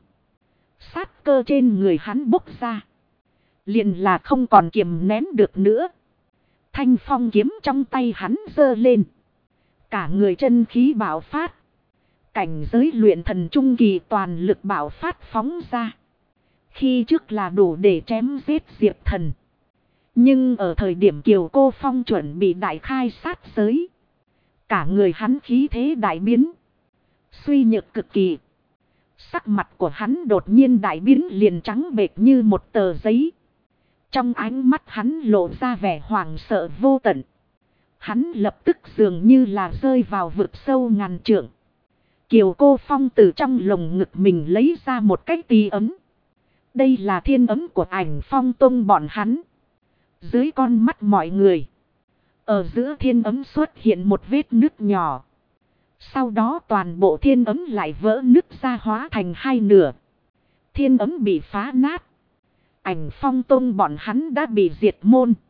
S1: Sát cơ trên người hắn bốc ra. Liền là không còn kiềm nén được nữa. Thanh phong kiếm trong tay hắn giơ lên. Cả người chân khí bạo phát. Cảnh giới luyện thần trung kỳ toàn lực bạo phát phóng ra. Khi trước là đủ để chém giết Diệp Thần. Nhưng ở thời điểm Kiều Cô Phong chuẩn bị đại khai sát giới. Cả người hắn khí thế đại biến. Suy nhược cực kỳ. Sắc mặt của hắn đột nhiên đại biến liền trắng bệch như một tờ giấy. Trong ánh mắt hắn lộ ra vẻ hoảng sợ vô tận. Hắn lập tức dường như là rơi vào vực sâu ngàn trượng. Kiều Cô Phong từ trong lồng ngực mình lấy ra một cái tí ấm. Đây là thiên ấm của Ảnh Phong Tông bọn hắn. Dưới con mắt mọi người. Ở giữa thiên ấm xuất hiện một vết nứt nhỏ. Sau đó toàn bộ thiên ấm lại vỡ nứt ra hóa thành hai nửa. Thiên ấm bị phá nát. Ảnh Phong Tông bọn hắn đã bị diệt môn.